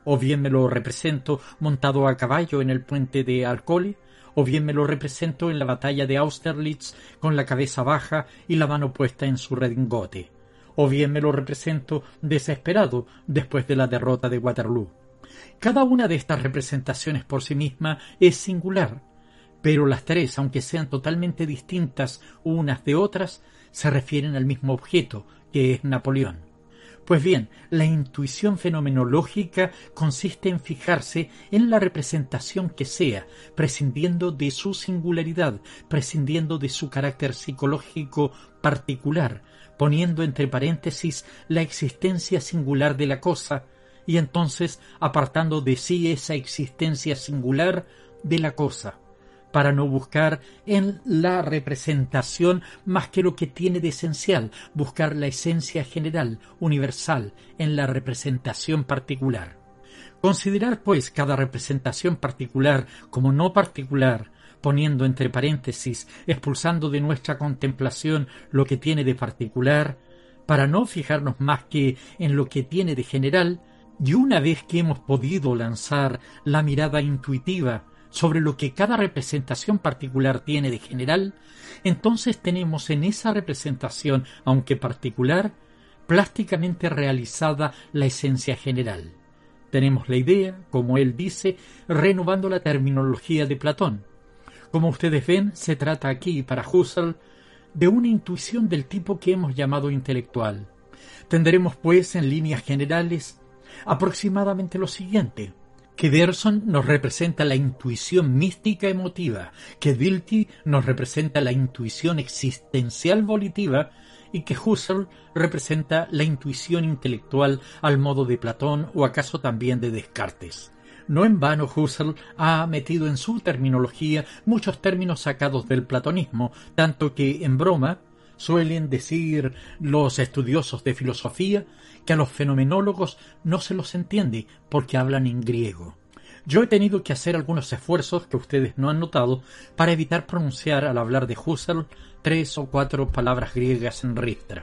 o bien me lo represento montado a caballo en el puente de Arcole, o bien me lo represento en la batalla de Austerlitz con la cabeza baja y la mano puesta en su redingote, o bien me lo represento desesperado después de la derrota de Waterloo. Cada una de estas representaciones por sí misma es singular, pero las tres, aunque sean totalmente distintas unas de otras, se refieren al mismo objeto, que es Napoleón. Pues bien, la intuición fenomenológica consiste en fijarse en la representación que sea, prescindiendo de su singularidad, prescindiendo de su carácter psicológico particular, poniendo entre paréntesis la existencia singular de la cosa, y entonces apartando de sí esa existencia singular de la cosa, para no buscar en la representación más que lo que tiene de esencial, buscar la esencia general, universal, en la representación particular. Considerar, pues, cada representación particular como no particular, poniendo entre paréntesis, expulsando de nuestra contemplación lo que tiene de particular, para no fijarnos más que en lo que tiene de general, y una vez que hemos podido lanzar la mirada intuitiva sobre lo que cada representación particular tiene de general, entonces tenemos en esa representación, aunque particular, plásticamente realizada la esencia general. Tenemos la idea, como él dice, renovando la terminología de Platón. Como ustedes ven, se trata aquí, para Husserl, de una intuición del tipo que hemos llamado intelectual. Tendremos, pues, en líneas generales, aproximadamente lo siguiente: que Bergson nos representa la intuición mística emotiva, que Dilthey nos representa la intuición existencial volitiva y que Husserl representa la intuición intelectual al modo de Platón o acaso también de Descartes. No en vano Husserl ha metido en su terminología muchos términos sacados del platonismo, tanto que en broma suelen decir los estudiosos de filosofía que a los fenomenólogos no se los entiende porque hablan en griego. Yo he tenido que hacer algunos esfuerzos que ustedes no han notado para evitar pronunciar al hablar de Husserl tres o cuatro palabras griegas en ristra.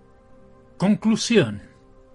Conclusión.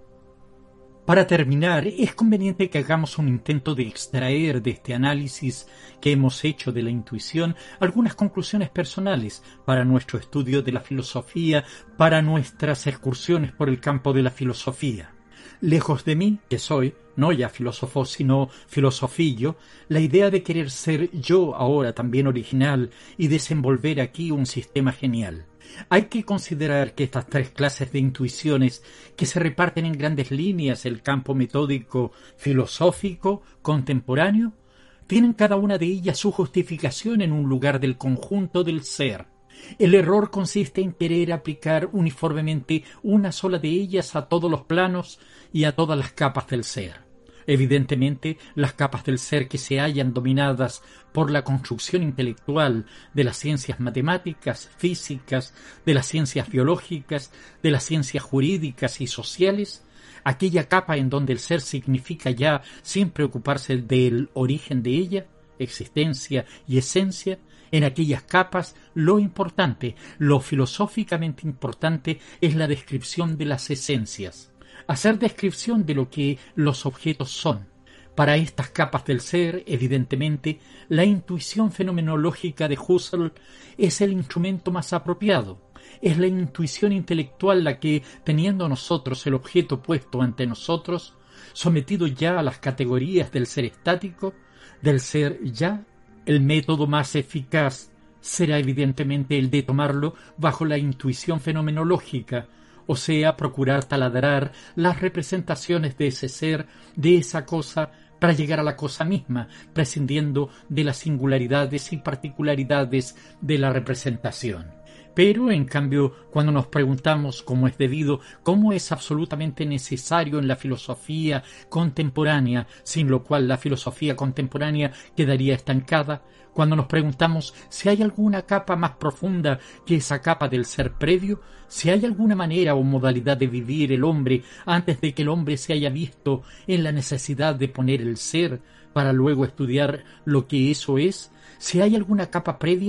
Para terminar, es conveniente que hagamos un intento de extraer de este análisis que hemos hecho de la intuición algunas conclusiones personales para nuestro estudio de la filosofía, para nuestras excursiones por el campo de la filosofía. Lejos de mí, que soy, no ya filósofo, sino filosofillo, la idea de querer ser yo ahora también original y desenvolver aquí un sistema genial. Hay que considerar que estas tres clases de intuiciones, que se reparten en grandes líneas el campo metódico, filosófico, contemporáneo, tienen cada una de ellas su justificación en un lugar del conjunto del ser. El error consiste en querer aplicar uniformemente una sola de ellas a todos los planos y a todas las capas del ser. Evidentemente, las capas del ser que se hallan dominadas por la construcción intelectual de las ciencias matemáticas, físicas, de las ciencias biológicas, de las ciencias jurídicas y sociales, aquella capa en donde el ser significa ya, sin preocuparse del origen de ella, existencia y esencia, en aquellas capas lo importante, lo filosóficamente importante, es la descripción de las esencias. Hacer descripción de lo que los objetos son. Para estas capas del ser, evidentemente, la intuición fenomenológica de Husserl es el instrumento más apropiado. Es la intuición intelectual la que, teniendo nosotros el objeto puesto ante nosotros, sometido ya a las categorías del ser estático, del ser ya, el método más eficaz será evidentemente el de tomarlo bajo la intuición fenomenológica, o sea, procurar taladrar las representaciones de ese ser, de esa cosa, para llegar a la cosa misma, prescindiendo de las singularidades y particularidades de la representación. Pero, en cambio, cuando nos preguntamos, como es debido, cómo es absolutamente necesario en la filosofía contemporánea, sin lo cual la filosofía contemporánea quedaría estancada, cuando nos preguntamos si hay alguna capa más profunda que esa capa del ser previo, si hay alguna manera o modalidad de vivir el hombre antes de que el hombre se haya visto en la necesidad de poner el ser para luego estudiar lo que eso es, si hay alguna capa previa,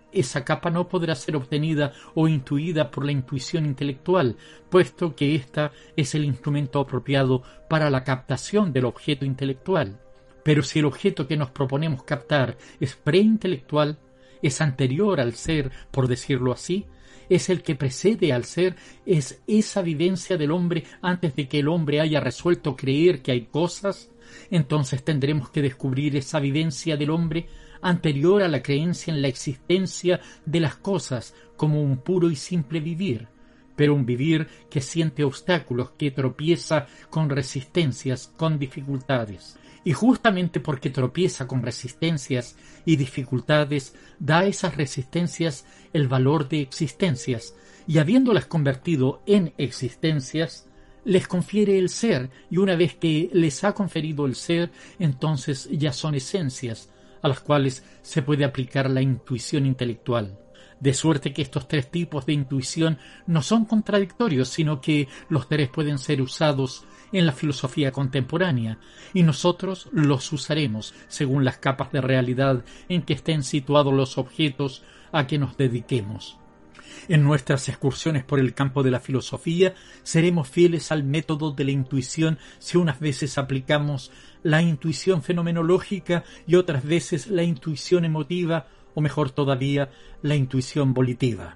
esa capa no podrá ser obtenida o intuida por la intuición intelectual, puesto que ésta es el instrumento apropiado para la captación del objeto intelectual. Pero si el objeto que nos proponemos captar es preintelectual, es anterior al ser, por decirlo así, es el que precede al ser, es esa vivencia del hombre antes de que el hombre haya resuelto creer que hay cosas, entonces tendremos que descubrir esa vivencia del hombre anterior a la creencia en la existencia de las cosas como un puro y simple vivir, pero un vivir que siente obstáculos, que tropieza con resistencias, con dificultades. Y justamente porque tropieza con resistencias y dificultades, da a esas resistencias el valor de existencias, y habiéndolas convertido en existencias, les confiere el ser, y una vez que les ha conferido el ser, entonces ya son esencias, a las cuales se puede aplicar la intuición intelectual. De suerte que estos tres tipos de intuición no son contradictorios, sino que los tres pueden ser usados en la filosofía contemporánea, y nosotros los usaremos según las capas de realidad en que estén situados los objetos a que nos dediquemos. En nuestras excursiones por el campo de la filosofía seremos fieles al método de la intuición si unas veces aplicamos la intuición fenomenológica y otras veces la intuición emotiva, o mejor todavía, la intuición volitiva.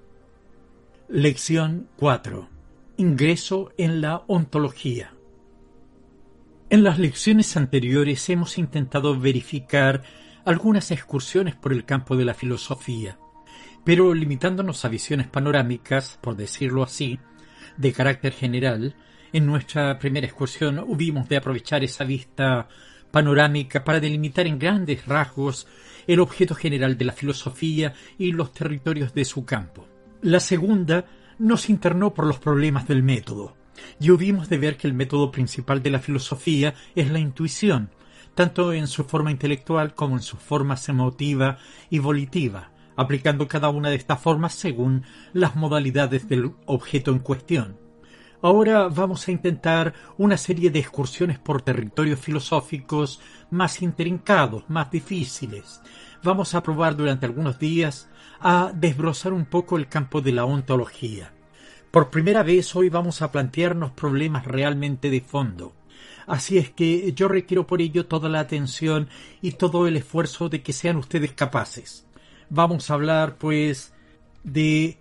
Lección cuatro. Ingreso en la ontología. En las lecciones anteriores hemos intentado verificar algunas excursiones por el campo de la filosofía, pero limitándonos a visiones panorámicas, por decirlo así, de carácter general, en nuestra primera excursión hubimos de aprovechar esa vista panorámica para delimitar en grandes rasgos el objeto general de la filosofía y los territorios de su campo. La segunda nos internó por los problemas del método, y hubimos de ver que el método principal de la filosofía es la intuición, tanto en su forma intelectual como en sus formas emotiva y volitiva, aplicando cada una de estas formas según las modalidades del objeto en cuestión. Ahora vamos a intentar una serie de excursiones por territorios filosóficos más intrincados, más difíciles. Vamos a probar durante algunos días a desbrozar un poco el campo de la ontología. Por primera vez hoy vamos a plantearnos problemas realmente de fondo. Así es que yo requiero por ello toda la atención y todo el esfuerzo de que sean ustedes capaces. Vamos a hablar, pues, de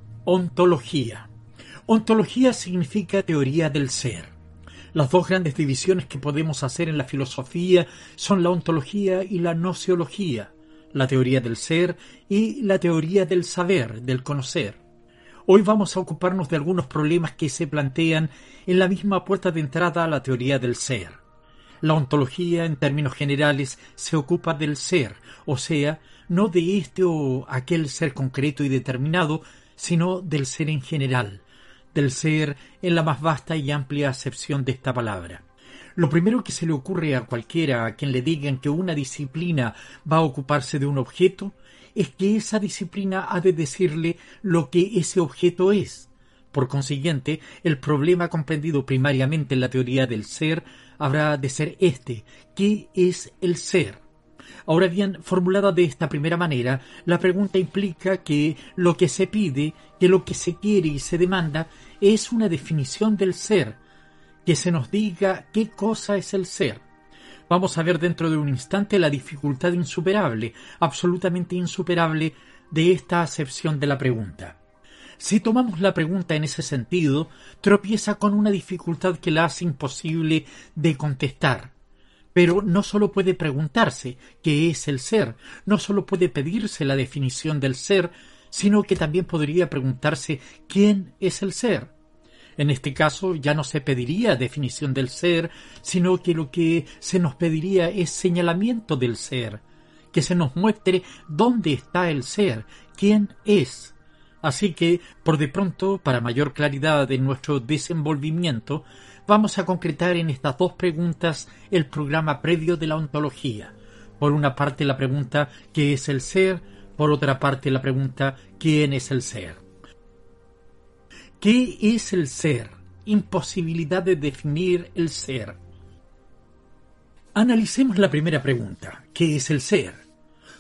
ontología. Ontología significa teoría del ser. Las dos grandes divisiones que podemos hacer en la filosofía son la ontología y la gnoseología, la teoría del ser y la teoría del saber, del conocer. Hoy vamos a ocuparnos de algunos problemas que se plantean en la misma puerta de entrada a la teoría del ser. La ontología, en términos generales, se ocupa del ser, o sea, no de este o aquel ser concreto y determinado, sino del ser en general, del ser en la más vasta y amplia acepción de esta palabra. Lo primero que se le ocurre a cualquiera a quien le digan que una disciplina va a ocuparse de un objeto es que esa disciplina ha de decirle lo que ese objeto es. Por consiguiente, el problema comprendido primariamente en la teoría del ser habrá de ser este: ¿qué es el ser? Ahora bien, formulada de esta primera manera, la pregunta implica que lo que se pide, que lo que se quiere y se demanda, es una definición del ser, que se nos diga qué cosa es el ser. Vamos a ver dentro de un instante la dificultad insuperable, absolutamente insuperable, de esta acepción de la pregunta. Si tomamos la pregunta en ese sentido, tropieza con una dificultad que la hace imposible de contestar. Pero no sólo puede preguntarse qué es el ser, no sólo puede pedirse la definición del ser, sino que también podría preguntarse quién es el ser. En este caso ya no se pediría definición del ser, sino que lo que se nos pediría es señalamiento del ser, que se nos muestre dónde está el ser, quién es. Así que, por de pronto, para mayor claridad en nuestro desenvolvimiento, vamos a concretar en estas dos preguntas el programa previo de la ontología. Por una parte la pregunta ¿qué es el ser? Por otra parte la pregunta ¿quién es el ser? ¿Qué es el ser? Imposibilidad de definir el ser. Analicemos la primera pregunta. ¿Qué es el ser?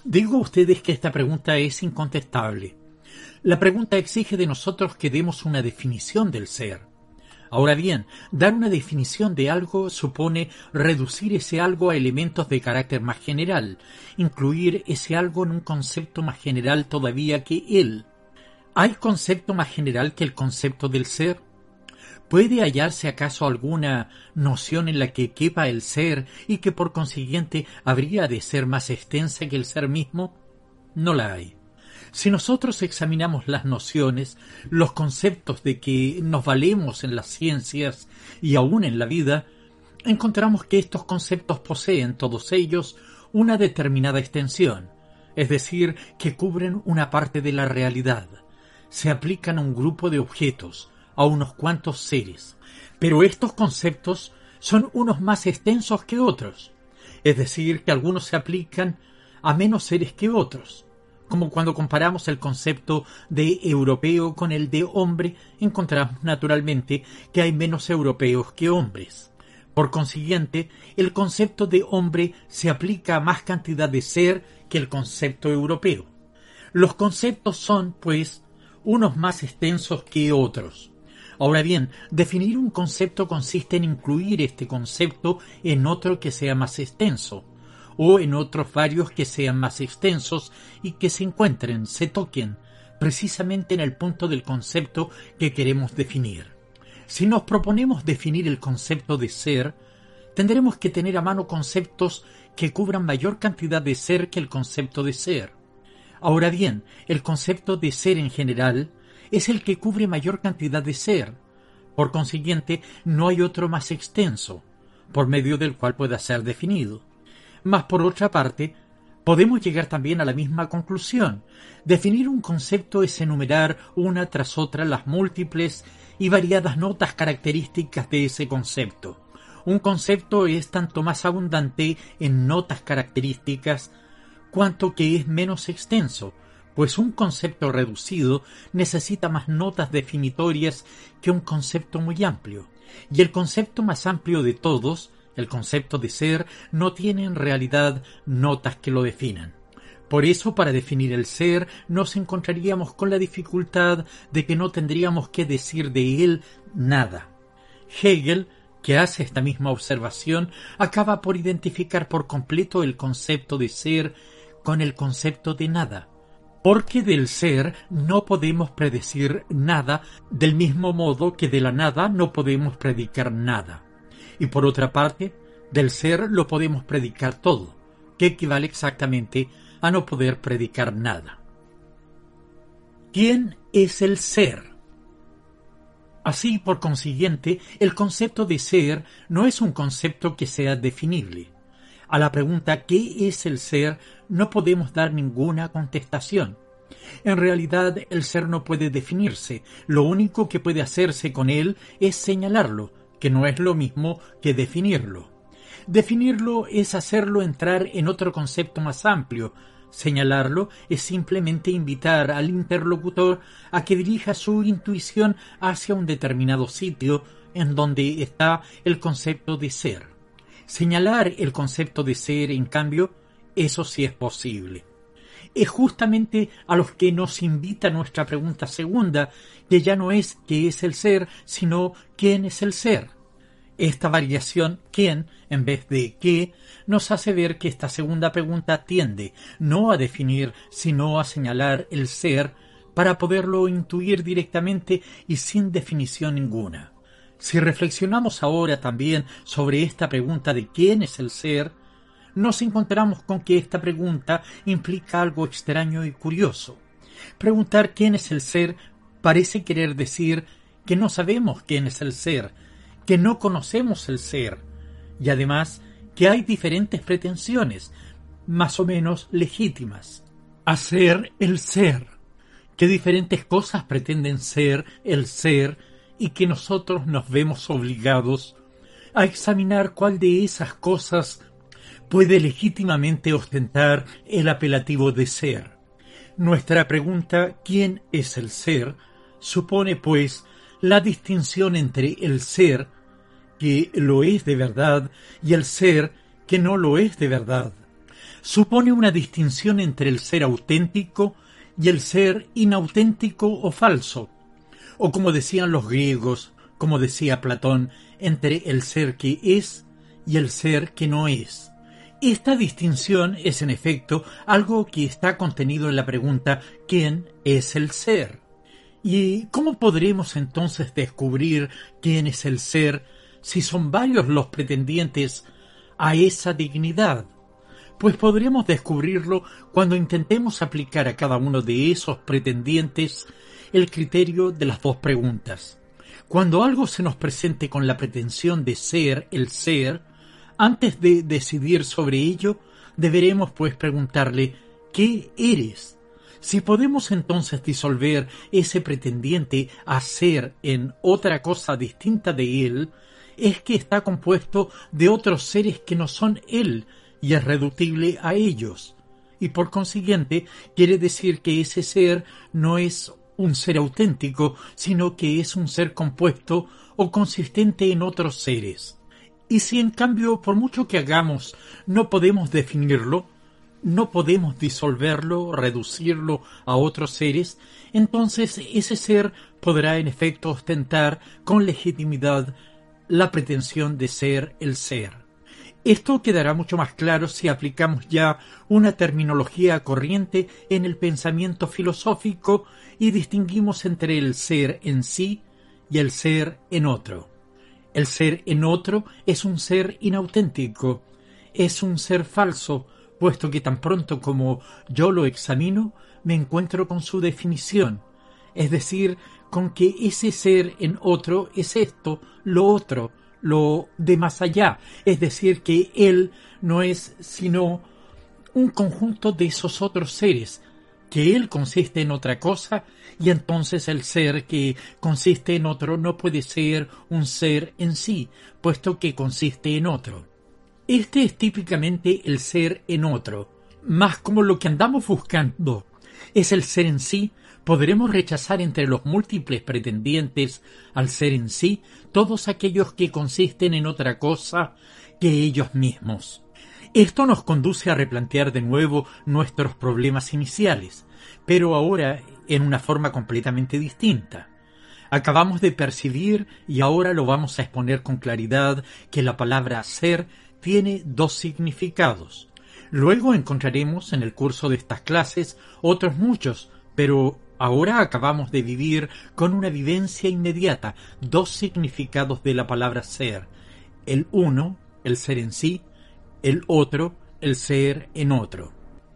Digo a ustedes que esta pregunta es incontestable. La pregunta exige de nosotros que demos una definición del ser. Ahora bien, dar una definición de algo supone reducir ese algo a elementos de carácter más general, incluir ese algo en un concepto más general todavía que él. ¿Hay concepto más general que el concepto del ser? ¿Puede hallarse acaso alguna noción en la que quepa el ser y que por consiguiente habría de ser más extensa que el ser mismo? No la hay. Si nosotros examinamos las nociones, los conceptos de que nos valemos en las ciencias y aún en la vida, encontramos que estos conceptos poseen, todos ellos, una determinada extensión, es decir, que cubren una parte de la realidad. Se aplican a un grupo de objetos, a unos cuantos seres. Pero estos conceptos son unos más extensos que otros, es decir, que algunos se aplican a menos seres que otros. Como cuando comparamos el concepto de europeo con el de hombre, encontramos naturalmente que hay menos europeos que hombres. Por consiguiente, el concepto de hombre se aplica a más cantidad de ser que el concepto europeo. Los conceptos son, pues, unos más extensos que otros. Ahora bien, definir un concepto consiste en incluir este concepto en otro que sea más extenso, o en otros varios que sean más extensos y que se encuentren, se toquen, precisamente en el punto del concepto que queremos definir. Si nos proponemos definir el concepto de ser, tendremos que tener a mano conceptos que cubran mayor cantidad de ser que el concepto de ser. Ahora bien, el concepto de ser en general es el que cubre mayor cantidad de ser. Por consiguiente, no hay otro más extenso, por medio del cual pueda ser definido. Mas, por otra parte, podemos llegar también a la misma conclusión. Definir un concepto es enumerar una tras otra las múltiples y variadas notas características de ese concepto. Un concepto es tanto más abundante en notas características cuanto que es menos extenso, pues un concepto reducido necesita más notas definitorias que un concepto muy amplio, y el concepto más amplio de todos, el concepto de ser, no tiene en realidad notas que lo definan. Por eso, para definir el ser, nos encontraríamos con la dificultad de que no tendríamos que decir de él nada. Hegel, que hace esta misma observación, acaba por identificar por completo el concepto de ser con el concepto de nada, porque del ser no podemos predecir nada, del mismo modo que de la nada no podemos predicar nada. Y por otra parte, del ser lo podemos predicar todo, que equivale exactamente a no poder predicar nada. ¿Quién es el ser? Así, por consiguiente, el concepto de ser no es un concepto que sea definible. A la pregunta ¿qué es el ser? No podemos dar ninguna contestación. En realidad, el ser no puede definirse. Lo único que puede hacerse con él es señalarlo, que no es lo mismo que definirlo. Definirlo es hacerlo entrar en otro concepto más amplio. Señalarlo es simplemente invitar al interlocutor a que dirija su intuición hacia un determinado sitio en donde está el concepto de ser. Señalar el concepto de ser, en cambio, eso sí es posible. Es justamente a los que nos invita nuestra pregunta segunda, que ya no es qué es el ser, sino quién es el ser. Esta variación, quién, en vez de qué, nos hace ver que esta segunda pregunta tiende no a definir, sino a señalar el ser para poderlo intuir directamente y sin definición ninguna. Si reflexionamos ahora también sobre esta pregunta de quién es el ser, nos encontramos con que esta pregunta implica algo extraño y curioso. Preguntar quién es el ser parece querer decir que no sabemos quién es el ser, que no conocemos el ser, y además que hay diferentes pretensiones, más o menos legítimas, a ser el ser, que diferentes cosas pretenden ser el ser y que nosotros nos vemos obligados a examinar cuál de esas cosas puede legítimamente ostentar el apelativo de ser. Nuestra pregunta ¿quién es el ser? Supone, pues, la distinción entre el ser, que lo es de verdad, y el ser, que no lo es de verdad. supone una distinción entre el ser auténtico y el ser inauténtico o falso, o como decían los griegos, como decía Platón, entre el ser que es y el ser que no es. Esta distinción es, en efecto, algo que está contenido en la pregunta ¿quién es el ser? ¿Y cómo podremos entonces descubrir quién es el ser si son varios los pretendientes a esa dignidad? Pues podremos descubrirlo cuando intentemos aplicar a cada uno de esos pretendientes el criterio de las dos preguntas. Cuando algo se nos presente con la pretensión de ser el ser, antes de decidir sobre ello, deberemos pues preguntarle ¿qué eres? Si podemos entonces disolver ese pretendiente a ser en otra cosa distinta de él, es que está compuesto de otros seres que no son él y es reductible a ellos. Y por consiguiente quiere decir que ese ser no es un ser auténtico, sino que es un ser compuesto o consistente en otros seres. Y si en cambio, por mucho que hagamos, no podemos definirlo, no podemos disolverlo, reducirlo a otros seres, entonces ese ser podrá en efecto ostentar con legitimidad la pretensión de ser el ser. Esto quedará mucho más claro si aplicamos ya una terminología corriente en el pensamiento filosófico y distinguimos entre el ser en sí y el ser en otro. El ser en otro es un ser inauténtico, es un ser falso, puesto que tan pronto como yo lo examino, me encuentro con su definición, es decir, con que ese ser en otro es esto, lo otro, lo de más allá, es decir, que él no es sino un conjunto de esos otros seres, que él consiste en otra cosa, y entonces el ser que consiste en otro no puede ser un ser en sí, puesto que consiste en otro. Este es típicamente el ser en otro, mas como lo que andamos buscando es el ser en sí, podremos rechazar entre los múltiples pretendientes al ser en sí todos aquellos que consisten en otra cosa que ellos mismos. Esto nos conduce a replantear de nuevo nuestros problemas iniciales, pero ahora en una forma completamente distinta. Acabamos de percibir, y ahora lo vamos a exponer con claridad, que la palabra ser tiene dos significados. Luego encontraremos en el curso de estas clases otros muchos, pero ahora acabamos de vivir con una vivencia inmediata dos significados de la palabra ser. El uno, el ser en sí, el otro, el ser en otro.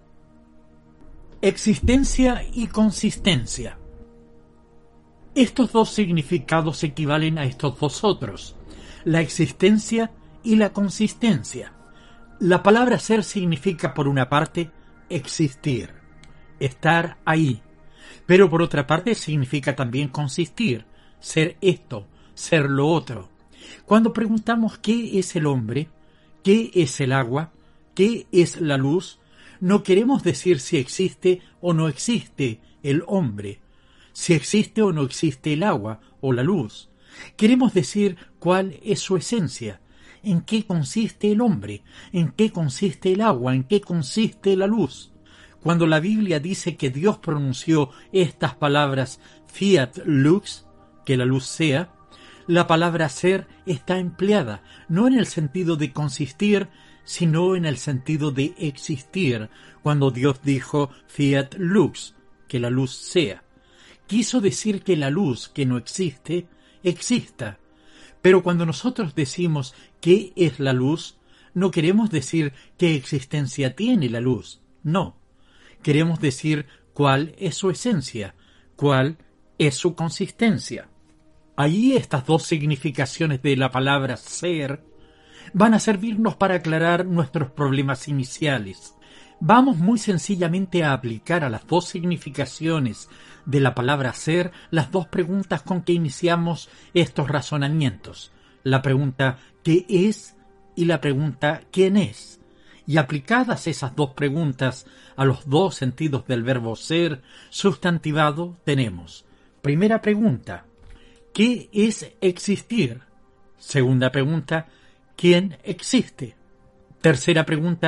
Existencia y consistencia. Estos dos significados equivalen a estos dos otros, la existencia y la consistencia. La palabra ser significa, por una parte, existir, estar ahí, pero por otra parte significa también consistir, ser esto, ser lo otro. Cuando preguntamos qué es el hombre, qué es el agua, qué es la luz, no queremos decir si existe o no existe el hombre, si existe o no existe el agua o la luz. Queremos decir cuál es su esencia, en qué consiste el hombre, en qué consiste el agua, en qué consiste la luz. Cuando la Biblia dice que Dios pronunció estas palabras fiat lux, que la luz sea, la palabra ser está empleada no en el sentido de consistir, sino en el sentido de existir, cuando Dios dijo fiat lux, que la luz sea. Quiso decir que la luz que no existe, exista. Pero cuando nosotros decimos qué es la luz, no queremos decir qué existencia tiene la luz, no. Queremos decir cuál es su esencia, cuál es su consistencia. Allí estas dos significaciones de la palabra ser van a servirnos para aclarar nuestros problemas iniciales. Vamos muy sencillamente a aplicar a las dos significaciones de la palabra ser las dos preguntas con que iniciamos estos razonamientos. La pregunta ¿qué es? Y la pregunta ¿quién es? Y aplicadas esas dos preguntas a los dos sentidos del verbo ser sustantivado tenemos: primera pregunta, ¿qué es existir? Segunda pregunta, ¿quién existe? Tercera pregunta,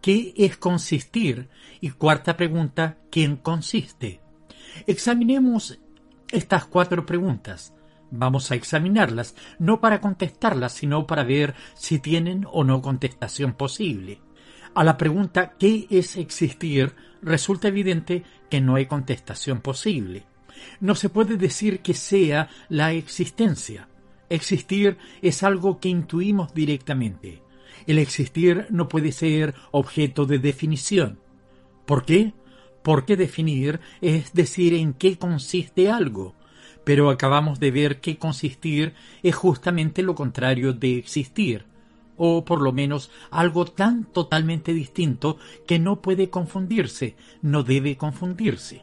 ¿qué es consistir? Y cuarta pregunta, ¿quién consiste? Examinemos estas cuatro preguntas. Vamos a examinarlas, no para contestarlas, sino para ver si tienen o no contestación posible. A la pregunta ¿qué es existir? Resulta evidente que no hay contestación posible. No se puede decir que sea la existencia. Existir es algo que intuimos directamente. El existir no puede ser objeto de definición. ¿Por qué? Porque definir es decir en qué consiste algo. Pero acabamos de ver que consistir es justamente lo contrario de existir, o por lo menos algo tan totalmente distinto que no puede confundirse, no debe confundirse.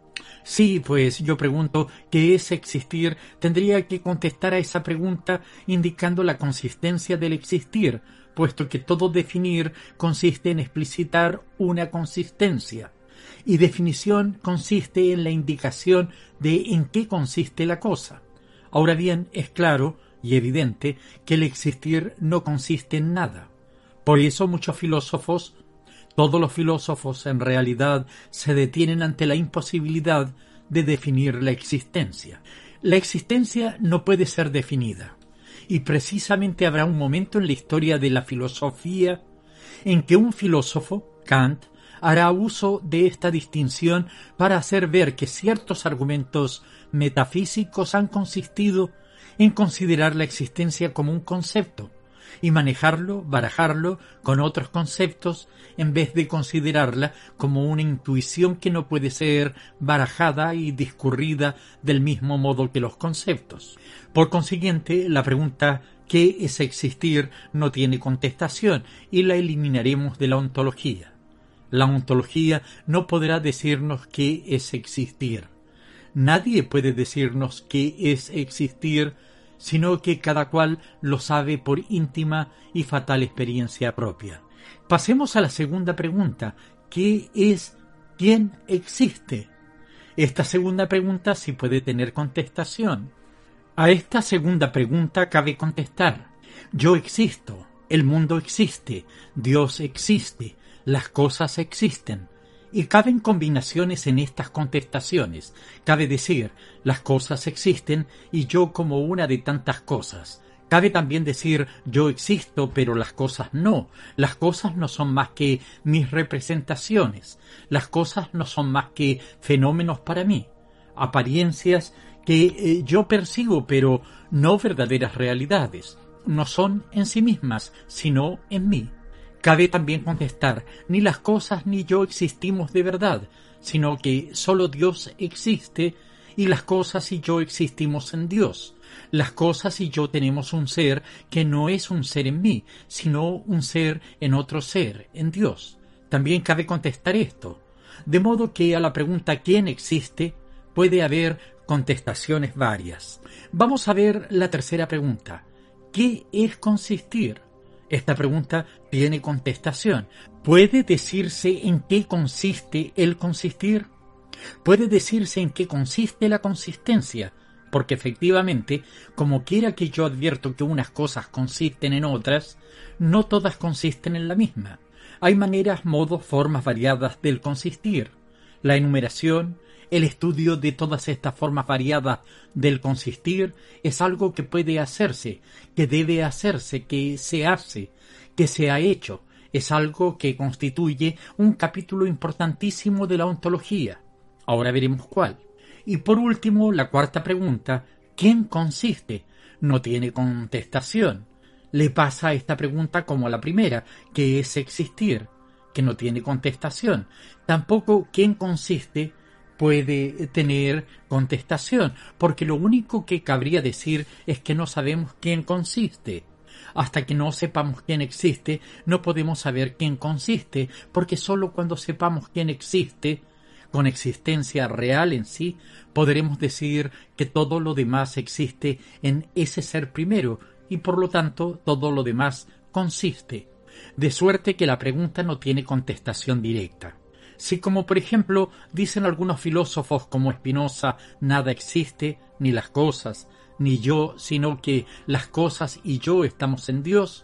Sí, pues yo pregunto ¿qué es existir? Tendría que contestar a esa pregunta indicando la consistencia del existir, puesto que todo definir consiste en explicitar una consistencia. Y definición consiste en la indicación de en qué consiste la cosa. Ahora bien, es claro y evidente que el existir no consiste en nada. Por eso muchos filósofos, todos los filósofos en realidad, se detienen ante la imposibilidad de definir la existencia. La existencia no puede ser definida. Y precisamente habrá un momento en la historia de la filosofía en que un filósofo, Kant, hará uso de esta distinción para hacer ver que ciertos argumentos metafísicos han consistido en considerar la existencia como un concepto y manejarlo, barajarlo con otros conceptos en vez de considerarla como una intuición que no puede ser barajada y discurrida del mismo modo que los conceptos. Por consiguiente, la pregunta ¿qué es existir? No tiene contestación y la eliminaremos de la ontología. La ontología no podrá decirnos qué es existir. Nadie puede decirnos qué es existir, sino que cada cual lo sabe por íntima y fatal experiencia propia. Pasemos a la segunda pregunta. ¿Qué es quién existe? Esta segunda pregunta sí puede tener contestación. A esta segunda pregunta cabe contestar. Yo existo, el mundo existe, Dios existe, las cosas existen, y caben combinaciones en estas contestaciones. Cabe decir, las cosas existen y yo como una de tantas cosas. Cabe también decir, yo existo, pero las cosas no. Las cosas no son más que mis representaciones. Las cosas no son más que fenómenos para mí. Apariencias que eh, yo percibo, pero no verdaderas realidades. No son en sí mismas, sino en mí. Cabe también contestar, ni las cosas ni yo existimos de verdad, sino que solo Dios existe y las cosas y yo existimos en Dios. Las cosas y yo tenemos un ser que no es un ser en mí, sino un ser en otro ser, en Dios. También cabe contestar esto, de modo que a la pregunta ¿quién existe? Puede haber contestaciones varias. Vamos a ver la tercera pregunta. ¿Qué es consistir? Esta pregunta tiene contestación. ¿Puede decirse en qué consiste el consistir? ¿Puede decirse en qué consiste la consistencia? Porque efectivamente, como quiera que yo advierto que unas cosas consisten en otras, no todas consisten en la misma. Hay maneras, modos, formas variadas del consistir. La enumeración, el estudio de todas estas formas variadas del consistir es algo que puede hacerse, que debe hacerse, que se hace, que se ha hecho. Es algo que constituye un capítulo importantísimo de la ontología. Ahora veremos cuál. Y por último, la cuarta pregunta, ¿quién consiste? No tiene contestación. Le pasa a esta pregunta como a la primera, que es existir, que no tiene contestación. Tampoco ¿quién consiste? Puede tener contestación, porque lo único que cabría decir es que no sabemos quién consiste. Hasta que no sepamos quién existe, no podemos saber quién consiste, porque sólo cuando sepamos quién existe, con existencia real en sí, podremos decir que todo lo demás existe en ese ser primero, y por lo tanto todo lo demás consiste. De suerte que la pregunta no tiene contestación directa. Si como por ejemplo dicen algunos filósofos como Spinoza, nada existe, ni las cosas, ni yo, sino que las cosas y yo estamos en Dios,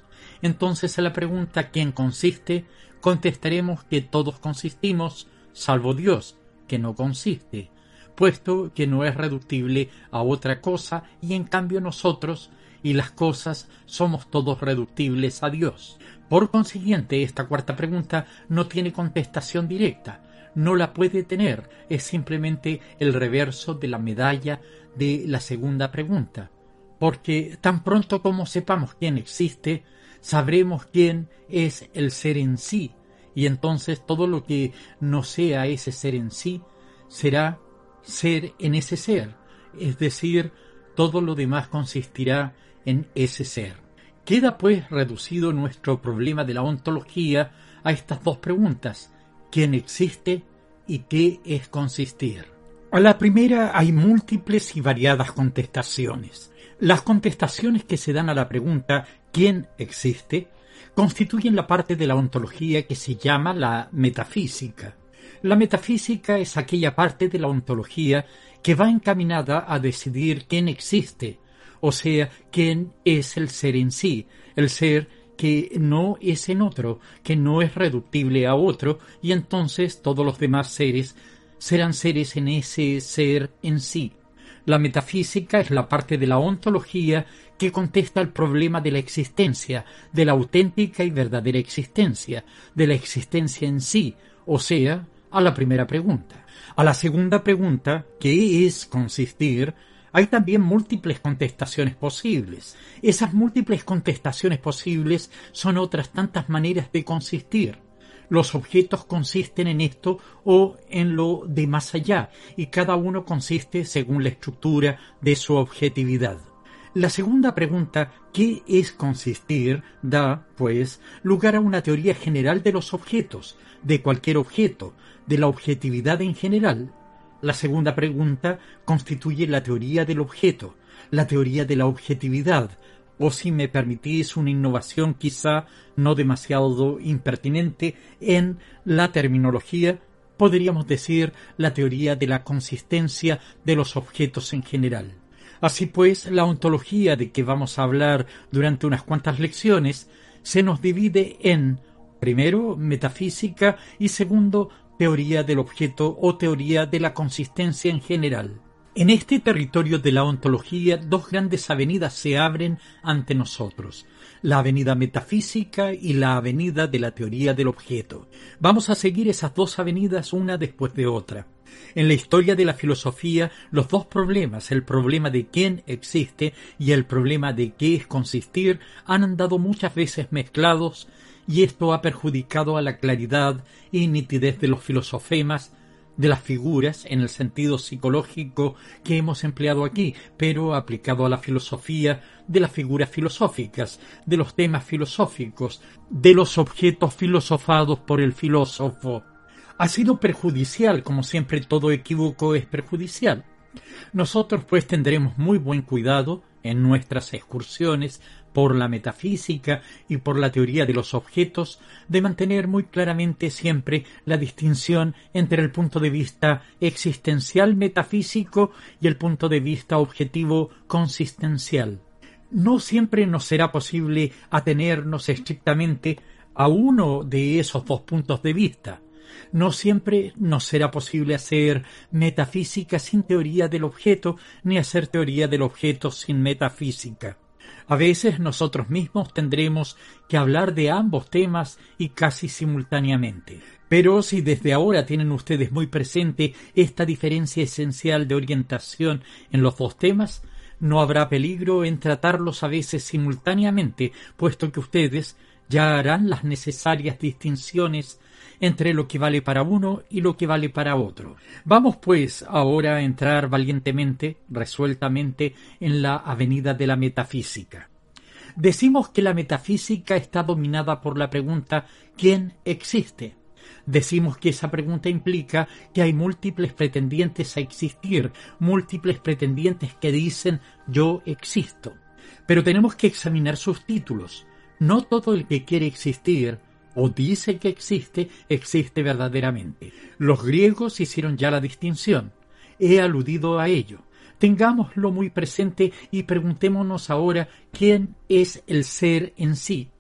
Entonces a la pregunta ¿quién consiste? Contestaremos que todos consistimos, salvo Dios, que no consiste, puesto que no es reductible a otra cosa, y en cambio nosotros y las cosas somos todos reductibles a Dios. Por consiguiente, esta cuarta pregunta no tiene contestación directa, no la puede tener, es simplemente el reverso de la medalla de la segunda pregunta, porque tan pronto como sepamos quién existe, sabremos quién es el ser en sí, y entonces todo lo que no sea ese ser en sí será ser en ese ser, es decir, todo lo demás consistirá en ese ser. Queda pues reducido nuestro problema de la ontología a estas dos preguntas: ¿quién existe y qué es consistir? A la primera hay múltiples y variadas contestaciones. Las contestaciones que se dan a la pregunta ¿quién existe? Constituyen la parte de la ontología que se llama la metafísica. La metafísica es aquella parte de la ontología que va encaminada a decidir quién existe, o sea, quién es el ser en sí, el ser que no es en otro, que no es reductible a otro, y entonces todos los demás seres serán seres en ese ser en sí. La metafísica es la parte de la ontología que contesta al problema de la existencia, de la auténtica y verdadera existencia, de la existencia en sí, o sea, a la primera pregunta. A la segunda pregunta, ¿qué es consistir?, hay también múltiples contestaciones posibles. Esas múltiples contestaciones posibles son otras tantas maneras de consistir. Los objetos consisten en esto o en lo de más allá, y cada uno consiste según la estructura de su objetividad. La segunda pregunta, ¿qué es consistir?, da, pues, lugar a una teoría general de los objetos, de cualquier objeto, de la objetividad en general. La segunda pregunta constituye la teoría del objeto, la teoría de la objetividad, o si me permitís una innovación quizá no demasiado impertinente en la terminología, podríamos decir la teoría de la consistencia de los objetos en general. Así pues, la ontología de que vamos a hablar durante unas cuantas lecciones se nos divide en, primero, metafísica y segundo, teoría del objeto o teoría de la consistencia en general. En este territorio de la ontología, dos grandes avenidas se abren ante nosotros: la avenida metafísica y la avenida de la teoría del objeto. Vamos a seguir esas dos avenidas una después de otra. En la historia de la filosofía, los dos problemas, el problema de quién existe y el problema de qué es consistir, han andado muchas veces mezclados, y esto ha perjudicado a la claridad y nitidez de los filosofemas, de las figuras en el sentido psicológico que hemos empleado aquí, pero aplicado a la filosofía, de las figuras filosóficas, de los temas filosóficos, de los objetos filosofados por el filósofo. Ha sido perjudicial, como siempre todo equívoco es perjudicial. Nosotros pues tendremos muy buen cuidado en nuestras excursiones por la metafísica y por la teoría de los objetos, de mantener muy claramente siempre la distinción entre el punto de vista existencial metafísico y el punto de vista objetivo consistencial. No siempre nos será posible atenernos estrictamente a uno de esos dos puntos de vista. No siempre nos será posible hacer metafísica sin teoría del objeto, ni hacer teoría del objeto sin metafísica. A veces nosotros mismos tendremos que hablar de ambos temas y casi simultáneamente. Pero si desde ahora tienen ustedes muy presente esta diferencia esencial de orientación en los dos temas, no habrá peligro en tratarlos a veces simultáneamente, puesto que ustedes ya harán las necesarias distinciones entre lo que vale para uno y lo que vale para otro. Vamos pues ahora a entrar valientemente, resueltamente, en la avenida de la metafísica. Decimos que la metafísica está dominada por la pregunta ¿quién existe? Decimos que esa pregunta implica que hay múltiples pretendientes a existir, múltiples pretendientes que dicen yo existo. Pero tenemos que examinar sus títulos. No todo el que quiere existir o dice que existe, existe verdaderamente. Los griegos hicieron ya la distinción. He aludido a ello. Tengámoslo muy presente y preguntémonos ahora quién es el ser en sí.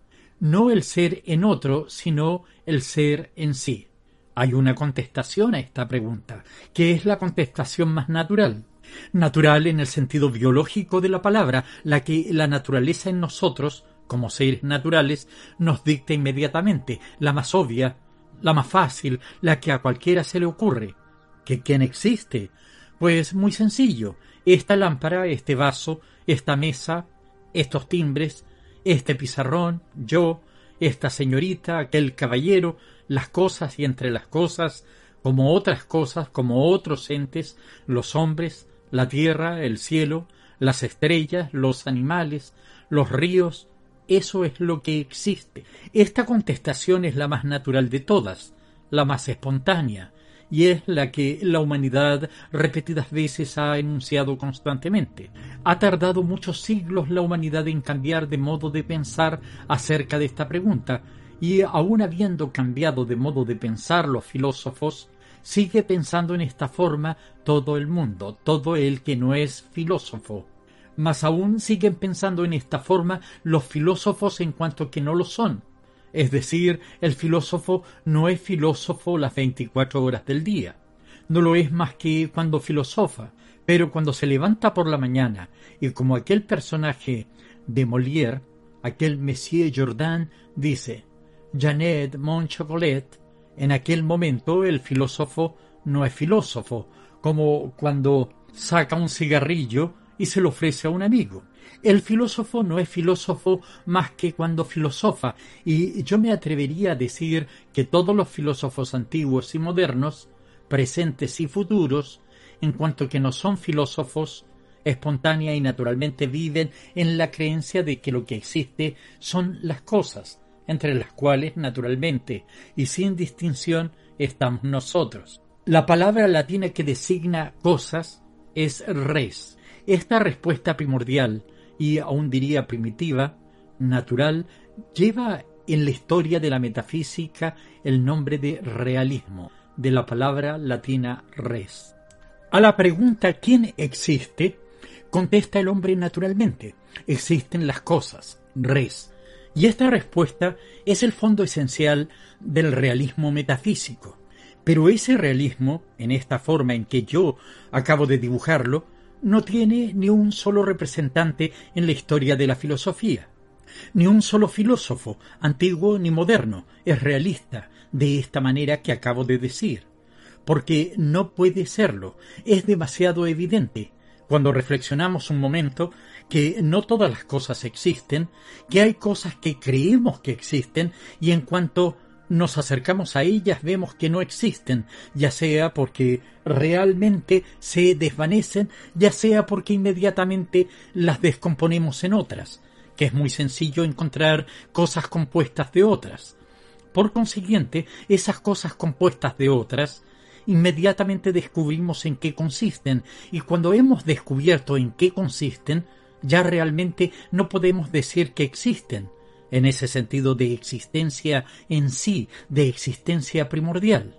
no el ser en otro, sino el ser en sí. Hay una contestación a esta pregunta, que es la contestación más natural. Natural en el sentido biológico de la palabra, la que la naturaleza en nosotros, como seres naturales, nos dicta inmediatamente, la más obvia, la más fácil, la que a cualquiera se le ocurre. ¿Que quién existe? Pues muy sencillo, esta lámpara, este vaso, esta mesa, estos timbres, este pizarrón, yo, esta señorita, aquel caballero, las cosas y entre las cosas, como otras cosas, como otros entes, los hombres, la tierra, el cielo, las estrellas, los animales, los ríos, eso es lo que existe. Esta contestación es la más natural de todas, la más espontánea, y es la que la humanidad repetidas veces ha enunciado constantemente. Ha tardado muchos siglos la humanidad en cambiar de modo de pensar acerca de esta pregunta, y aun habiendo cambiado de modo de pensar los filósofos, sigue pensando en esta forma todo el mundo, todo el que no es filósofo. Más aún siguen pensando en esta forma los filósofos en cuanto que no lo son. Es decir, el filósofo no es filósofo las veinticuatro horas del día. No lo es más que cuando filosofa, pero cuando se levanta por la mañana y como aquel personaje de Molière, aquel Monsieur Jordan, dice «Janet, mon chocolat», en aquel momento el filósofo no es filósofo, como cuando saca un cigarrillo y se lo ofrece a un amigo. El filósofo no es filósofo más que cuando filosofa, y yo me atrevería a decir que todos los filósofos antiguos y modernos, presentes y futuros, en cuanto que no son filósofos, espontánea y naturalmente viven en la creencia de que lo que existe son las cosas, entre las cuales, naturalmente y sin distinción, estamos nosotros. La palabra latina que designa cosas es res. Esta respuesta primordial, y aún diría primitiva, natural, lleva en la historia de la metafísica el nombre de realismo, de la palabra latina res. A la pregunta ¿quién existe?, contesta el hombre naturalmente. Existen las cosas, res. Y esta respuesta es el fondo esencial del realismo metafísico. Pero ese realismo, en esta forma en que yo acabo de dibujarlo, no tiene ni un solo representante en la historia de la filosofía. Ni un solo filósofo, antiguo ni moderno, es realista de esta manera que acabo de decir. Porque no puede serlo, es demasiado evidente, cuando reflexionamos un momento, que no todas las cosas existen, que hay cosas que creemos que existen y en cuanto nos acercamos a ellas vemos que no existen, ya sea porque realmente se desvanecen, ya sea porque inmediatamente las descomponemos en otras, que es muy sencillo encontrar cosas compuestas de otras. Por consiguiente, esas cosas compuestas de otras inmediatamente descubrimos en qué consisten, y cuando hemos descubierto en qué consisten, ya realmente no podemos decir que existen, en ese sentido de existencia en sí, de existencia primordial.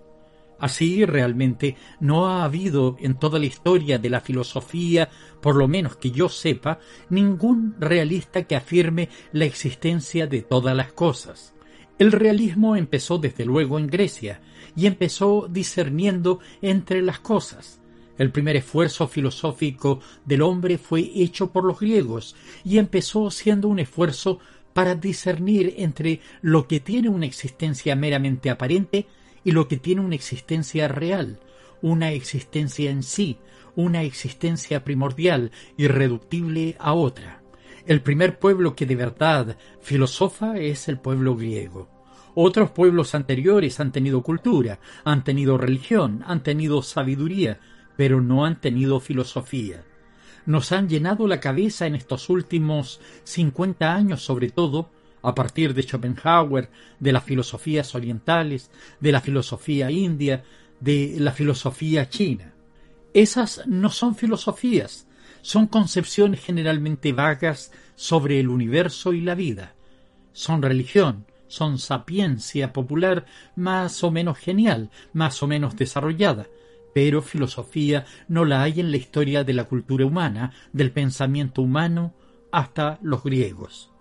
Así realmente no ha habido en toda la historia de la filosofía, por lo menos que yo sepa, ningún realista que afirme la existencia de todas las cosas. El realismo empezó desde luego en Grecia, y empezó discerniendo entre las cosas. El primer esfuerzo filosófico del hombre fue hecho por los griegos, y empezó siendo un esfuerzo para discernir entre lo que tiene una existencia meramente aparente y lo que tiene una existencia real, una existencia en sí, una existencia primordial, irreductible a otra. El primer pueblo que de verdad filosofa es el pueblo griego. Otros pueblos anteriores han tenido cultura, han tenido religión, han tenido sabiduría, pero no han tenido filosofía. Nos han llenado la cabeza en estos últimos cincuenta años, sobre todo, a partir de Schopenhauer, de las filosofías orientales, de la filosofía india, de la filosofía china. Esas no son filosofías, son concepciones generalmente vagas sobre el universo y la vida. Son religión, son sapiencia popular más o menos genial, más o menos desarrollada, pero filosofía no la hay en la historia de la cultura humana, del pensamiento humano, hasta los griegos.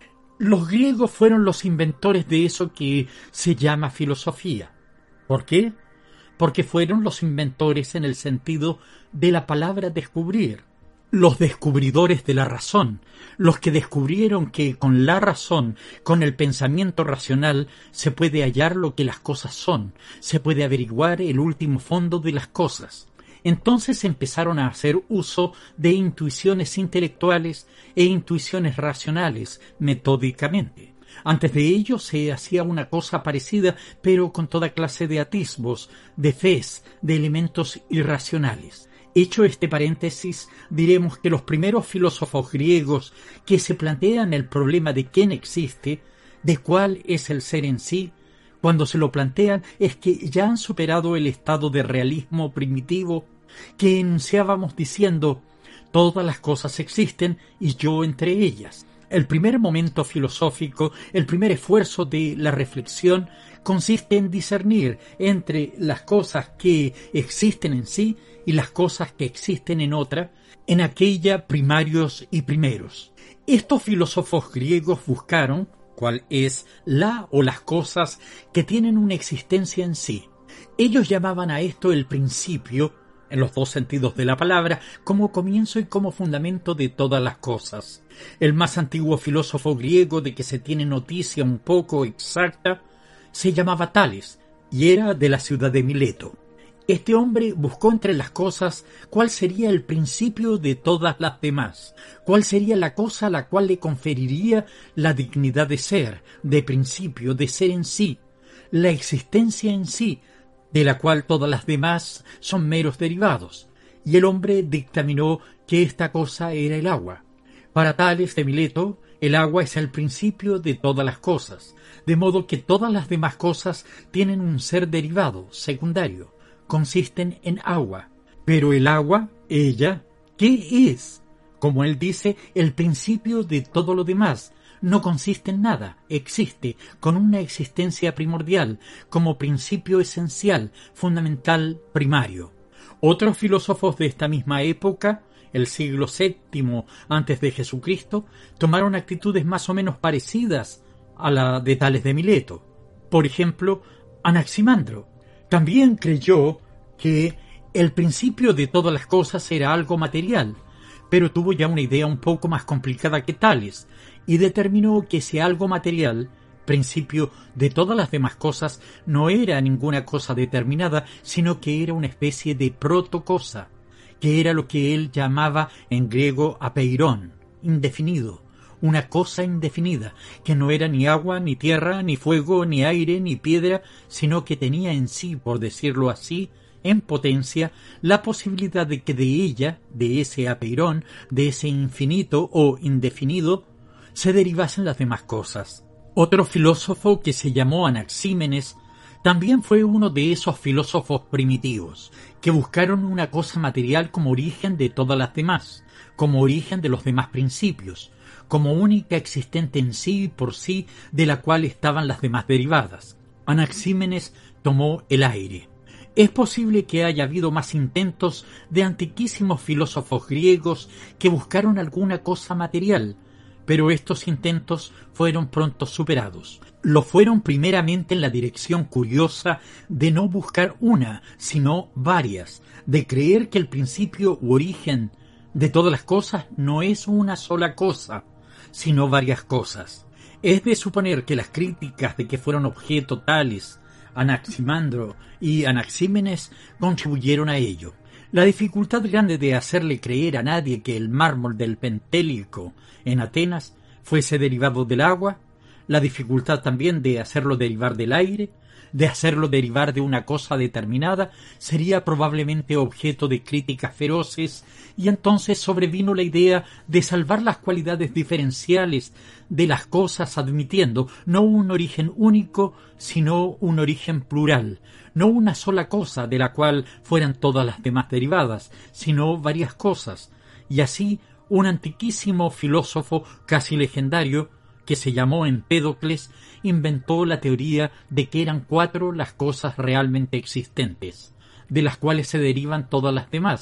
Los griegos fueron los inventores de eso que se llama filosofía. ¿Por qué? Porque fueron los inventores en el sentido de la palabra descubrir. Los descubridores de la razón, los que descubrieron que con la razón, con el pensamiento racional, se puede hallar lo que las cosas son, se puede averiguar el último fondo de las cosas. Entonces empezaron a hacer uso de intuiciones intelectuales e intuiciones racionales metódicamente. Antes de ello se hacía una cosa parecida, pero con toda clase de atisbos, de fes, de elementos irracionales. Hecho este paréntesis, diremos que los primeros filósofos griegos que se plantean el problema de quién existe, de cuál es el ser en sí, cuando se lo plantean es que ya han superado el estado de realismo primitivo que enunciábamos diciendo todas las cosas existen y yo entre ellas. El primer momento filosófico, el primer esfuerzo de la reflexión consiste en discernir entre las cosas que existen en sí y las cosas que existen en otra, en aquella primarios y primeros. Estos filósofos griegos buscaron cuál es la o las cosas que tienen una existencia en sí. Ellos llamaban a esto el principio, en los dos sentidos de la palabra, como comienzo y como fundamento de todas las cosas. El más antiguo filósofo griego de que se tiene noticia un poco exacta se llamaba Tales y era de la ciudad de Mileto. Este hombre buscó entre las cosas cuál sería el principio de todas las demás, cuál sería la cosa a la cual le conferiría la dignidad de ser, de principio, de ser en sí, la existencia en sí, de la cual todas las demás son meros derivados, y el hombre dictaminó que esta cosa era el agua. Para Tales de Mileto, el agua es el principio de todas las cosas, de modo que todas las demás cosas tienen un ser derivado, secundario, consisten en agua. Pero el agua, ella, ¿qué es? Como él dice, el principio de todo lo demás. No consiste en nada, existe, con una existencia primordial, como principio esencial, fundamental, primario. Otros filósofos de esta misma época, el siglo séptimo antes de Jesucristo, tomaron actitudes más o menos parecidas a la de Tales de Mileto. Por ejemplo, Anaximandro también creyó que el principio de todas las cosas era algo material, pero tuvo ya una idea un poco más complicada que Tales, y determinó que ese algo material, principio de todas las demás cosas, no era ninguna cosa determinada, sino que era una especie de protocosa, que era lo que él llamaba en griego apeirón, indefinido, una cosa indefinida, que no era ni agua, ni tierra, ni fuego, ni aire, ni piedra, sino que tenía en sí, por decirlo así, en potencia, la posibilidad de que de ella, de ese apeirón, de ese infinito o indefinido, se derivasen las demás cosas. Otro filósofo que se llamó Anaxímenes también fue uno de esos filósofos primitivos que buscaron una cosa material como origen de todas las demás, como origen de los demás principios, como única existente en sí y por sí de la cual estaban las demás derivadas. Anaxímenes tomó el aire. Es posible que haya habido más intentos de antiquísimos filósofos griegos que buscaron alguna cosa material, pero estos intentos fueron pronto superados. Lo fueron primeramente en la dirección curiosa de no buscar una, sino varias, de creer que el principio u origen de todas las cosas no es una sola cosa, sino varias cosas. Es de suponer que las críticas de que fueron objeto Tales, Anaximandro y Anaxímenes contribuyeron a ello. La dificultad grande de hacerle creer a nadie que el mármol del Pentélico en Atenas fuese derivado del agua, la dificultad también de hacerlo derivar del aire, de hacerlo derivar de una cosa determinada, sería probablemente objeto de críticas feroces, y entonces sobrevino la idea de salvar las cualidades diferenciales de las cosas admitiendo no un origen único, sino un origen plural, no una sola cosa de la cual fueran todas las demás derivadas, sino varias cosas, y así un antiquísimo filósofo casi legendario, que se llamó Empédocles, inventó la teoría de que eran cuatro las cosas realmente existentes, de las cuales se derivan todas las demás,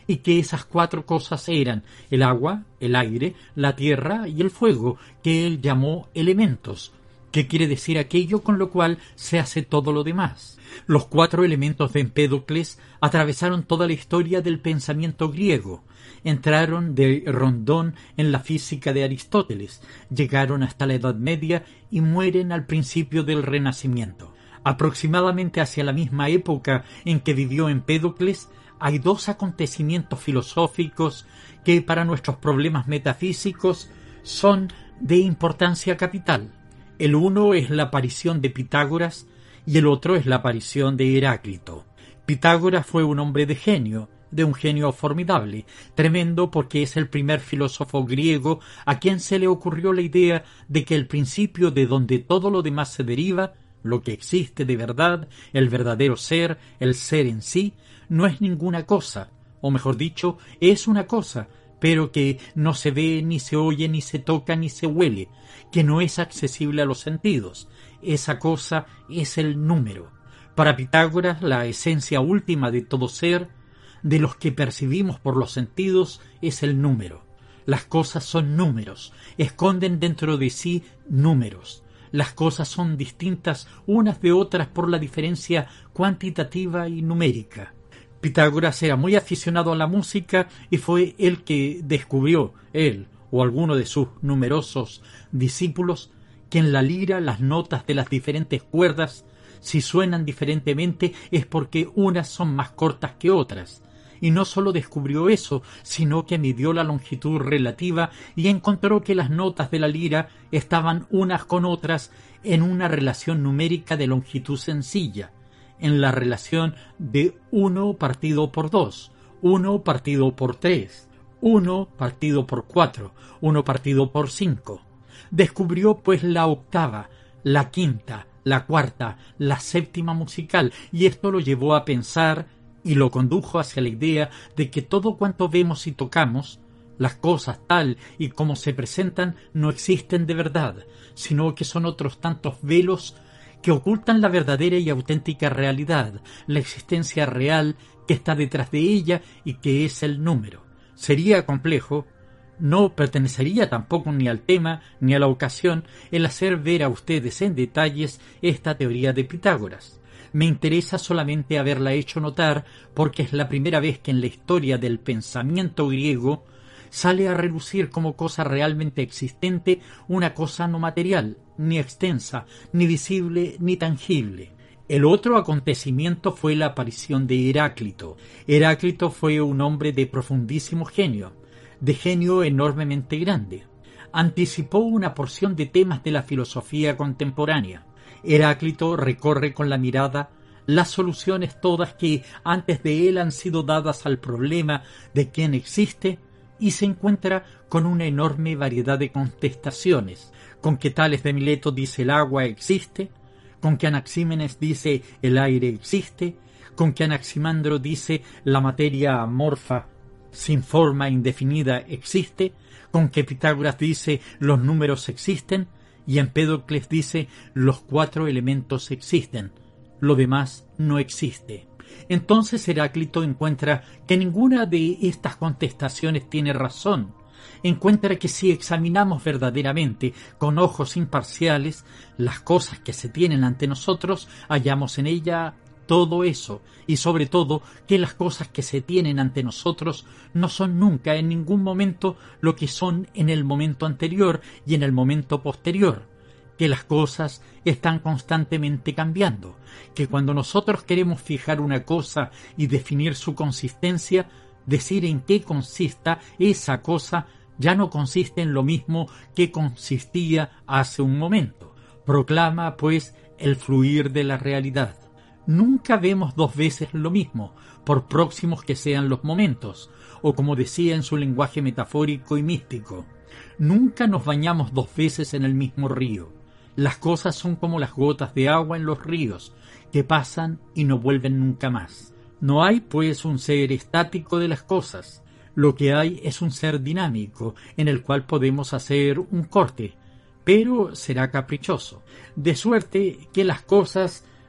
y que esas cuatro cosas eran el agua, el aire, la tierra y el fuego, que él llamó elementos, que quiere decir aquello con lo cual se hace todo lo demás. Los cuatro elementos de Empédocles atravesaron toda la historia del pensamiento griego, entraron de rondón en la física de Aristóteles, llegaron hasta la Edad Media y mueren al principio del Renacimiento. Aproximadamente hacia la misma época en que vivió Empédocles, hay dos acontecimientos filosóficos que para nuestros problemas metafísicos son de importancia capital. El uno es la aparición de Pitágoras y el otro es la aparición de Heráclito. Pitágoras fue un hombre de genio, de un genio formidable, tremendo porque es el primer filósofo griego a quien se le ocurrió la idea de que el principio de donde todo lo demás se deriva, lo que existe de verdad, el verdadero ser, el ser en sí, no es ninguna cosa, o mejor dicho, es una cosa, pero que no se ve, ni se oye, ni se toca, ni se huele, que no es accesible a los sentidos. Esa cosa es el número. Para Pitágoras, la esencia última de todo ser, de los que percibimos por los sentidos, es el número. Las cosas son números, esconden dentro de sí números. Las cosas son distintas unas de otras por la diferencia cuantitativa y numérica. Pitágoras era muy aficionado a la música y fue el que descubrió, él o alguno de sus numerosos discípulos, que en la lira las notas de las diferentes cuerdas, si suenan diferentemente, es porque unas son más cortas que otras. Y no solo descubrió eso, sino que midió la longitud relativa y encontró que las notas de la lira estaban unas con otras en una relación numérica de longitud sencilla, en la relación de uno partido por dos, uno partido por tres, uno partido por cuatro, uno partido por cinco. Descubrió pues la octava, la quinta, la cuarta, la séptima musical, y esto lo llevó a pensar y lo condujo hacia la idea de que todo cuanto vemos y tocamos, las cosas tal y como se presentan, no existen de verdad, sino que son otros tantos velos que ocultan la verdadera y auténtica realidad, la existencia real que está detrás de ella y que es el número. Sería complejo, no pertenecería tampoco ni al tema ni a la ocasión el hacer ver a ustedes en detalles esta teoría de Pitágoras. Me interesa solamente haberla hecho notar porque es la primera vez que en la historia del pensamiento griego sale a relucir como cosa realmente existente una cosa no material, ni extensa, ni visible, ni tangible. El otro acontecimiento fue la aparición de Heráclito. Heráclito fue un hombre de profundísimo genio, de genio enormemente grande. Anticipó una porción de temas de la filosofía contemporánea. Heráclito recorre con la mirada las soluciones todas que antes de él han sido dadas al problema de quién existe y se encuentra con una enorme variedad de contestaciones, con que Tales de Mileto dice el agua existe, con que Anaxímenes dice el aire existe, con que Anaximandro dice la materia amorfa sin forma indefinida existe, con que Pitágoras dice los números existen, y Empédocles dice los cuatro elementos existen, lo demás no existe. Entonces Heráclito encuentra que ninguna de estas contestaciones tiene razón. Encuentra que si examinamos verdaderamente con ojos imparciales las cosas que se tienen ante nosotros, hallamos en ella todo eso, y sobre todo que las cosas que se tienen ante nosotros no son nunca en ningún momento lo que son en el momento anterior y en el momento posterior, que las cosas están constantemente cambiando, que cuando nosotros queremos fijar una cosa y definir su consistencia, decir en qué consista esa cosa ya no consiste en lo mismo que consistía hace un momento. Proclama, pues, el fluir de la realidad. Nunca vemos dos veces lo mismo, por próximos que sean los momentos, o como decía en su lenguaje metafórico y místico, nunca nos bañamos dos veces en el mismo río. Las cosas son como las gotas de agua en los ríos, que pasan y no vuelven nunca más. No hay, pues, un ser estático de las cosas. Lo que hay es un ser dinámico, en el cual podemos hacer un corte, pero será caprichoso, de suerte que las cosas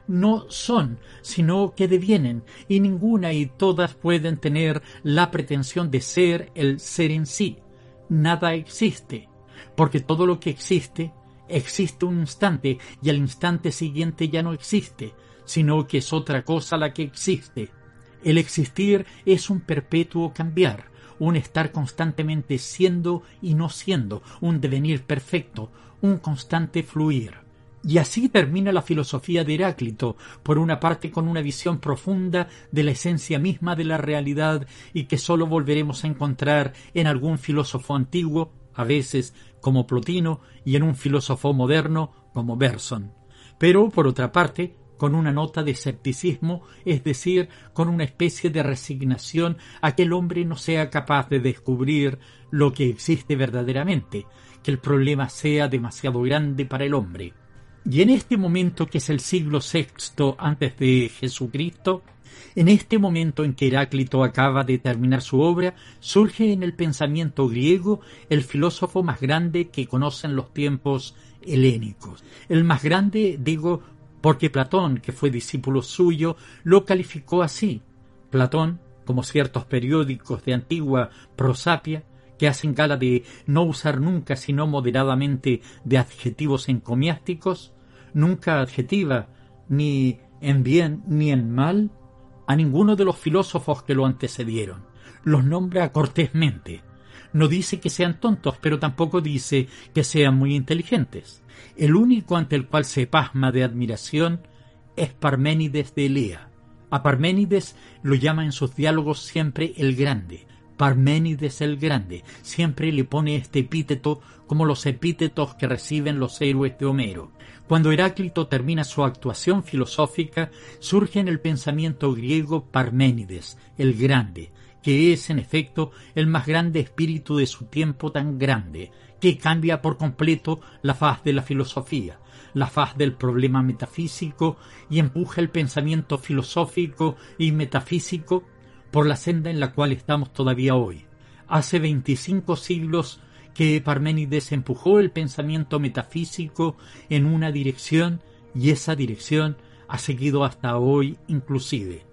no son, sino que devienen, y ninguna y todas pueden tener la pretensión de ser el ser en sí. Nada existe, porque todo lo que existe, existe un instante, y al instante siguiente ya no existe, sino que es otra cosa la que existe. El existir es un perpetuo cambiar, un estar constantemente siendo y no siendo, un devenir perfecto, un constante fluir. Y así termina la filosofía de Heráclito, por una parte con una visión profunda de la esencia misma de la realidad y que sólo volveremos a encontrar en algún filósofo antiguo, a veces como Plotino, y en un filósofo moderno como Bergson. Pero, por otra parte, con una nota de escepticismo, es decir, con una especie de resignación a que el hombre no sea capaz de descubrir lo que existe verdaderamente, que el problema sea demasiado grande para el hombre. Y en este momento, que es el siglo sexto antes de Jesucristo, en este momento en que Heráclito acaba de terminar su obra, surge en el pensamiento griego el filósofo más grande que conocen los tiempos helénicos. El más grande, digo, porque Platón, que fue discípulo suyo, lo calificó así. Platón, como ciertos periódicos de antigua prosapia, que hacen gala de no usar nunca sino moderadamente de adjetivos encomiásticos, nunca adjetiva ni en bien ni en mal a ninguno de los filósofos que lo antecedieron. Los nombra cortésmente. No dice que sean tontos, pero tampoco dice que sean muy inteligentes. El único ante el cual se pasma de admiración es Parménides de Elea. A Parménides lo llama en sus diálogos siempre el Grande. Parménides el Grande. Siempre le pone este epíteto como los epítetos que reciben los héroes de Homero. Cuando Heráclito termina su actuación filosófica, surge en el pensamiento griego Parménides, el Grande, que es, en efecto, el más grande espíritu de su tiempo tan grande, que cambia por completo la faz de la filosofía, la faz del problema metafísico, y empuja el pensamiento filosófico y metafísico por la senda en la cual estamos todavía hoy. Hace veinticinco siglos que Parménides empujó el pensamiento metafísico en una dirección, y esa dirección ha seguido hasta hoy inclusive.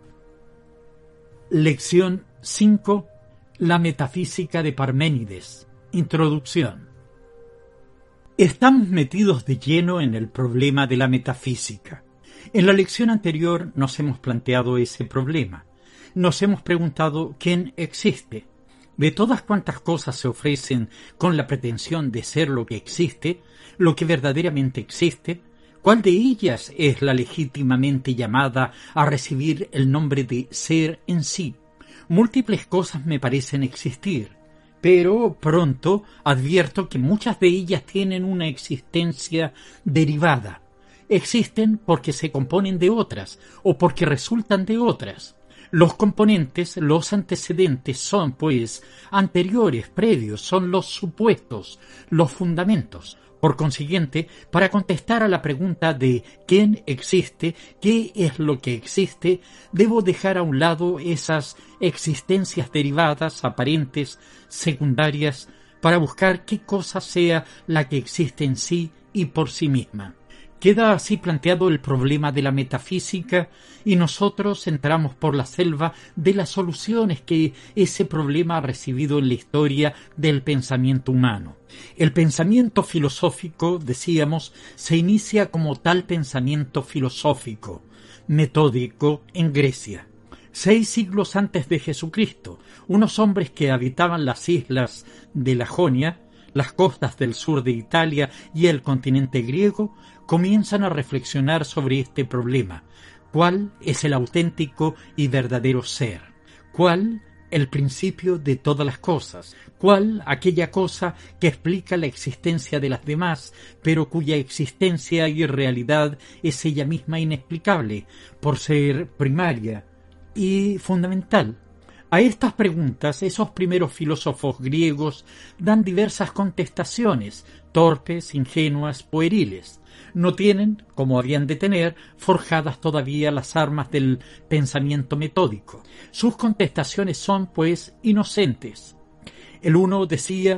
Lección cinco. La metafísica de Parménides. Introducción. Estamos metidos de lleno en el problema de la metafísica. En la lección anterior nos hemos planteado ese problema. Nos hemos preguntado ¿quién existe? De todas cuantas cosas se ofrecen con la pretensión de ser lo que existe, lo que verdaderamente existe, ¿cuál de ellas es la legítimamente llamada a recibir el nombre de ser en sí? Múltiples cosas me parecen existir, pero pronto advierto que muchas de ellas tienen una existencia derivada. Existen porque se componen de otras o porque resultan de otras. Los componentes, los antecedentes son, pues, anteriores, previos, son los supuestos, los fundamentos. Por consiguiente, para contestar a la pregunta de ¿quién existe?, ¿qué es lo que existe?, debo dejar a un lado esas existencias derivadas, aparentes, secundarias, para buscar qué cosa sea la que existe en sí y por sí misma. Queda así planteado el problema de la metafísica y nosotros entramos por la selva de las soluciones que ese problema ha recibido en la historia del pensamiento humano. El pensamiento filosófico, decíamos, se inicia como tal pensamiento filosófico, metódico, en Grecia. Seis siglos antes de Jesucristo, unos hombres que habitaban las islas de la Jonia, las costas del sur de Italia y el continente griego, comienzan a reflexionar sobre este problema. ¿Cuál es el auténtico y verdadero ser? ¿Cuál el principio de todas las cosas? ¿Cuál aquella cosa que explica la existencia de las demás, pero cuya existencia y realidad es ella misma inexplicable, por ser primaria y fundamental? A estas preguntas, esos primeros filósofos griegos dan diversas contestaciones, torpes, ingenuas, pueriles. No tienen, como habían de tener, forjadas todavía las armas del pensamiento metódico. Sus contestaciones son, pues, inocentes. El uno decía,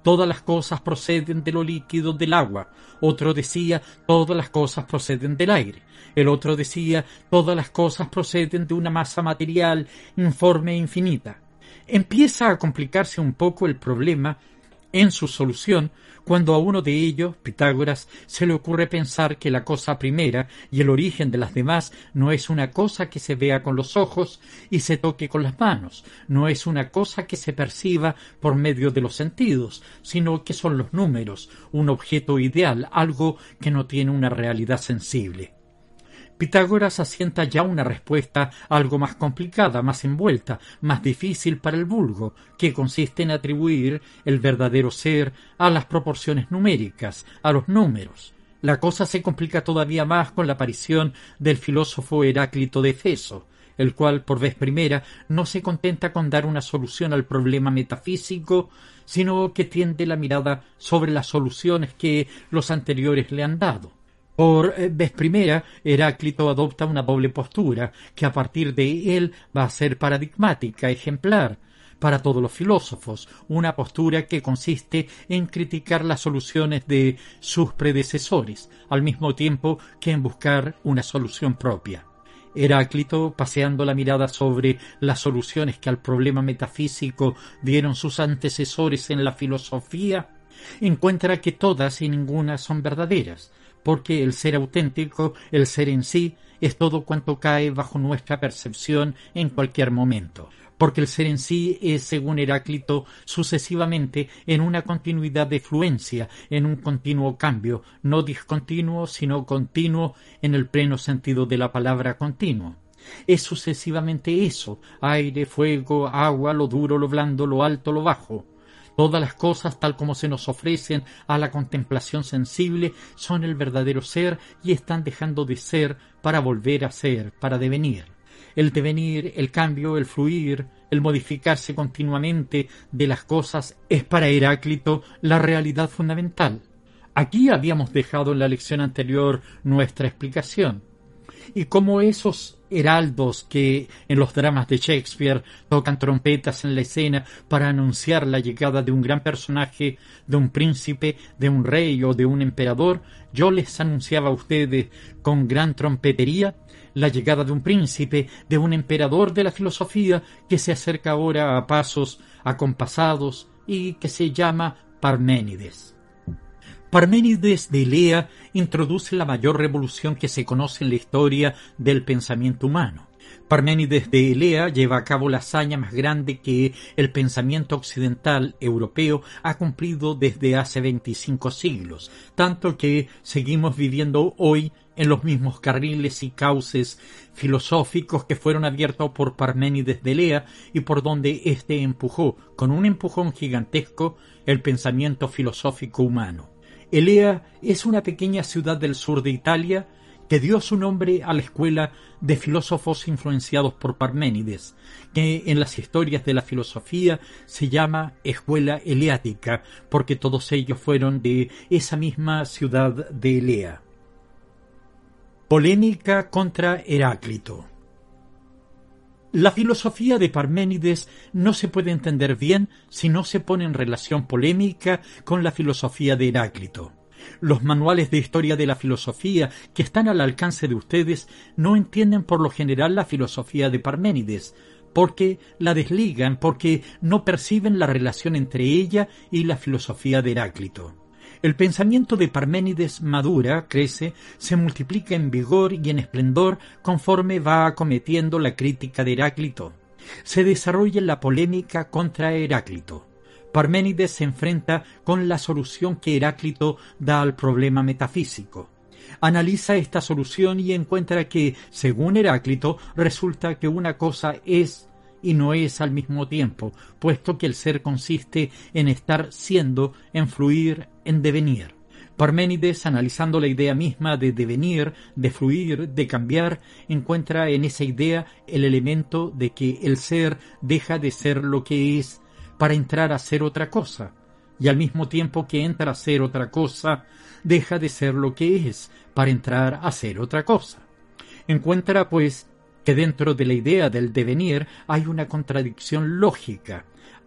todas las cosas proceden de lo líquido del agua. Otro decía, todas las cosas proceden del aire. El otro decía, todas las cosas proceden de una masa material informe e infinita. Empieza a complicarse un poco el problema en su solución cuando a uno de ellos, Pitágoras, se le ocurre pensar que la cosa primera y el origen de las demás no es una cosa que se vea con los ojos y se toque con las manos, no es una cosa que se perciba por medio de los sentidos, sino que son los números, un objeto ideal, algo que no tiene una realidad sensible. Pitágoras asienta ya una respuesta algo más complicada, más envuelta, más difícil para el vulgo, que consiste en atribuir el verdadero ser a las proporciones numéricas, a los números. La cosa se complica todavía más con la aparición del filósofo Heráclito de Éfeso, el cual por vez primera no se contenta con dar una solución al problema metafísico, sino que tiende la mirada sobre las soluciones que los anteriores le han dado. Por vez primera, Heráclito adopta una doble postura, que a partir de él va a ser paradigmática, ejemplar, para todos los filósofos, una postura que consiste en criticar las soluciones de sus predecesores, al mismo tiempo que en buscar una solución propia. Heráclito, paseando la mirada sobre las soluciones que al problema metafísico dieron sus antecesores en la filosofía, encuentra que todas y ninguna son verdaderas, porque el ser auténtico, el ser en sí, es todo cuanto cae bajo nuestra percepción en cualquier momento. Porque el ser en sí es, según Heráclito, sucesivamente en una continuidad de fluencia, en un continuo cambio, no discontinuo, sino continuo en el pleno sentido de la palabra continuo. Es sucesivamente eso, aire, fuego, agua, lo duro, lo blando, lo alto, lo bajo. Todas las cosas, tal como se nos ofrecen a la contemplación sensible, son el verdadero ser y están dejando de ser para volver a ser, para devenir. El devenir, el cambio, el fluir, el modificarse continuamente de las cosas es para Heráclito la realidad fundamental. Aquí habíamos dejado en la lección anterior nuestra explicación. Y como esos heraldos que en los dramas de Shakespeare tocan trompetas en la escena para anunciar la llegada de un gran personaje, de un príncipe, de un rey o de un emperador, yo les anunciaba a ustedes con gran trompetería la llegada de un príncipe, de un emperador de la filosofía que se acerca ahora a pasos acompasados y que se llama Parménides. Parménides de Elea introduce la mayor revolución que se conoce en la historia del pensamiento humano. Parménides de Elea lleva a cabo la hazaña más grande que el pensamiento occidental europeo ha cumplido desde hace veinticinco siglos, tanto que seguimos viviendo hoy en los mismos carriles y cauces filosóficos que fueron abiertos por Parménides de Elea y por donde éste empujó, con un empujón gigantesco, el pensamiento filosófico humano. Elea es una pequeña ciudad del sur de Italia que dio su nombre a la escuela de filósofos influenciados por Parménides, que en las historias de la filosofía se llama Escuela Eleática, porque todos ellos fueron de esa misma ciudad de Elea. Polémica contra Heráclito. La filosofía de Parménides no se puede entender bien si no se pone en relación polémica con la filosofía de Heráclito. Los manuales de historia de la filosofía que están al alcance de ustedes no entienden por lo general la filosofía de Parménides, porque la desligan, porque no perciben la relación entre ella y la filosofía de Heráclito. El pensamiento de Parménides madura, crece, se multiplica en vigor y en esplendor conforme va acometiendo la crítica de Heráclito. Se desarrolla la polémica contra Heráclito. Parménides se enfrenta con la solución que Heráclito da al problema metafísico. Analiza esta solución y encuentra que, según Heráclito, resulta que una cosa es y no es al mismo tiempo, puesto que el ser consiste en estar siendo, en fluir, en devenir. Parménides, analizando la idea misma de devenir, de fluir, de cambiar, encuentra en esa idea el elemento de que el ser deja de ser lo que es para entrar a ser otra cosa, y al mismo tiempo que entra a ser otra cosa, deja de ser lo que es para entrar a ser otra cosa. Encuentra, pues, que dentro de la idea del devenir hay una contradicción lógica.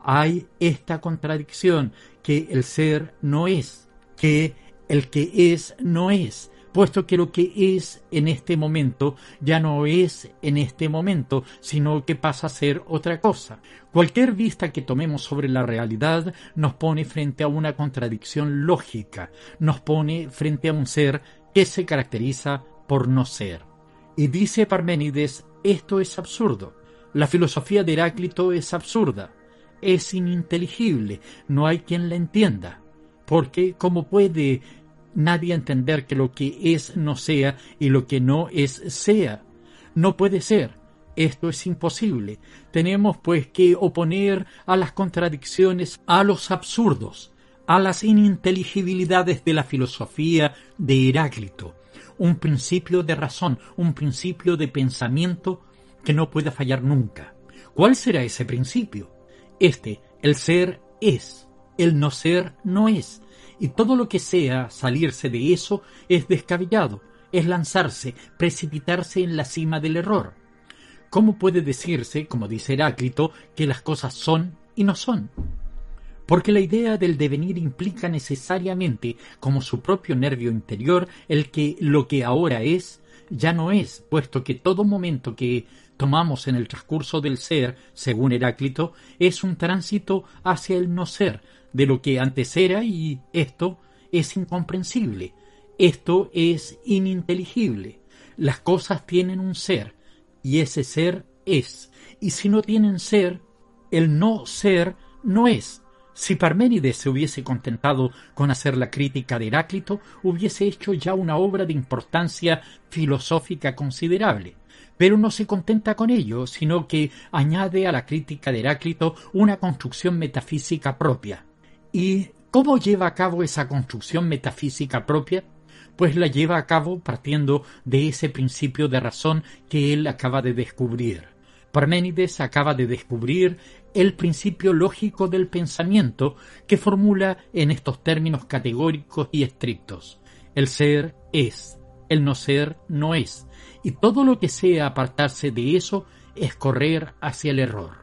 hay esta contradicción, que el ser no es, que el que es no es, puesto que lo que es en este momento ya no es en este momento, sino que pasa a ser otra cosa. Cualquier vista que tomemos sobre la realidad nos pone frente a una contradicción lógica, nos pone frente a un ser que se caracteriza por no ser. Y dice Parménides, esto es absurdo. La filosofía de Heráclito es absurda, es ininteligible, no hay quien la entienda, porque ¿cómo puede nadie entender que lo que es no sea y lo que no es sea? No puede ser. Esto es imposible. Tenemos pues que oponer a las contradicciones, a los absurdos, a las ininteligibilidades de la filosofía de Heráclito, un principio de razón, un principio de pensamiento que no pueda fallar nunca. ¿Cuál será ese principio? Este, el ser es, el no ser no es. Y todo lo que sea salirse de eso es descabellado, es lanzarse, precipitarse en la cima del error. ¿Cómo puede decirse, como dice Heráclito, que las cosas son y no son? Porque la idea del devenir implica necesariamente, como su propio nervio interior, el que lo que ahora es, ya no es, puesto que todo momento que tomamos en el transcurso del ser, según Heráclito, es un tránsito hacia el no ser, de lo que antes era, y esto es incomprensible, esto es ininteligible. Las cosas tienen un ser, y ese ser es, y si no tienen ser, el no ser no es. Si Parménides se hubiese contentado con hacer la crítica de Heráclito, hubiese hecho ya una obra de importancia filosófica considerable. Pero no se contenta con ello, sino que añade a la crítica de Heráclito una construcción metafísica propia. ¿Y cómo lleva a cabo esa construcción metafísica propia? Pues la lleva a cabo partiendo de ese principio de razón que él acaba de descubrir. Parménides acaba de descubrir el principio lógico del pensamiento que formula en estos términos categóricos y estrictos. El ser es, el no ser no es, y todo lo que sea apartarse de eso es correr hacia el error.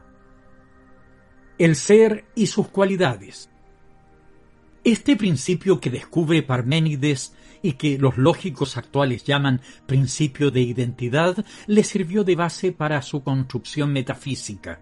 El ser y sus cualidades. Este principio que descubre Parménides y que los lógicos actuales llaman principio de identidad, le sirvió de base para su construcción metafísica.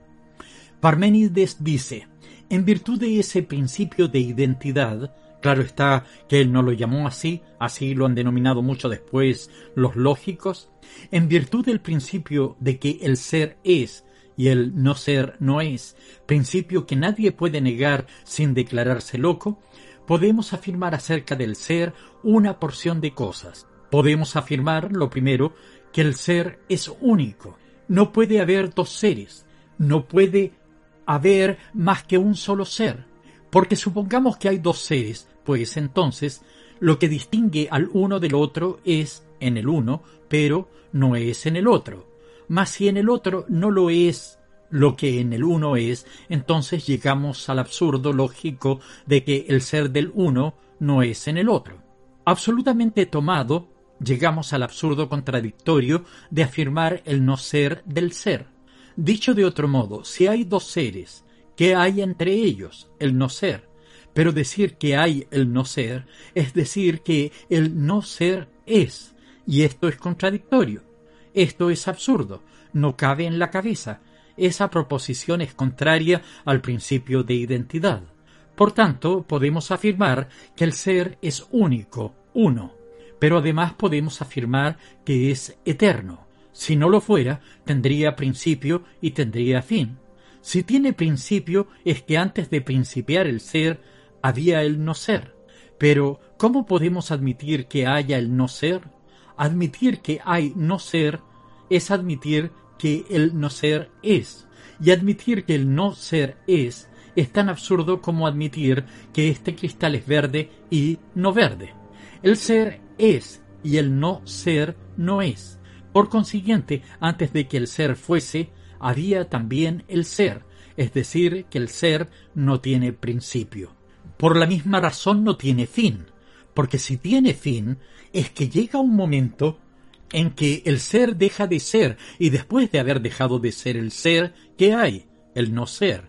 Parménides dice, en virtud de ese principio de identidad, claro está que él no lo llamó así, así lo han denominado mucho después los lógicos, en virtud del principio de que el ser es y el no ser no es, principio que nadie puede negar sin declararse loco, podemos afirmar acerca del ser una porción de cosas. Podemos afirmar, lo primero, que el ser es único. No puede haber dos seres. No puede haber más que un solo ser. Porque supongamos que hay dos seres, pues entonces lo que distingue al uno del otro es en el uno, pero no es en el otro. Mas si en el otro no lo es lo que en el uno es, entonces llegamos al absurdo lógico de que el ser del uno no es en el otro. Absolutamente tomado, llegamos al absurdo contradictorio de afirmar el no ser del ser. Dicho de otro modo, si hay dos seres, ¿qué hay entre ellos? El no ser. Pero decir que hay el no ser es decir que el no ser es, y esto es contradictorio. Esto es absurdo, no cabe en la cabeza. Esa proposición es contraria al principio de identidad. Por tanto, podemos afirmar que el ser es único, uno, pero además podemos afirmar que es eterno. Si no lo fuera, tendría principio y tendría fin. Si tiene principio, es que antes de principiar el ser, había el no ser. Pero, ¿cómo podemos admitir que haya el no ser? Admitir que hay no ser es admitir que el no ser es, y admitir que el no ser es es tan absurdo como admitir que este cristal es verde y no verde. El ser es y el no ser no es. Por consiguiente, antes de que el ser fuese, había también el ser, es decir, que el ser no tiene principio. Por la misma razón no tiene fin, porque si tiene fin, es que llega un momento en que el ser deja de ser, y después de haber dejado de ser el ser, ¿qué hay? El no ser.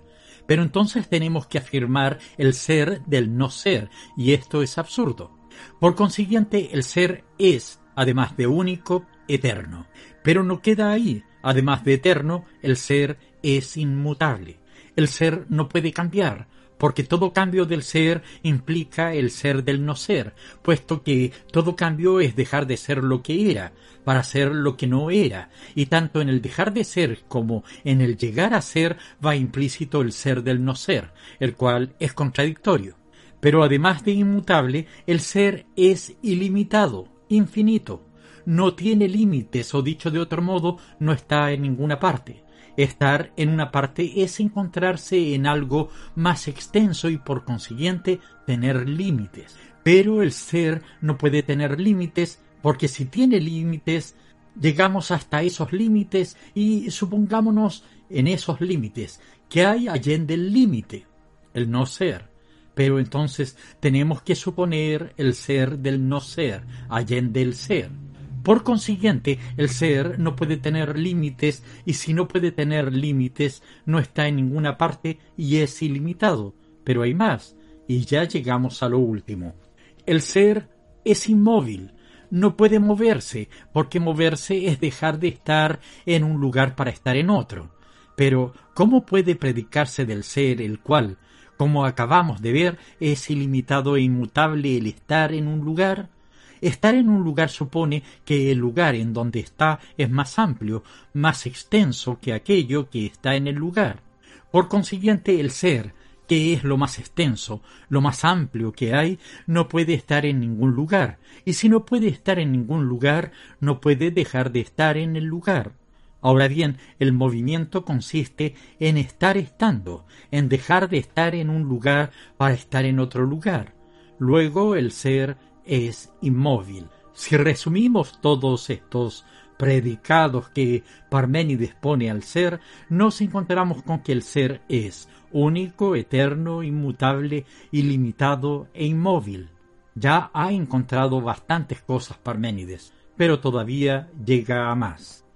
Pero entonces tenemos que afirmar el ser del no ser, y esto es absurdo. Por consiguiente, el ser es, además de único, eterno. Pero no queda ahí. Además de eterno, el ser es inmutable. El ser no puede cambiar, porque todo cambio del ser implica el ser del no ser, puesto que todo cambio es dejar de ser lo que era, para ser lo que no era, y tanto en el dejar de ser como en el llegar a ser va implícito el ser del no ser, el cual es contradictorio. Pero además de inmutable, el ser es ilimitado, infinito. No tiene límites, o dicho de otro modo, no está en ninguna parte. Estar en una parte es encontrarse en algo más extenso y por consiguiente tener límites. Pero el ser no puede tener límites porque si tiene límites, llegamos hasta esos límites y supongámonos en esos límites que hay allende el límite, el no ser. Pero entonces tenemos que suponer el ser del no ser, allende el ser. Por consiguiente, el ser no puede tener límites, y si no puede tener límites, no está en ninguna parte y es ilimitado. Pero hay más, y ya llegamos a lo último. El ser es inmóvil, no puede moverse, porque moverse es dejar de estar en un lugar para estar en otro. Pero, ¿cómo puede predicarse del ser el cual, como acabamos de ver, es ilimitado e inmutable el estar en un lugar? Estar en un lugar supone que el lugar en donde está es más amplio, más extenso que aquello que está en el lugar. Por consiguiente, el ser, que es lo más extenso, lo más amplio que hay, no puede estar en ningún lugar, y si no puede estar en ningún lugar, no puede dejar de estar en el lugar. Ahora bien, el movimiento consiste en estar estando, en dejar de estar en un lugar para estar en otro lugar. Luego el ser es inmóvil. Si resumimos todos estos predicados que Parménides pone al ser, nos encontramos con que el ser es único, eterno, inmutable, ilimitado e inmóvil. Ya ha encontrado bastantes cosas Parménides, pero todavía llega a más.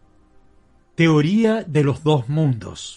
Teoría de los dos mundos.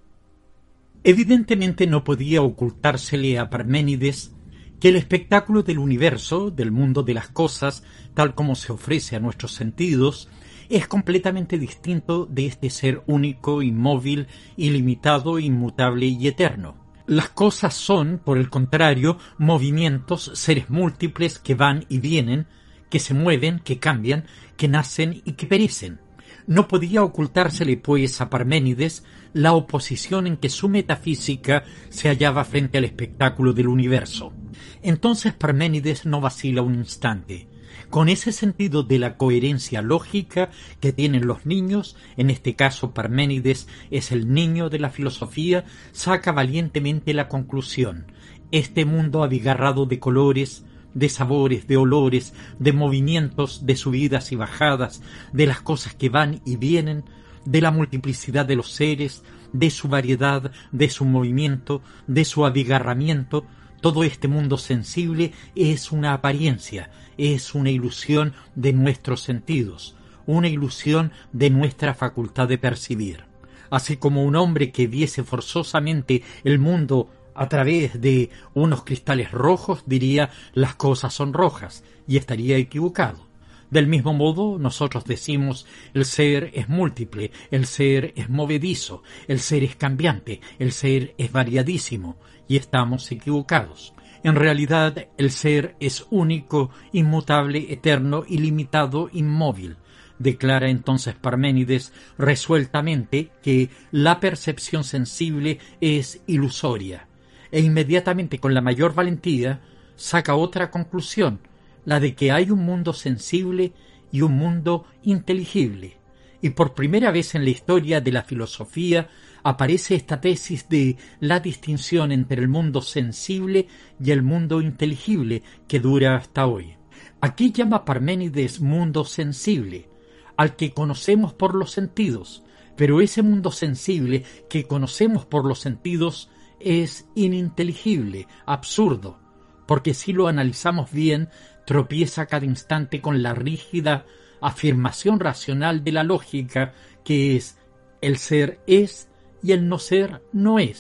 Evidentemente no podía ocultársele a Parménides que el espectáculo del universo, del mundo de las cosas, tal como se ofrece a nuestros sentidos, es completamente distinto de este ser único, inmóvil, ilimitado, inmutable y eterno. Las cosas son, por el contrario, movimientos, seres múltiples que van y vienen, que se mueven, que cambian, que nacen y que perecen. No podía ocultársele, pues, a Parménides la oposición en que su metafísica se hallaba frente al espectáculo del universo. Entonces Parménides no vacila un instante. Con ese sentido de la coherencia lógica que tienen los niños, en este caso Parménides es el niño de la filosofía, saca valientemente la conclusión: este mundo abigarrado de colores, de sabores, de olores, de movimientos, de subidas y bajadas, de las cosas que van y vienen, de la multiplicidad de los seres, de su variedad, de su movimiento, de su abigarramiento, todo este mundo sensible es una apariencia, es una ilusión de nuestros sentidos, una ilusión de nuestra facultad de percibir. Así como un hombre que viese forzosamente el mundo a través de unos cristales rojos diría las cosas son rojas y estaría equivocado. Del mismo modo, nosotros decimos el ser es múltiple, el ser es movedizo, el ser es cambiante, el ser es variadísimo, y estamos equivocados. En realidad, el ser es único, inmutable, eterno, ilimitado, inmóvil. Declara entonces Parménides resueltamente que la percepción sensible es ilusoria, e inmediatamente con la mayor valentía saca otra conclusión, la de que hay un mundo sensible y un mundo inteligible. Y por primera vez en la historia de la filosofía aparece esta tesis de la distinción entre el mundo sensible y el mundo inteligible que dura hasta hoy. Aquí llama Parménides mundo sensible, al que conocemos por los sentidos, pero ese mundo sensible que conocemos por los sentidos es ininteligible, absurdo, porque si lo analizamos bien, tropieza cada instante con la rígida afirmación racional de la lógica, que es el ser es y el no ser no es.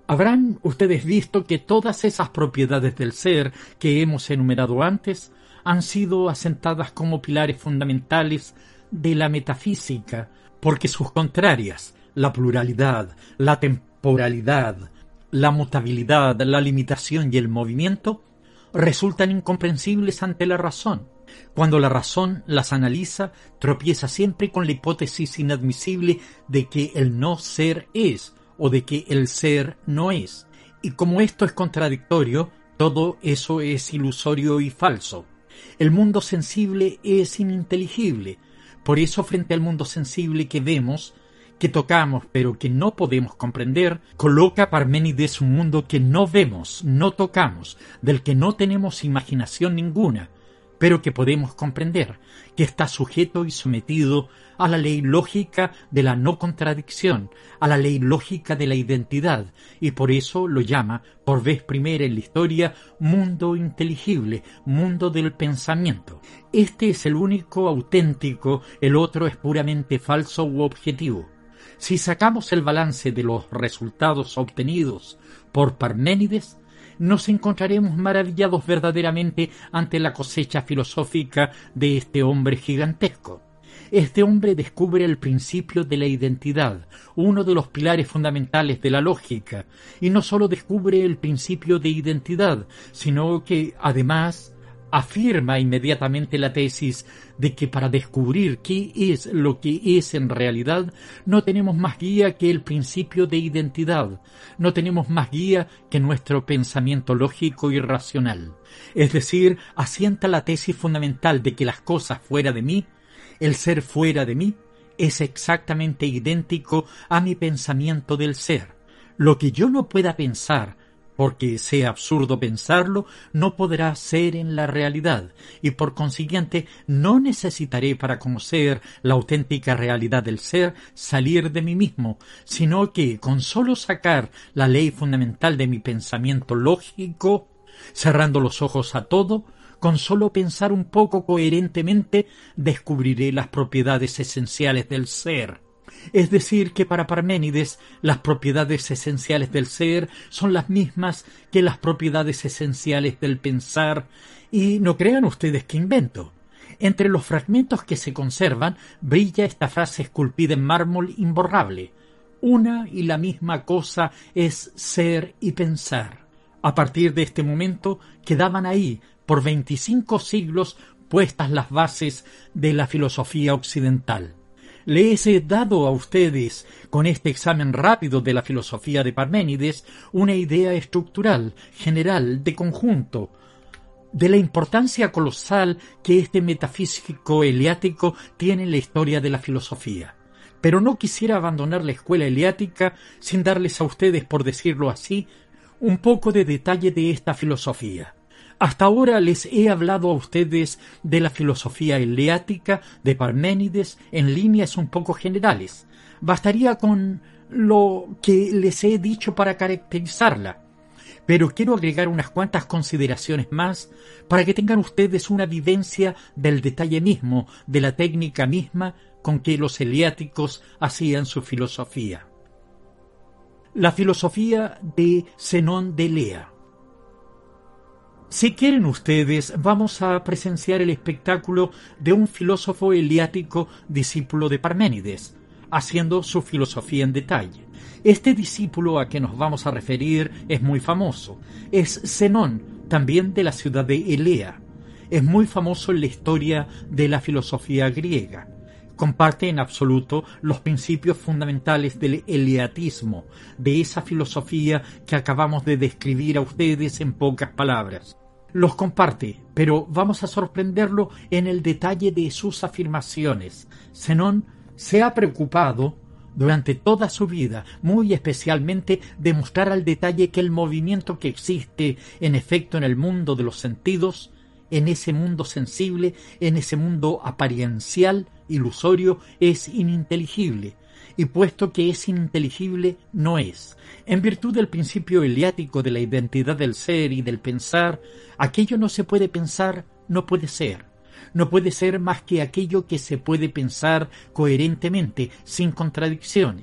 Habrán ustedes visto que todas esas propiedades del ser que hemos enumerado antes han sido asentadas como pilares fundamentales de la metafísica, porque sus contrarias, la pluralidad, la temporalidad, la mutabilidad, la limitación y el movimiento, resultan incomprensibles ante la razón. Cuando la razón las analiza, tropieza siempre con la hipótesis inadmisible de que el no ser es, o de que el ser no es. Y como esto es contradictorio, todo eso es ilusorio y falso. El mundo sensible es ininteligible. Por eso, frente al mundo sensible que vemos, que tocamos pero que no podemos comprender, coloca Parménides un mundo que no vemos, no tocamos, del que no tenemos imaginación ninguna, pero que podemos comprender, que está sujeto y sometido a la ley lógica de la no contradicción, a la ley lógica de la identidad, y por eso lo llama, por vez primera en la historia, mundo inteligible, mundo del pensamiento. Este es el único auténtico, el otro es puramente falso u objetivo. Si sacamos el balance de los resultados obtenidos por Parménides, nos encontraremos maravillados verdaderamente ante la cosecha filosófica de este hombre gigantesco. Este hombre descubre el principio de la identidad, uno de los pilares fundamentales de la lógica, y no solo descubre el principio de identidad, sino que además afirma inmediatamente la tesis de que para descubrir qué es lo que es en realidad no tenemos más guía que el principio de identidad, no tenemos más guía que nuestro pensamiento lógico y racional. Es decir, asienta la tesis fundamental de que las cosas fuera de mí, el ser fuera de mí, es exactamente idéntico a mi pensamiento del ser. Lo que yo no pueda pensar, porque sea absurdo pensarlo, no podrá ser en la realidad, y por consiguiente no necesitaré para conocer la auténtica realidad del ser salir de mí mismo, sino que con solo sacar la ley fundamental de mi pensamiento lógico, cerrando los ojos a todo, con solo pensar un poco coherentemente, descubriré las propiedades esenciales del ser. Es decir, que para Parménides las propiedades esenciales del ser son las mismas que las propiedades esenciales del pensar, y no crean ustedes que invento. Entre los fragmentos que se conservan brilla esta frase esculpida en mármol imborrable: una y la misma cosa es ser y pensar. A partir de este momento quedaban ahí, por veinticinco siglos, puestas las bases de la filosofía occidental. Les he dado a ustedes, con este examen rápido de la filosofía de Parménides, una idea estructural, general, de conjunto, de la importancia colosal que este metafísico eleático tiene en la historia de la filosofía. Pero no quisiera abandonar la escuela eleática sin darles a ustedes, por decirlo así, un poco de detalle de esta filosofía. Hasta ahora les he hablado a ustedes de la filosofía eleática de Parménides en líneas un poco generales. Bastaría con lo que les he dicho para caracterizarla. Pero quiero agregar unas cuantas consideraciones más para que tengan ustedes una vivencia del detalle mismo, de la técnica misma con que los eleáticos hacían su filosofía. La filosofía de Zenón de Elea. Si quieren ustedes, vamos a presenciar el espectáculo de un filósofo eleático discípulo de Parménides, haciendo su filosofía en detalle. Este discípulo a que nos vamos a referir es muy famoso. Es Zenón, también de la ciudad de Elea. Es muy famoso en la historia de la filosofía griega. Comparte en absoluto los principios fundamentales del eleatismo, de esa filosofía que acabamos de describir a ustedes en pocas palabras. Los comparte, pero vamos a sorprenderlo en el detalle de sus afirmaciones. Zenón se ha preocupado durante toda su vida, muy especialmente, de mostrar al detalle que el movimiento que existe en efecto en el mundo de los sentidos, en ese mundo sensible, en ese mundo apariencial, ilusorio, es ininteligible, y puesto que es ininteligible, no es. En virtud del principio eleático de la identidad del ser y del pensar, aquello no se puede pensar, no puede ser. No puede ser más que aquello que se puede pensar coherentemente, sin contradicciones.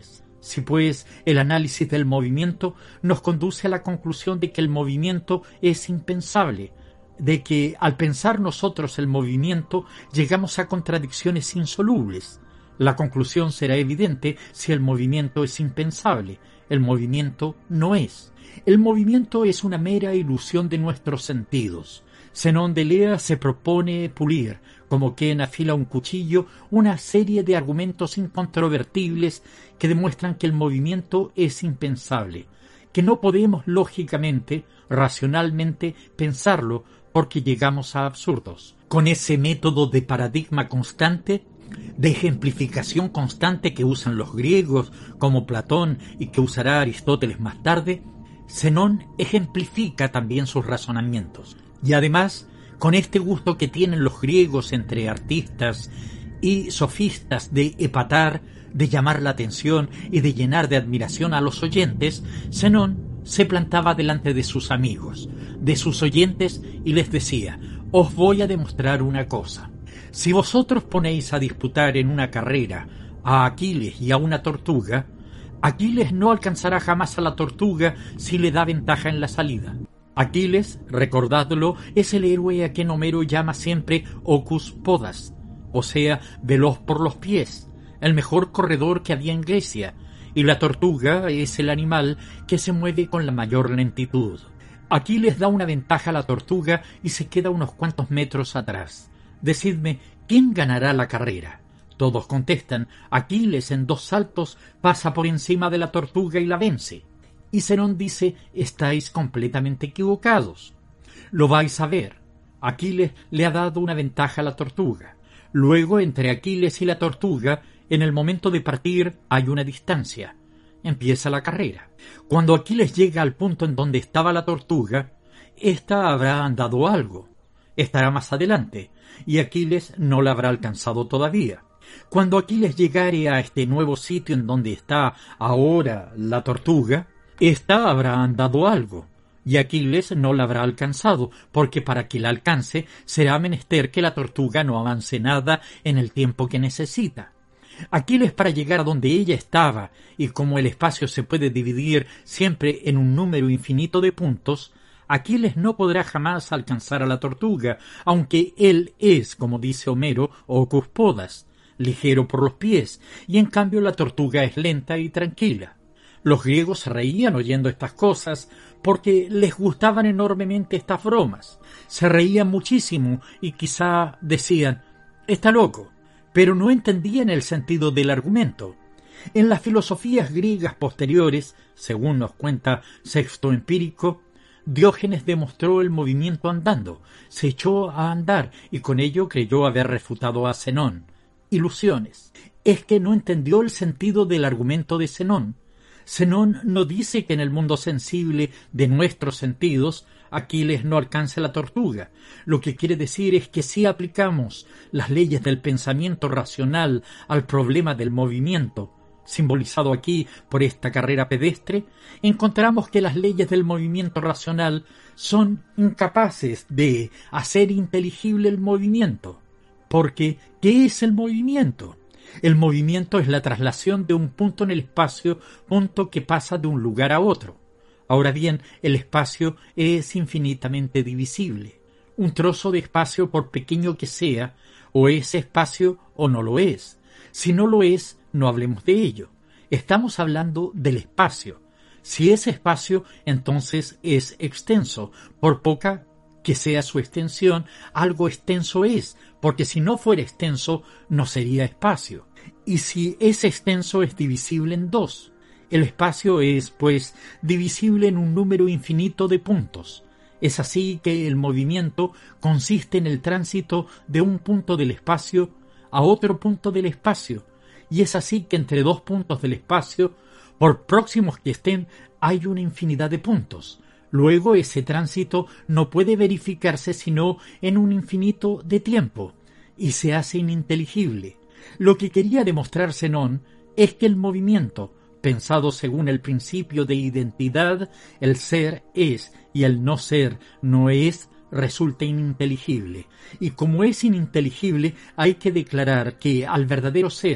Si pues el análisis del movimiento nos conduce a la conclusión de que el movimiento es impensable, de que al pensar nosotros el movimiento llegamos a contradicciones insolubles, la conclusión será evidente si el movimiento es impensable. El movimiento no es. El movimiento es una mera ilusión de nuestros sentidos. Zenón de Elea se propone pulir, como quien afila un cuchillo, una serie de argumentos incontrovertibles que demuestran que el movimiento es impensable, que no podemos lógicamente, racionalmente, pensarlo porque llegamos a absurdos. Con ese método de paradigma constante, de ejemplificación constante que usan los griegos como Platón y que usará Aristóteles más tarde, Zenón ejemplifica también sus razonamientos. Y además, con este gusto que tienen los griegos entre artistas y sofistas de epatar, de llamar la atención y de llenar de admiración a los oyentes, Zenón se plantaba delante de sus amigos, de sus oyentes, y les decía: os voy a demostrar una cosa. Si vosotros ponéis a disputar en una carrera a Aquiles y a una tortuga, Aquiles no alcanzará jamás a la tortuga si le da ventaja en la salida. Aquiles, recordadlo, es el héroe a quien Homero llama siempre ocus podas, o sea, veloz por los pies, el mejor corredor que había en Grecia, y la tortuga es el animal que se mueve con la mayor lentitud. Aquiles da una ventaja a la tortuga y se queda unos cuantos metros atrás. Decidme, ¿quién ganará la carrera? Todos contestan: Aquiles en dos saltos pasa por encima de la tortuga y la vence. Y Zenón dice: estáis completamente equivocados. Lo vais a ver. Aquiles le ha dado una ventaja a la tortuga. Luego, entre Aquiles y la tortuga, en el momento de partir hay una distancia. Empieza la carrera. Cuando Aquiles llega al punto en donde estaba la tortuga, ésta habrá andado algo. Estará más adelante, y Aquiles no la habrá alcanzado todavía. Cuando Aquiles llegare a este nuevo sitio en donde está ahora la tortuga, ésta habrá andado algo, y Aquiles no la habrá alcanzado, porque para que la alcance será menester que la tortuga no avance nada en el tiempo que necesita. Aquiles, para llegar a donde ella estaba, y como el espacio se puede dividir siempre en un número infinito de puntos, Aquiles no podrá jamás alcanzar a la tortuga, aunque él es, como dice Homero, ocus podas, ligero por los pies, y en cambio la tortuga es lenta y tranquila. Los griegos se reían oyendo estas cosas porque les gustaban enormemente estas bromas. Se reían muchísimo y quizá decían: está loco, pero no entendían el sentido del argumento. En las filosofías griegas posteriores, según nos cuenta Sexto Empírico, Diógenes demostró el movimiento andando, se echó a andar y con ello creyó haber refutado a Zenón. Ilusiones. Es que no entendió el sentido del argumento de Zenón. Zenón no dice que en el mundo sensible de nuestros sentidos Aquiles no alcance la tortuga. Lo que quiere decir es que si aplicamos las leyes del pensamiento racional al problema del movimiento, simbolizado aquí por esta carrera pedestre, encontramos que las leyes del movimiento racional son incapaces de hacer inteligible el movimiento. Porque, ¿qué es el movimiento? El movimiento es la traslación de un punto en el espacio, punto que pasa de un lugar a otro. Ahora bien, el espacio es infinitamente divisible. Un trozo de espacio, por pequeño que sea, o es espacio o no lo es. Si no lo es, no hablemos de ello. Estamos hablando del espacio. Si es espacio, entonces es extenso. Por poca que sea su extensión, algo extenso es, porque si no fuera extenso, no sería espacio. Y si es extenso, es divisible en dos. El espacio es, pues, divisible en un número infinito de puntos. Es así que el movimiento consiste en el tránsito de un punto del espacio a otro punto del espacio, y es así que entre dos puntos del espacio, por próximos que estén, hay una infinidad de puntos. Luego ese tránsito no puede verificarse sino en un infinito de tiempo, y se hace ininteligible. Lo que quería demostrar Zenón es que el movimiento, pensado según el principio de identidad, el ser es y el no ser no es, resulta ininteligible. Y como es ininteligible, hay que declarar que al verdadero ser,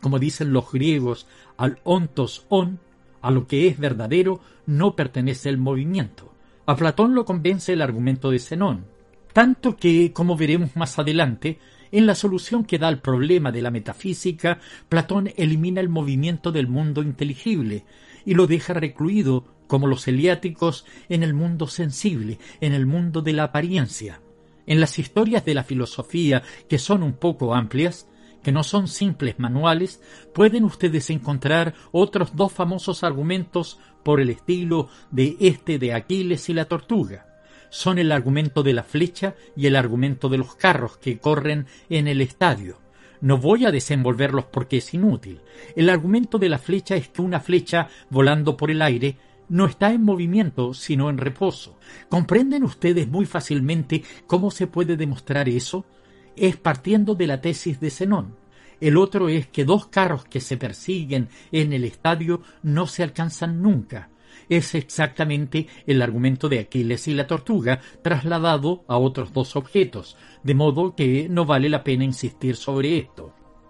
como dicen los griegos, al ontos on, a lo que es verdadero, no pertenece el movimiento. A Platón lo convence el argumento de Zenón, tanto que, como veremos más adelante, en la solución que da al problema de la metafísica, Platón elimina el movimiento del mundo inteligible y lo deja recluido, como los heliáticos, en el mundo sensible, en el mundo de la apariencia. En las historias de la filosofía, que son un poco amplias, que no son simples manuales, pueden ustedes encontrar otros dos famosos argumentos por el estilo de este de Aquiles y la tortuga. Son el argumento de la flecha y el argumento de los carros que corren en el estadio. No voy a desenvolverlos porque es inútil. El argumento de la flecha es que una flecha volando por el aire no está en movimiento, sino en reposo. ¿Comprenden ustedes muy fácilmente cómo se puede demostrar eso? Es partiendo de la tesis de Zenón. El otro es que dos carros que se persiguen en el estadio no se alcanzan nunca. Es exactamente el argumento de Aquiles y la tortuga trasladado a otros dos objetos, de modo que no vale la pena insistir sobre esto.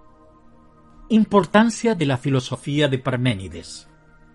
Importancia de la filosofía de Parménides.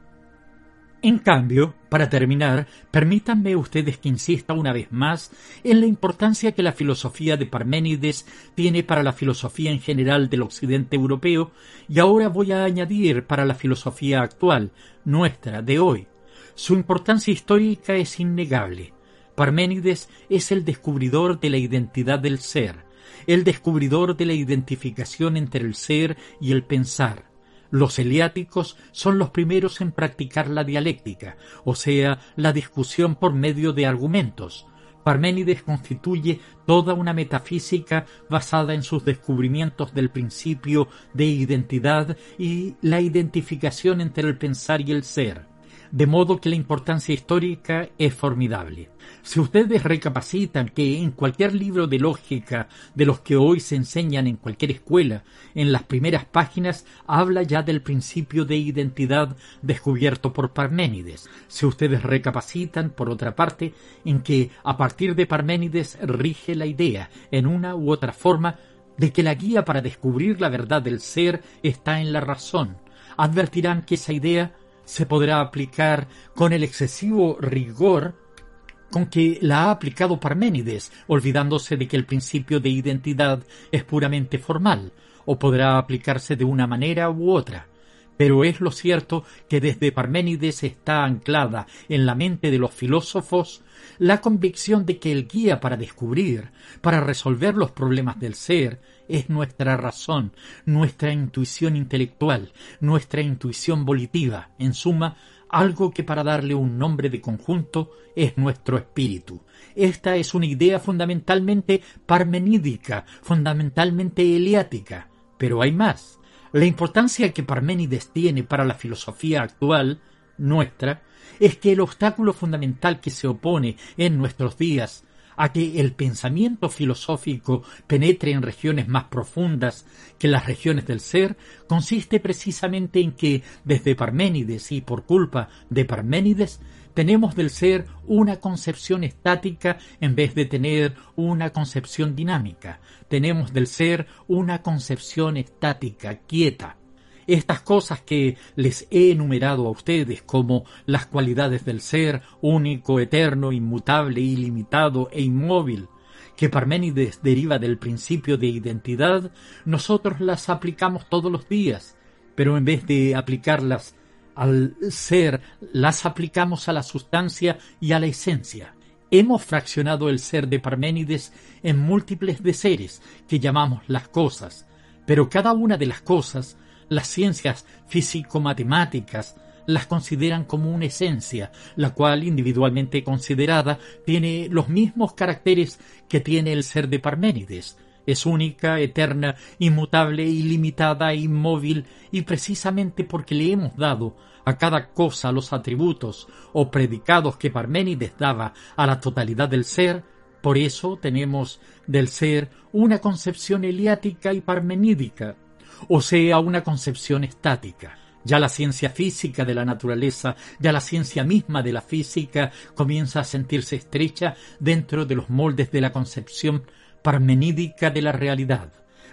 En cambio, para terminar, permítanme ustedes que insista una vez más en la importancia que la filosofía de Parménides tiene para la filosofía en general del occidente europeo, y ahora voy a añadir para la filosofía actual, nuestra, de hoy. Su importancia histórica es innegable. Parménides es el descubridor de la identidad del ser, el descubridor de la identificación entre el ser y el pensar. Los heliáticos son los primeros en practicar la dialéctica, o sea, la discusión por medio de argumentos. Parménides constituye toda una metafísica basada en sus descubrimientos del principio de identidad y la identificación entre el pensar y el ser. De modo que la importancia histórica es formidable. Si ustedes recapacitan que en cualquier libro de lógica de los que hoy se enseñan en cualquier escuela, en las primeras páginas habla ya del principio de identidad descubierto por Parménides. Si ustedes recapacitan, por otra parte, en que a partir de Parménides rige la idea, en una u otra forma, de que la guía para descubrir la verdad del ser está en la razón, advertirán que esa idea se podrá aplicar con el excesivo rigor con que la ha aplicado Parménides, olvidándose de que el principio de identidad es puramente formal, o podrá aplicarse de una manera u otra. Pero es lo cierto que desde Parménides está anclada en la mente de los filósofos la convicción de que el guía para descubrir, para resolver los problemas del ser, es nuestra razón, nuestra intuición intelectual, nuestra intuición volitiva, en suma, algo que para darle un nombre de conjunto es nuestro espíritu. Esta es una idea fundamentalmente parmenídica, fundamentalmente heliática, pero hay más. La importancia que Parménides tiene para la filosofía actual, nuestra, es que el obstáculo fundamental que se opone en nuestros días a que el pensamiento filosófico penetre en regiones más profundas que las regiones del ser, consiste precisamente en que, desde Parménides y por culpa de Parménides, tenemos del ser una concepción estática en vez de tener una concepción dinámica. Tenemos del ser una concepción estática, quieta. Estas cosas que les he enumerado a ustedes como las cualidades del ser, único, eterno, inmutable, ilimitado e inmóvil, que Parménides deriva del principio de identidad, nosotros las aplicamos todos los días, pero en vez de aplicarlas al ser, las aplicamos a la sustancia y a la esencia. Hemos fraccionado el ser de Parménides en múltiples de seres que llamamos las cosas, pero cada una de las cosas las ciencias físico-matemáticas las consideran como una esencia, la cual, individualmente considerada, tiene los mismos caracteres que tiene el ser de Parménides. Es única, eterna, inmutable, ilimitada e inmóvil, y precisamente porque le hemos dado a cada cosa los atributos o predicados que Parménides daba a la totalidad del ser, por eso tenemos del ser una concepción heliática y parmenídica, o sea, una concepción estática. Ya la ciencia física de la naturaleza, ya la ciencia misma de la física comienza a sentirse estrecha dentro de los moldes de la concepción parmenídica de la realidad.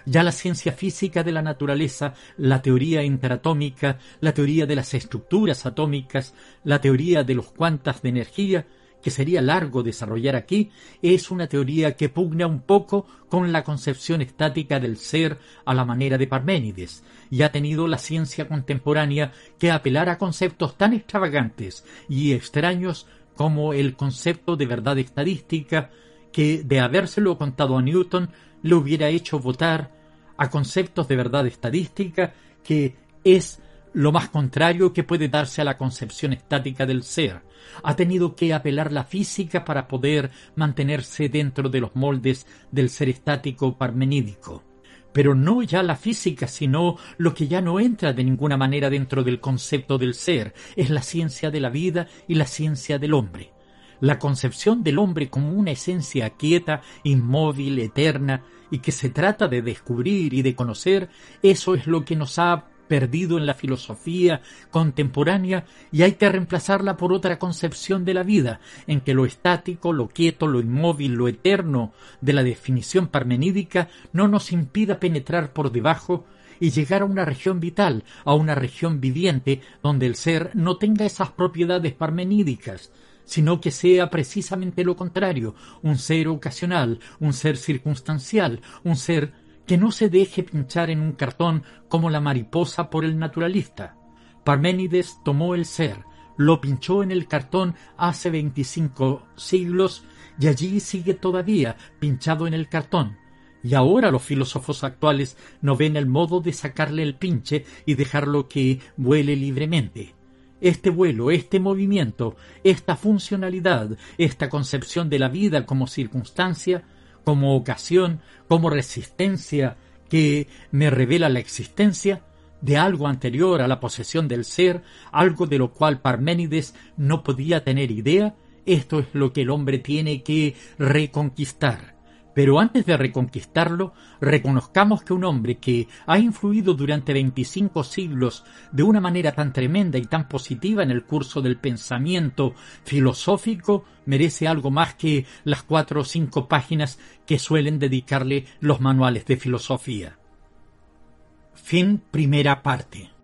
Ya la ciencia física de la naturaleza, la teoría interatómica, la teoría de las estructuras atómicas, la teoría de los cuantas de energía, que sería largo desarrollar aquí, es una teoría que pugna un poco con la concepción estática del ser a la manera de Parménides, y ha tenido la ciencia contemporánea que apelar a conceptos tan extravagantes y extraños como el concepto de verdad estadística, que de habérselo contado a Newton le hubiera hecho votar a conceptos de verdad estadística, que es lo más contrario que puede darse a la concepción estática del ser. Ha tenido que apelar la física para poder mantenerse dentro de los moldes del ser estático parmenídico. Pero no ya la física, sino lo que ya no entra de ninguna manera dentro del concepto del ser, es la ciencia de la vida y la ciencia del hombre. La concepción del hombre como una esencia quieta, inmóvil, eterna, y que se trata de descubrir y de conocer, eso es lo que nos ha perdido en la filosofía contemporánea, y hay que reemplazarla por otra concepción de la vida, en que lo estático, lo quieto, lo inmóvil, lo eterno de la definición parmenídica no nos impida penetrar por debajo y llegar a una región vital, a una región viviente, donde el ser no tenga esas propiedades parmenídicas, sino que sea precisamente lo contrario, un ser ocasional, un ser circunstancial, un ser que no se deje pinchar en un cartón como la mariposa por el naturalista. Parménides tomó el ser, lo pinchó en el cartón hace veinticinco siglos y allí sigue todavía pinchado en el cartón. Y ahora los filósofos actuales no ven el modo de sacarle el pinche y dejarlo que vuele libremente. Este vuelo, este movimiento, esta funcionalidad, esta concepción de la vida como circunstancia, como ocasión, como resistencia que me revela la existencia de algo anterior a la posesión del ser, algo de lo cual Parménides no podía tener idea, esto es lo que el hombre tiene que reconquistar. Pero antes de reconquistarlo, reconozcamos que un hombre que ha influido durante veinticinco siglos de una manera tan tremenda y tan positiva en el curso del pensamiento filosófico merece algo más que las cuatro o cinco páginas que suelen dedicarle los manuales de filosofía. Fin primera parte.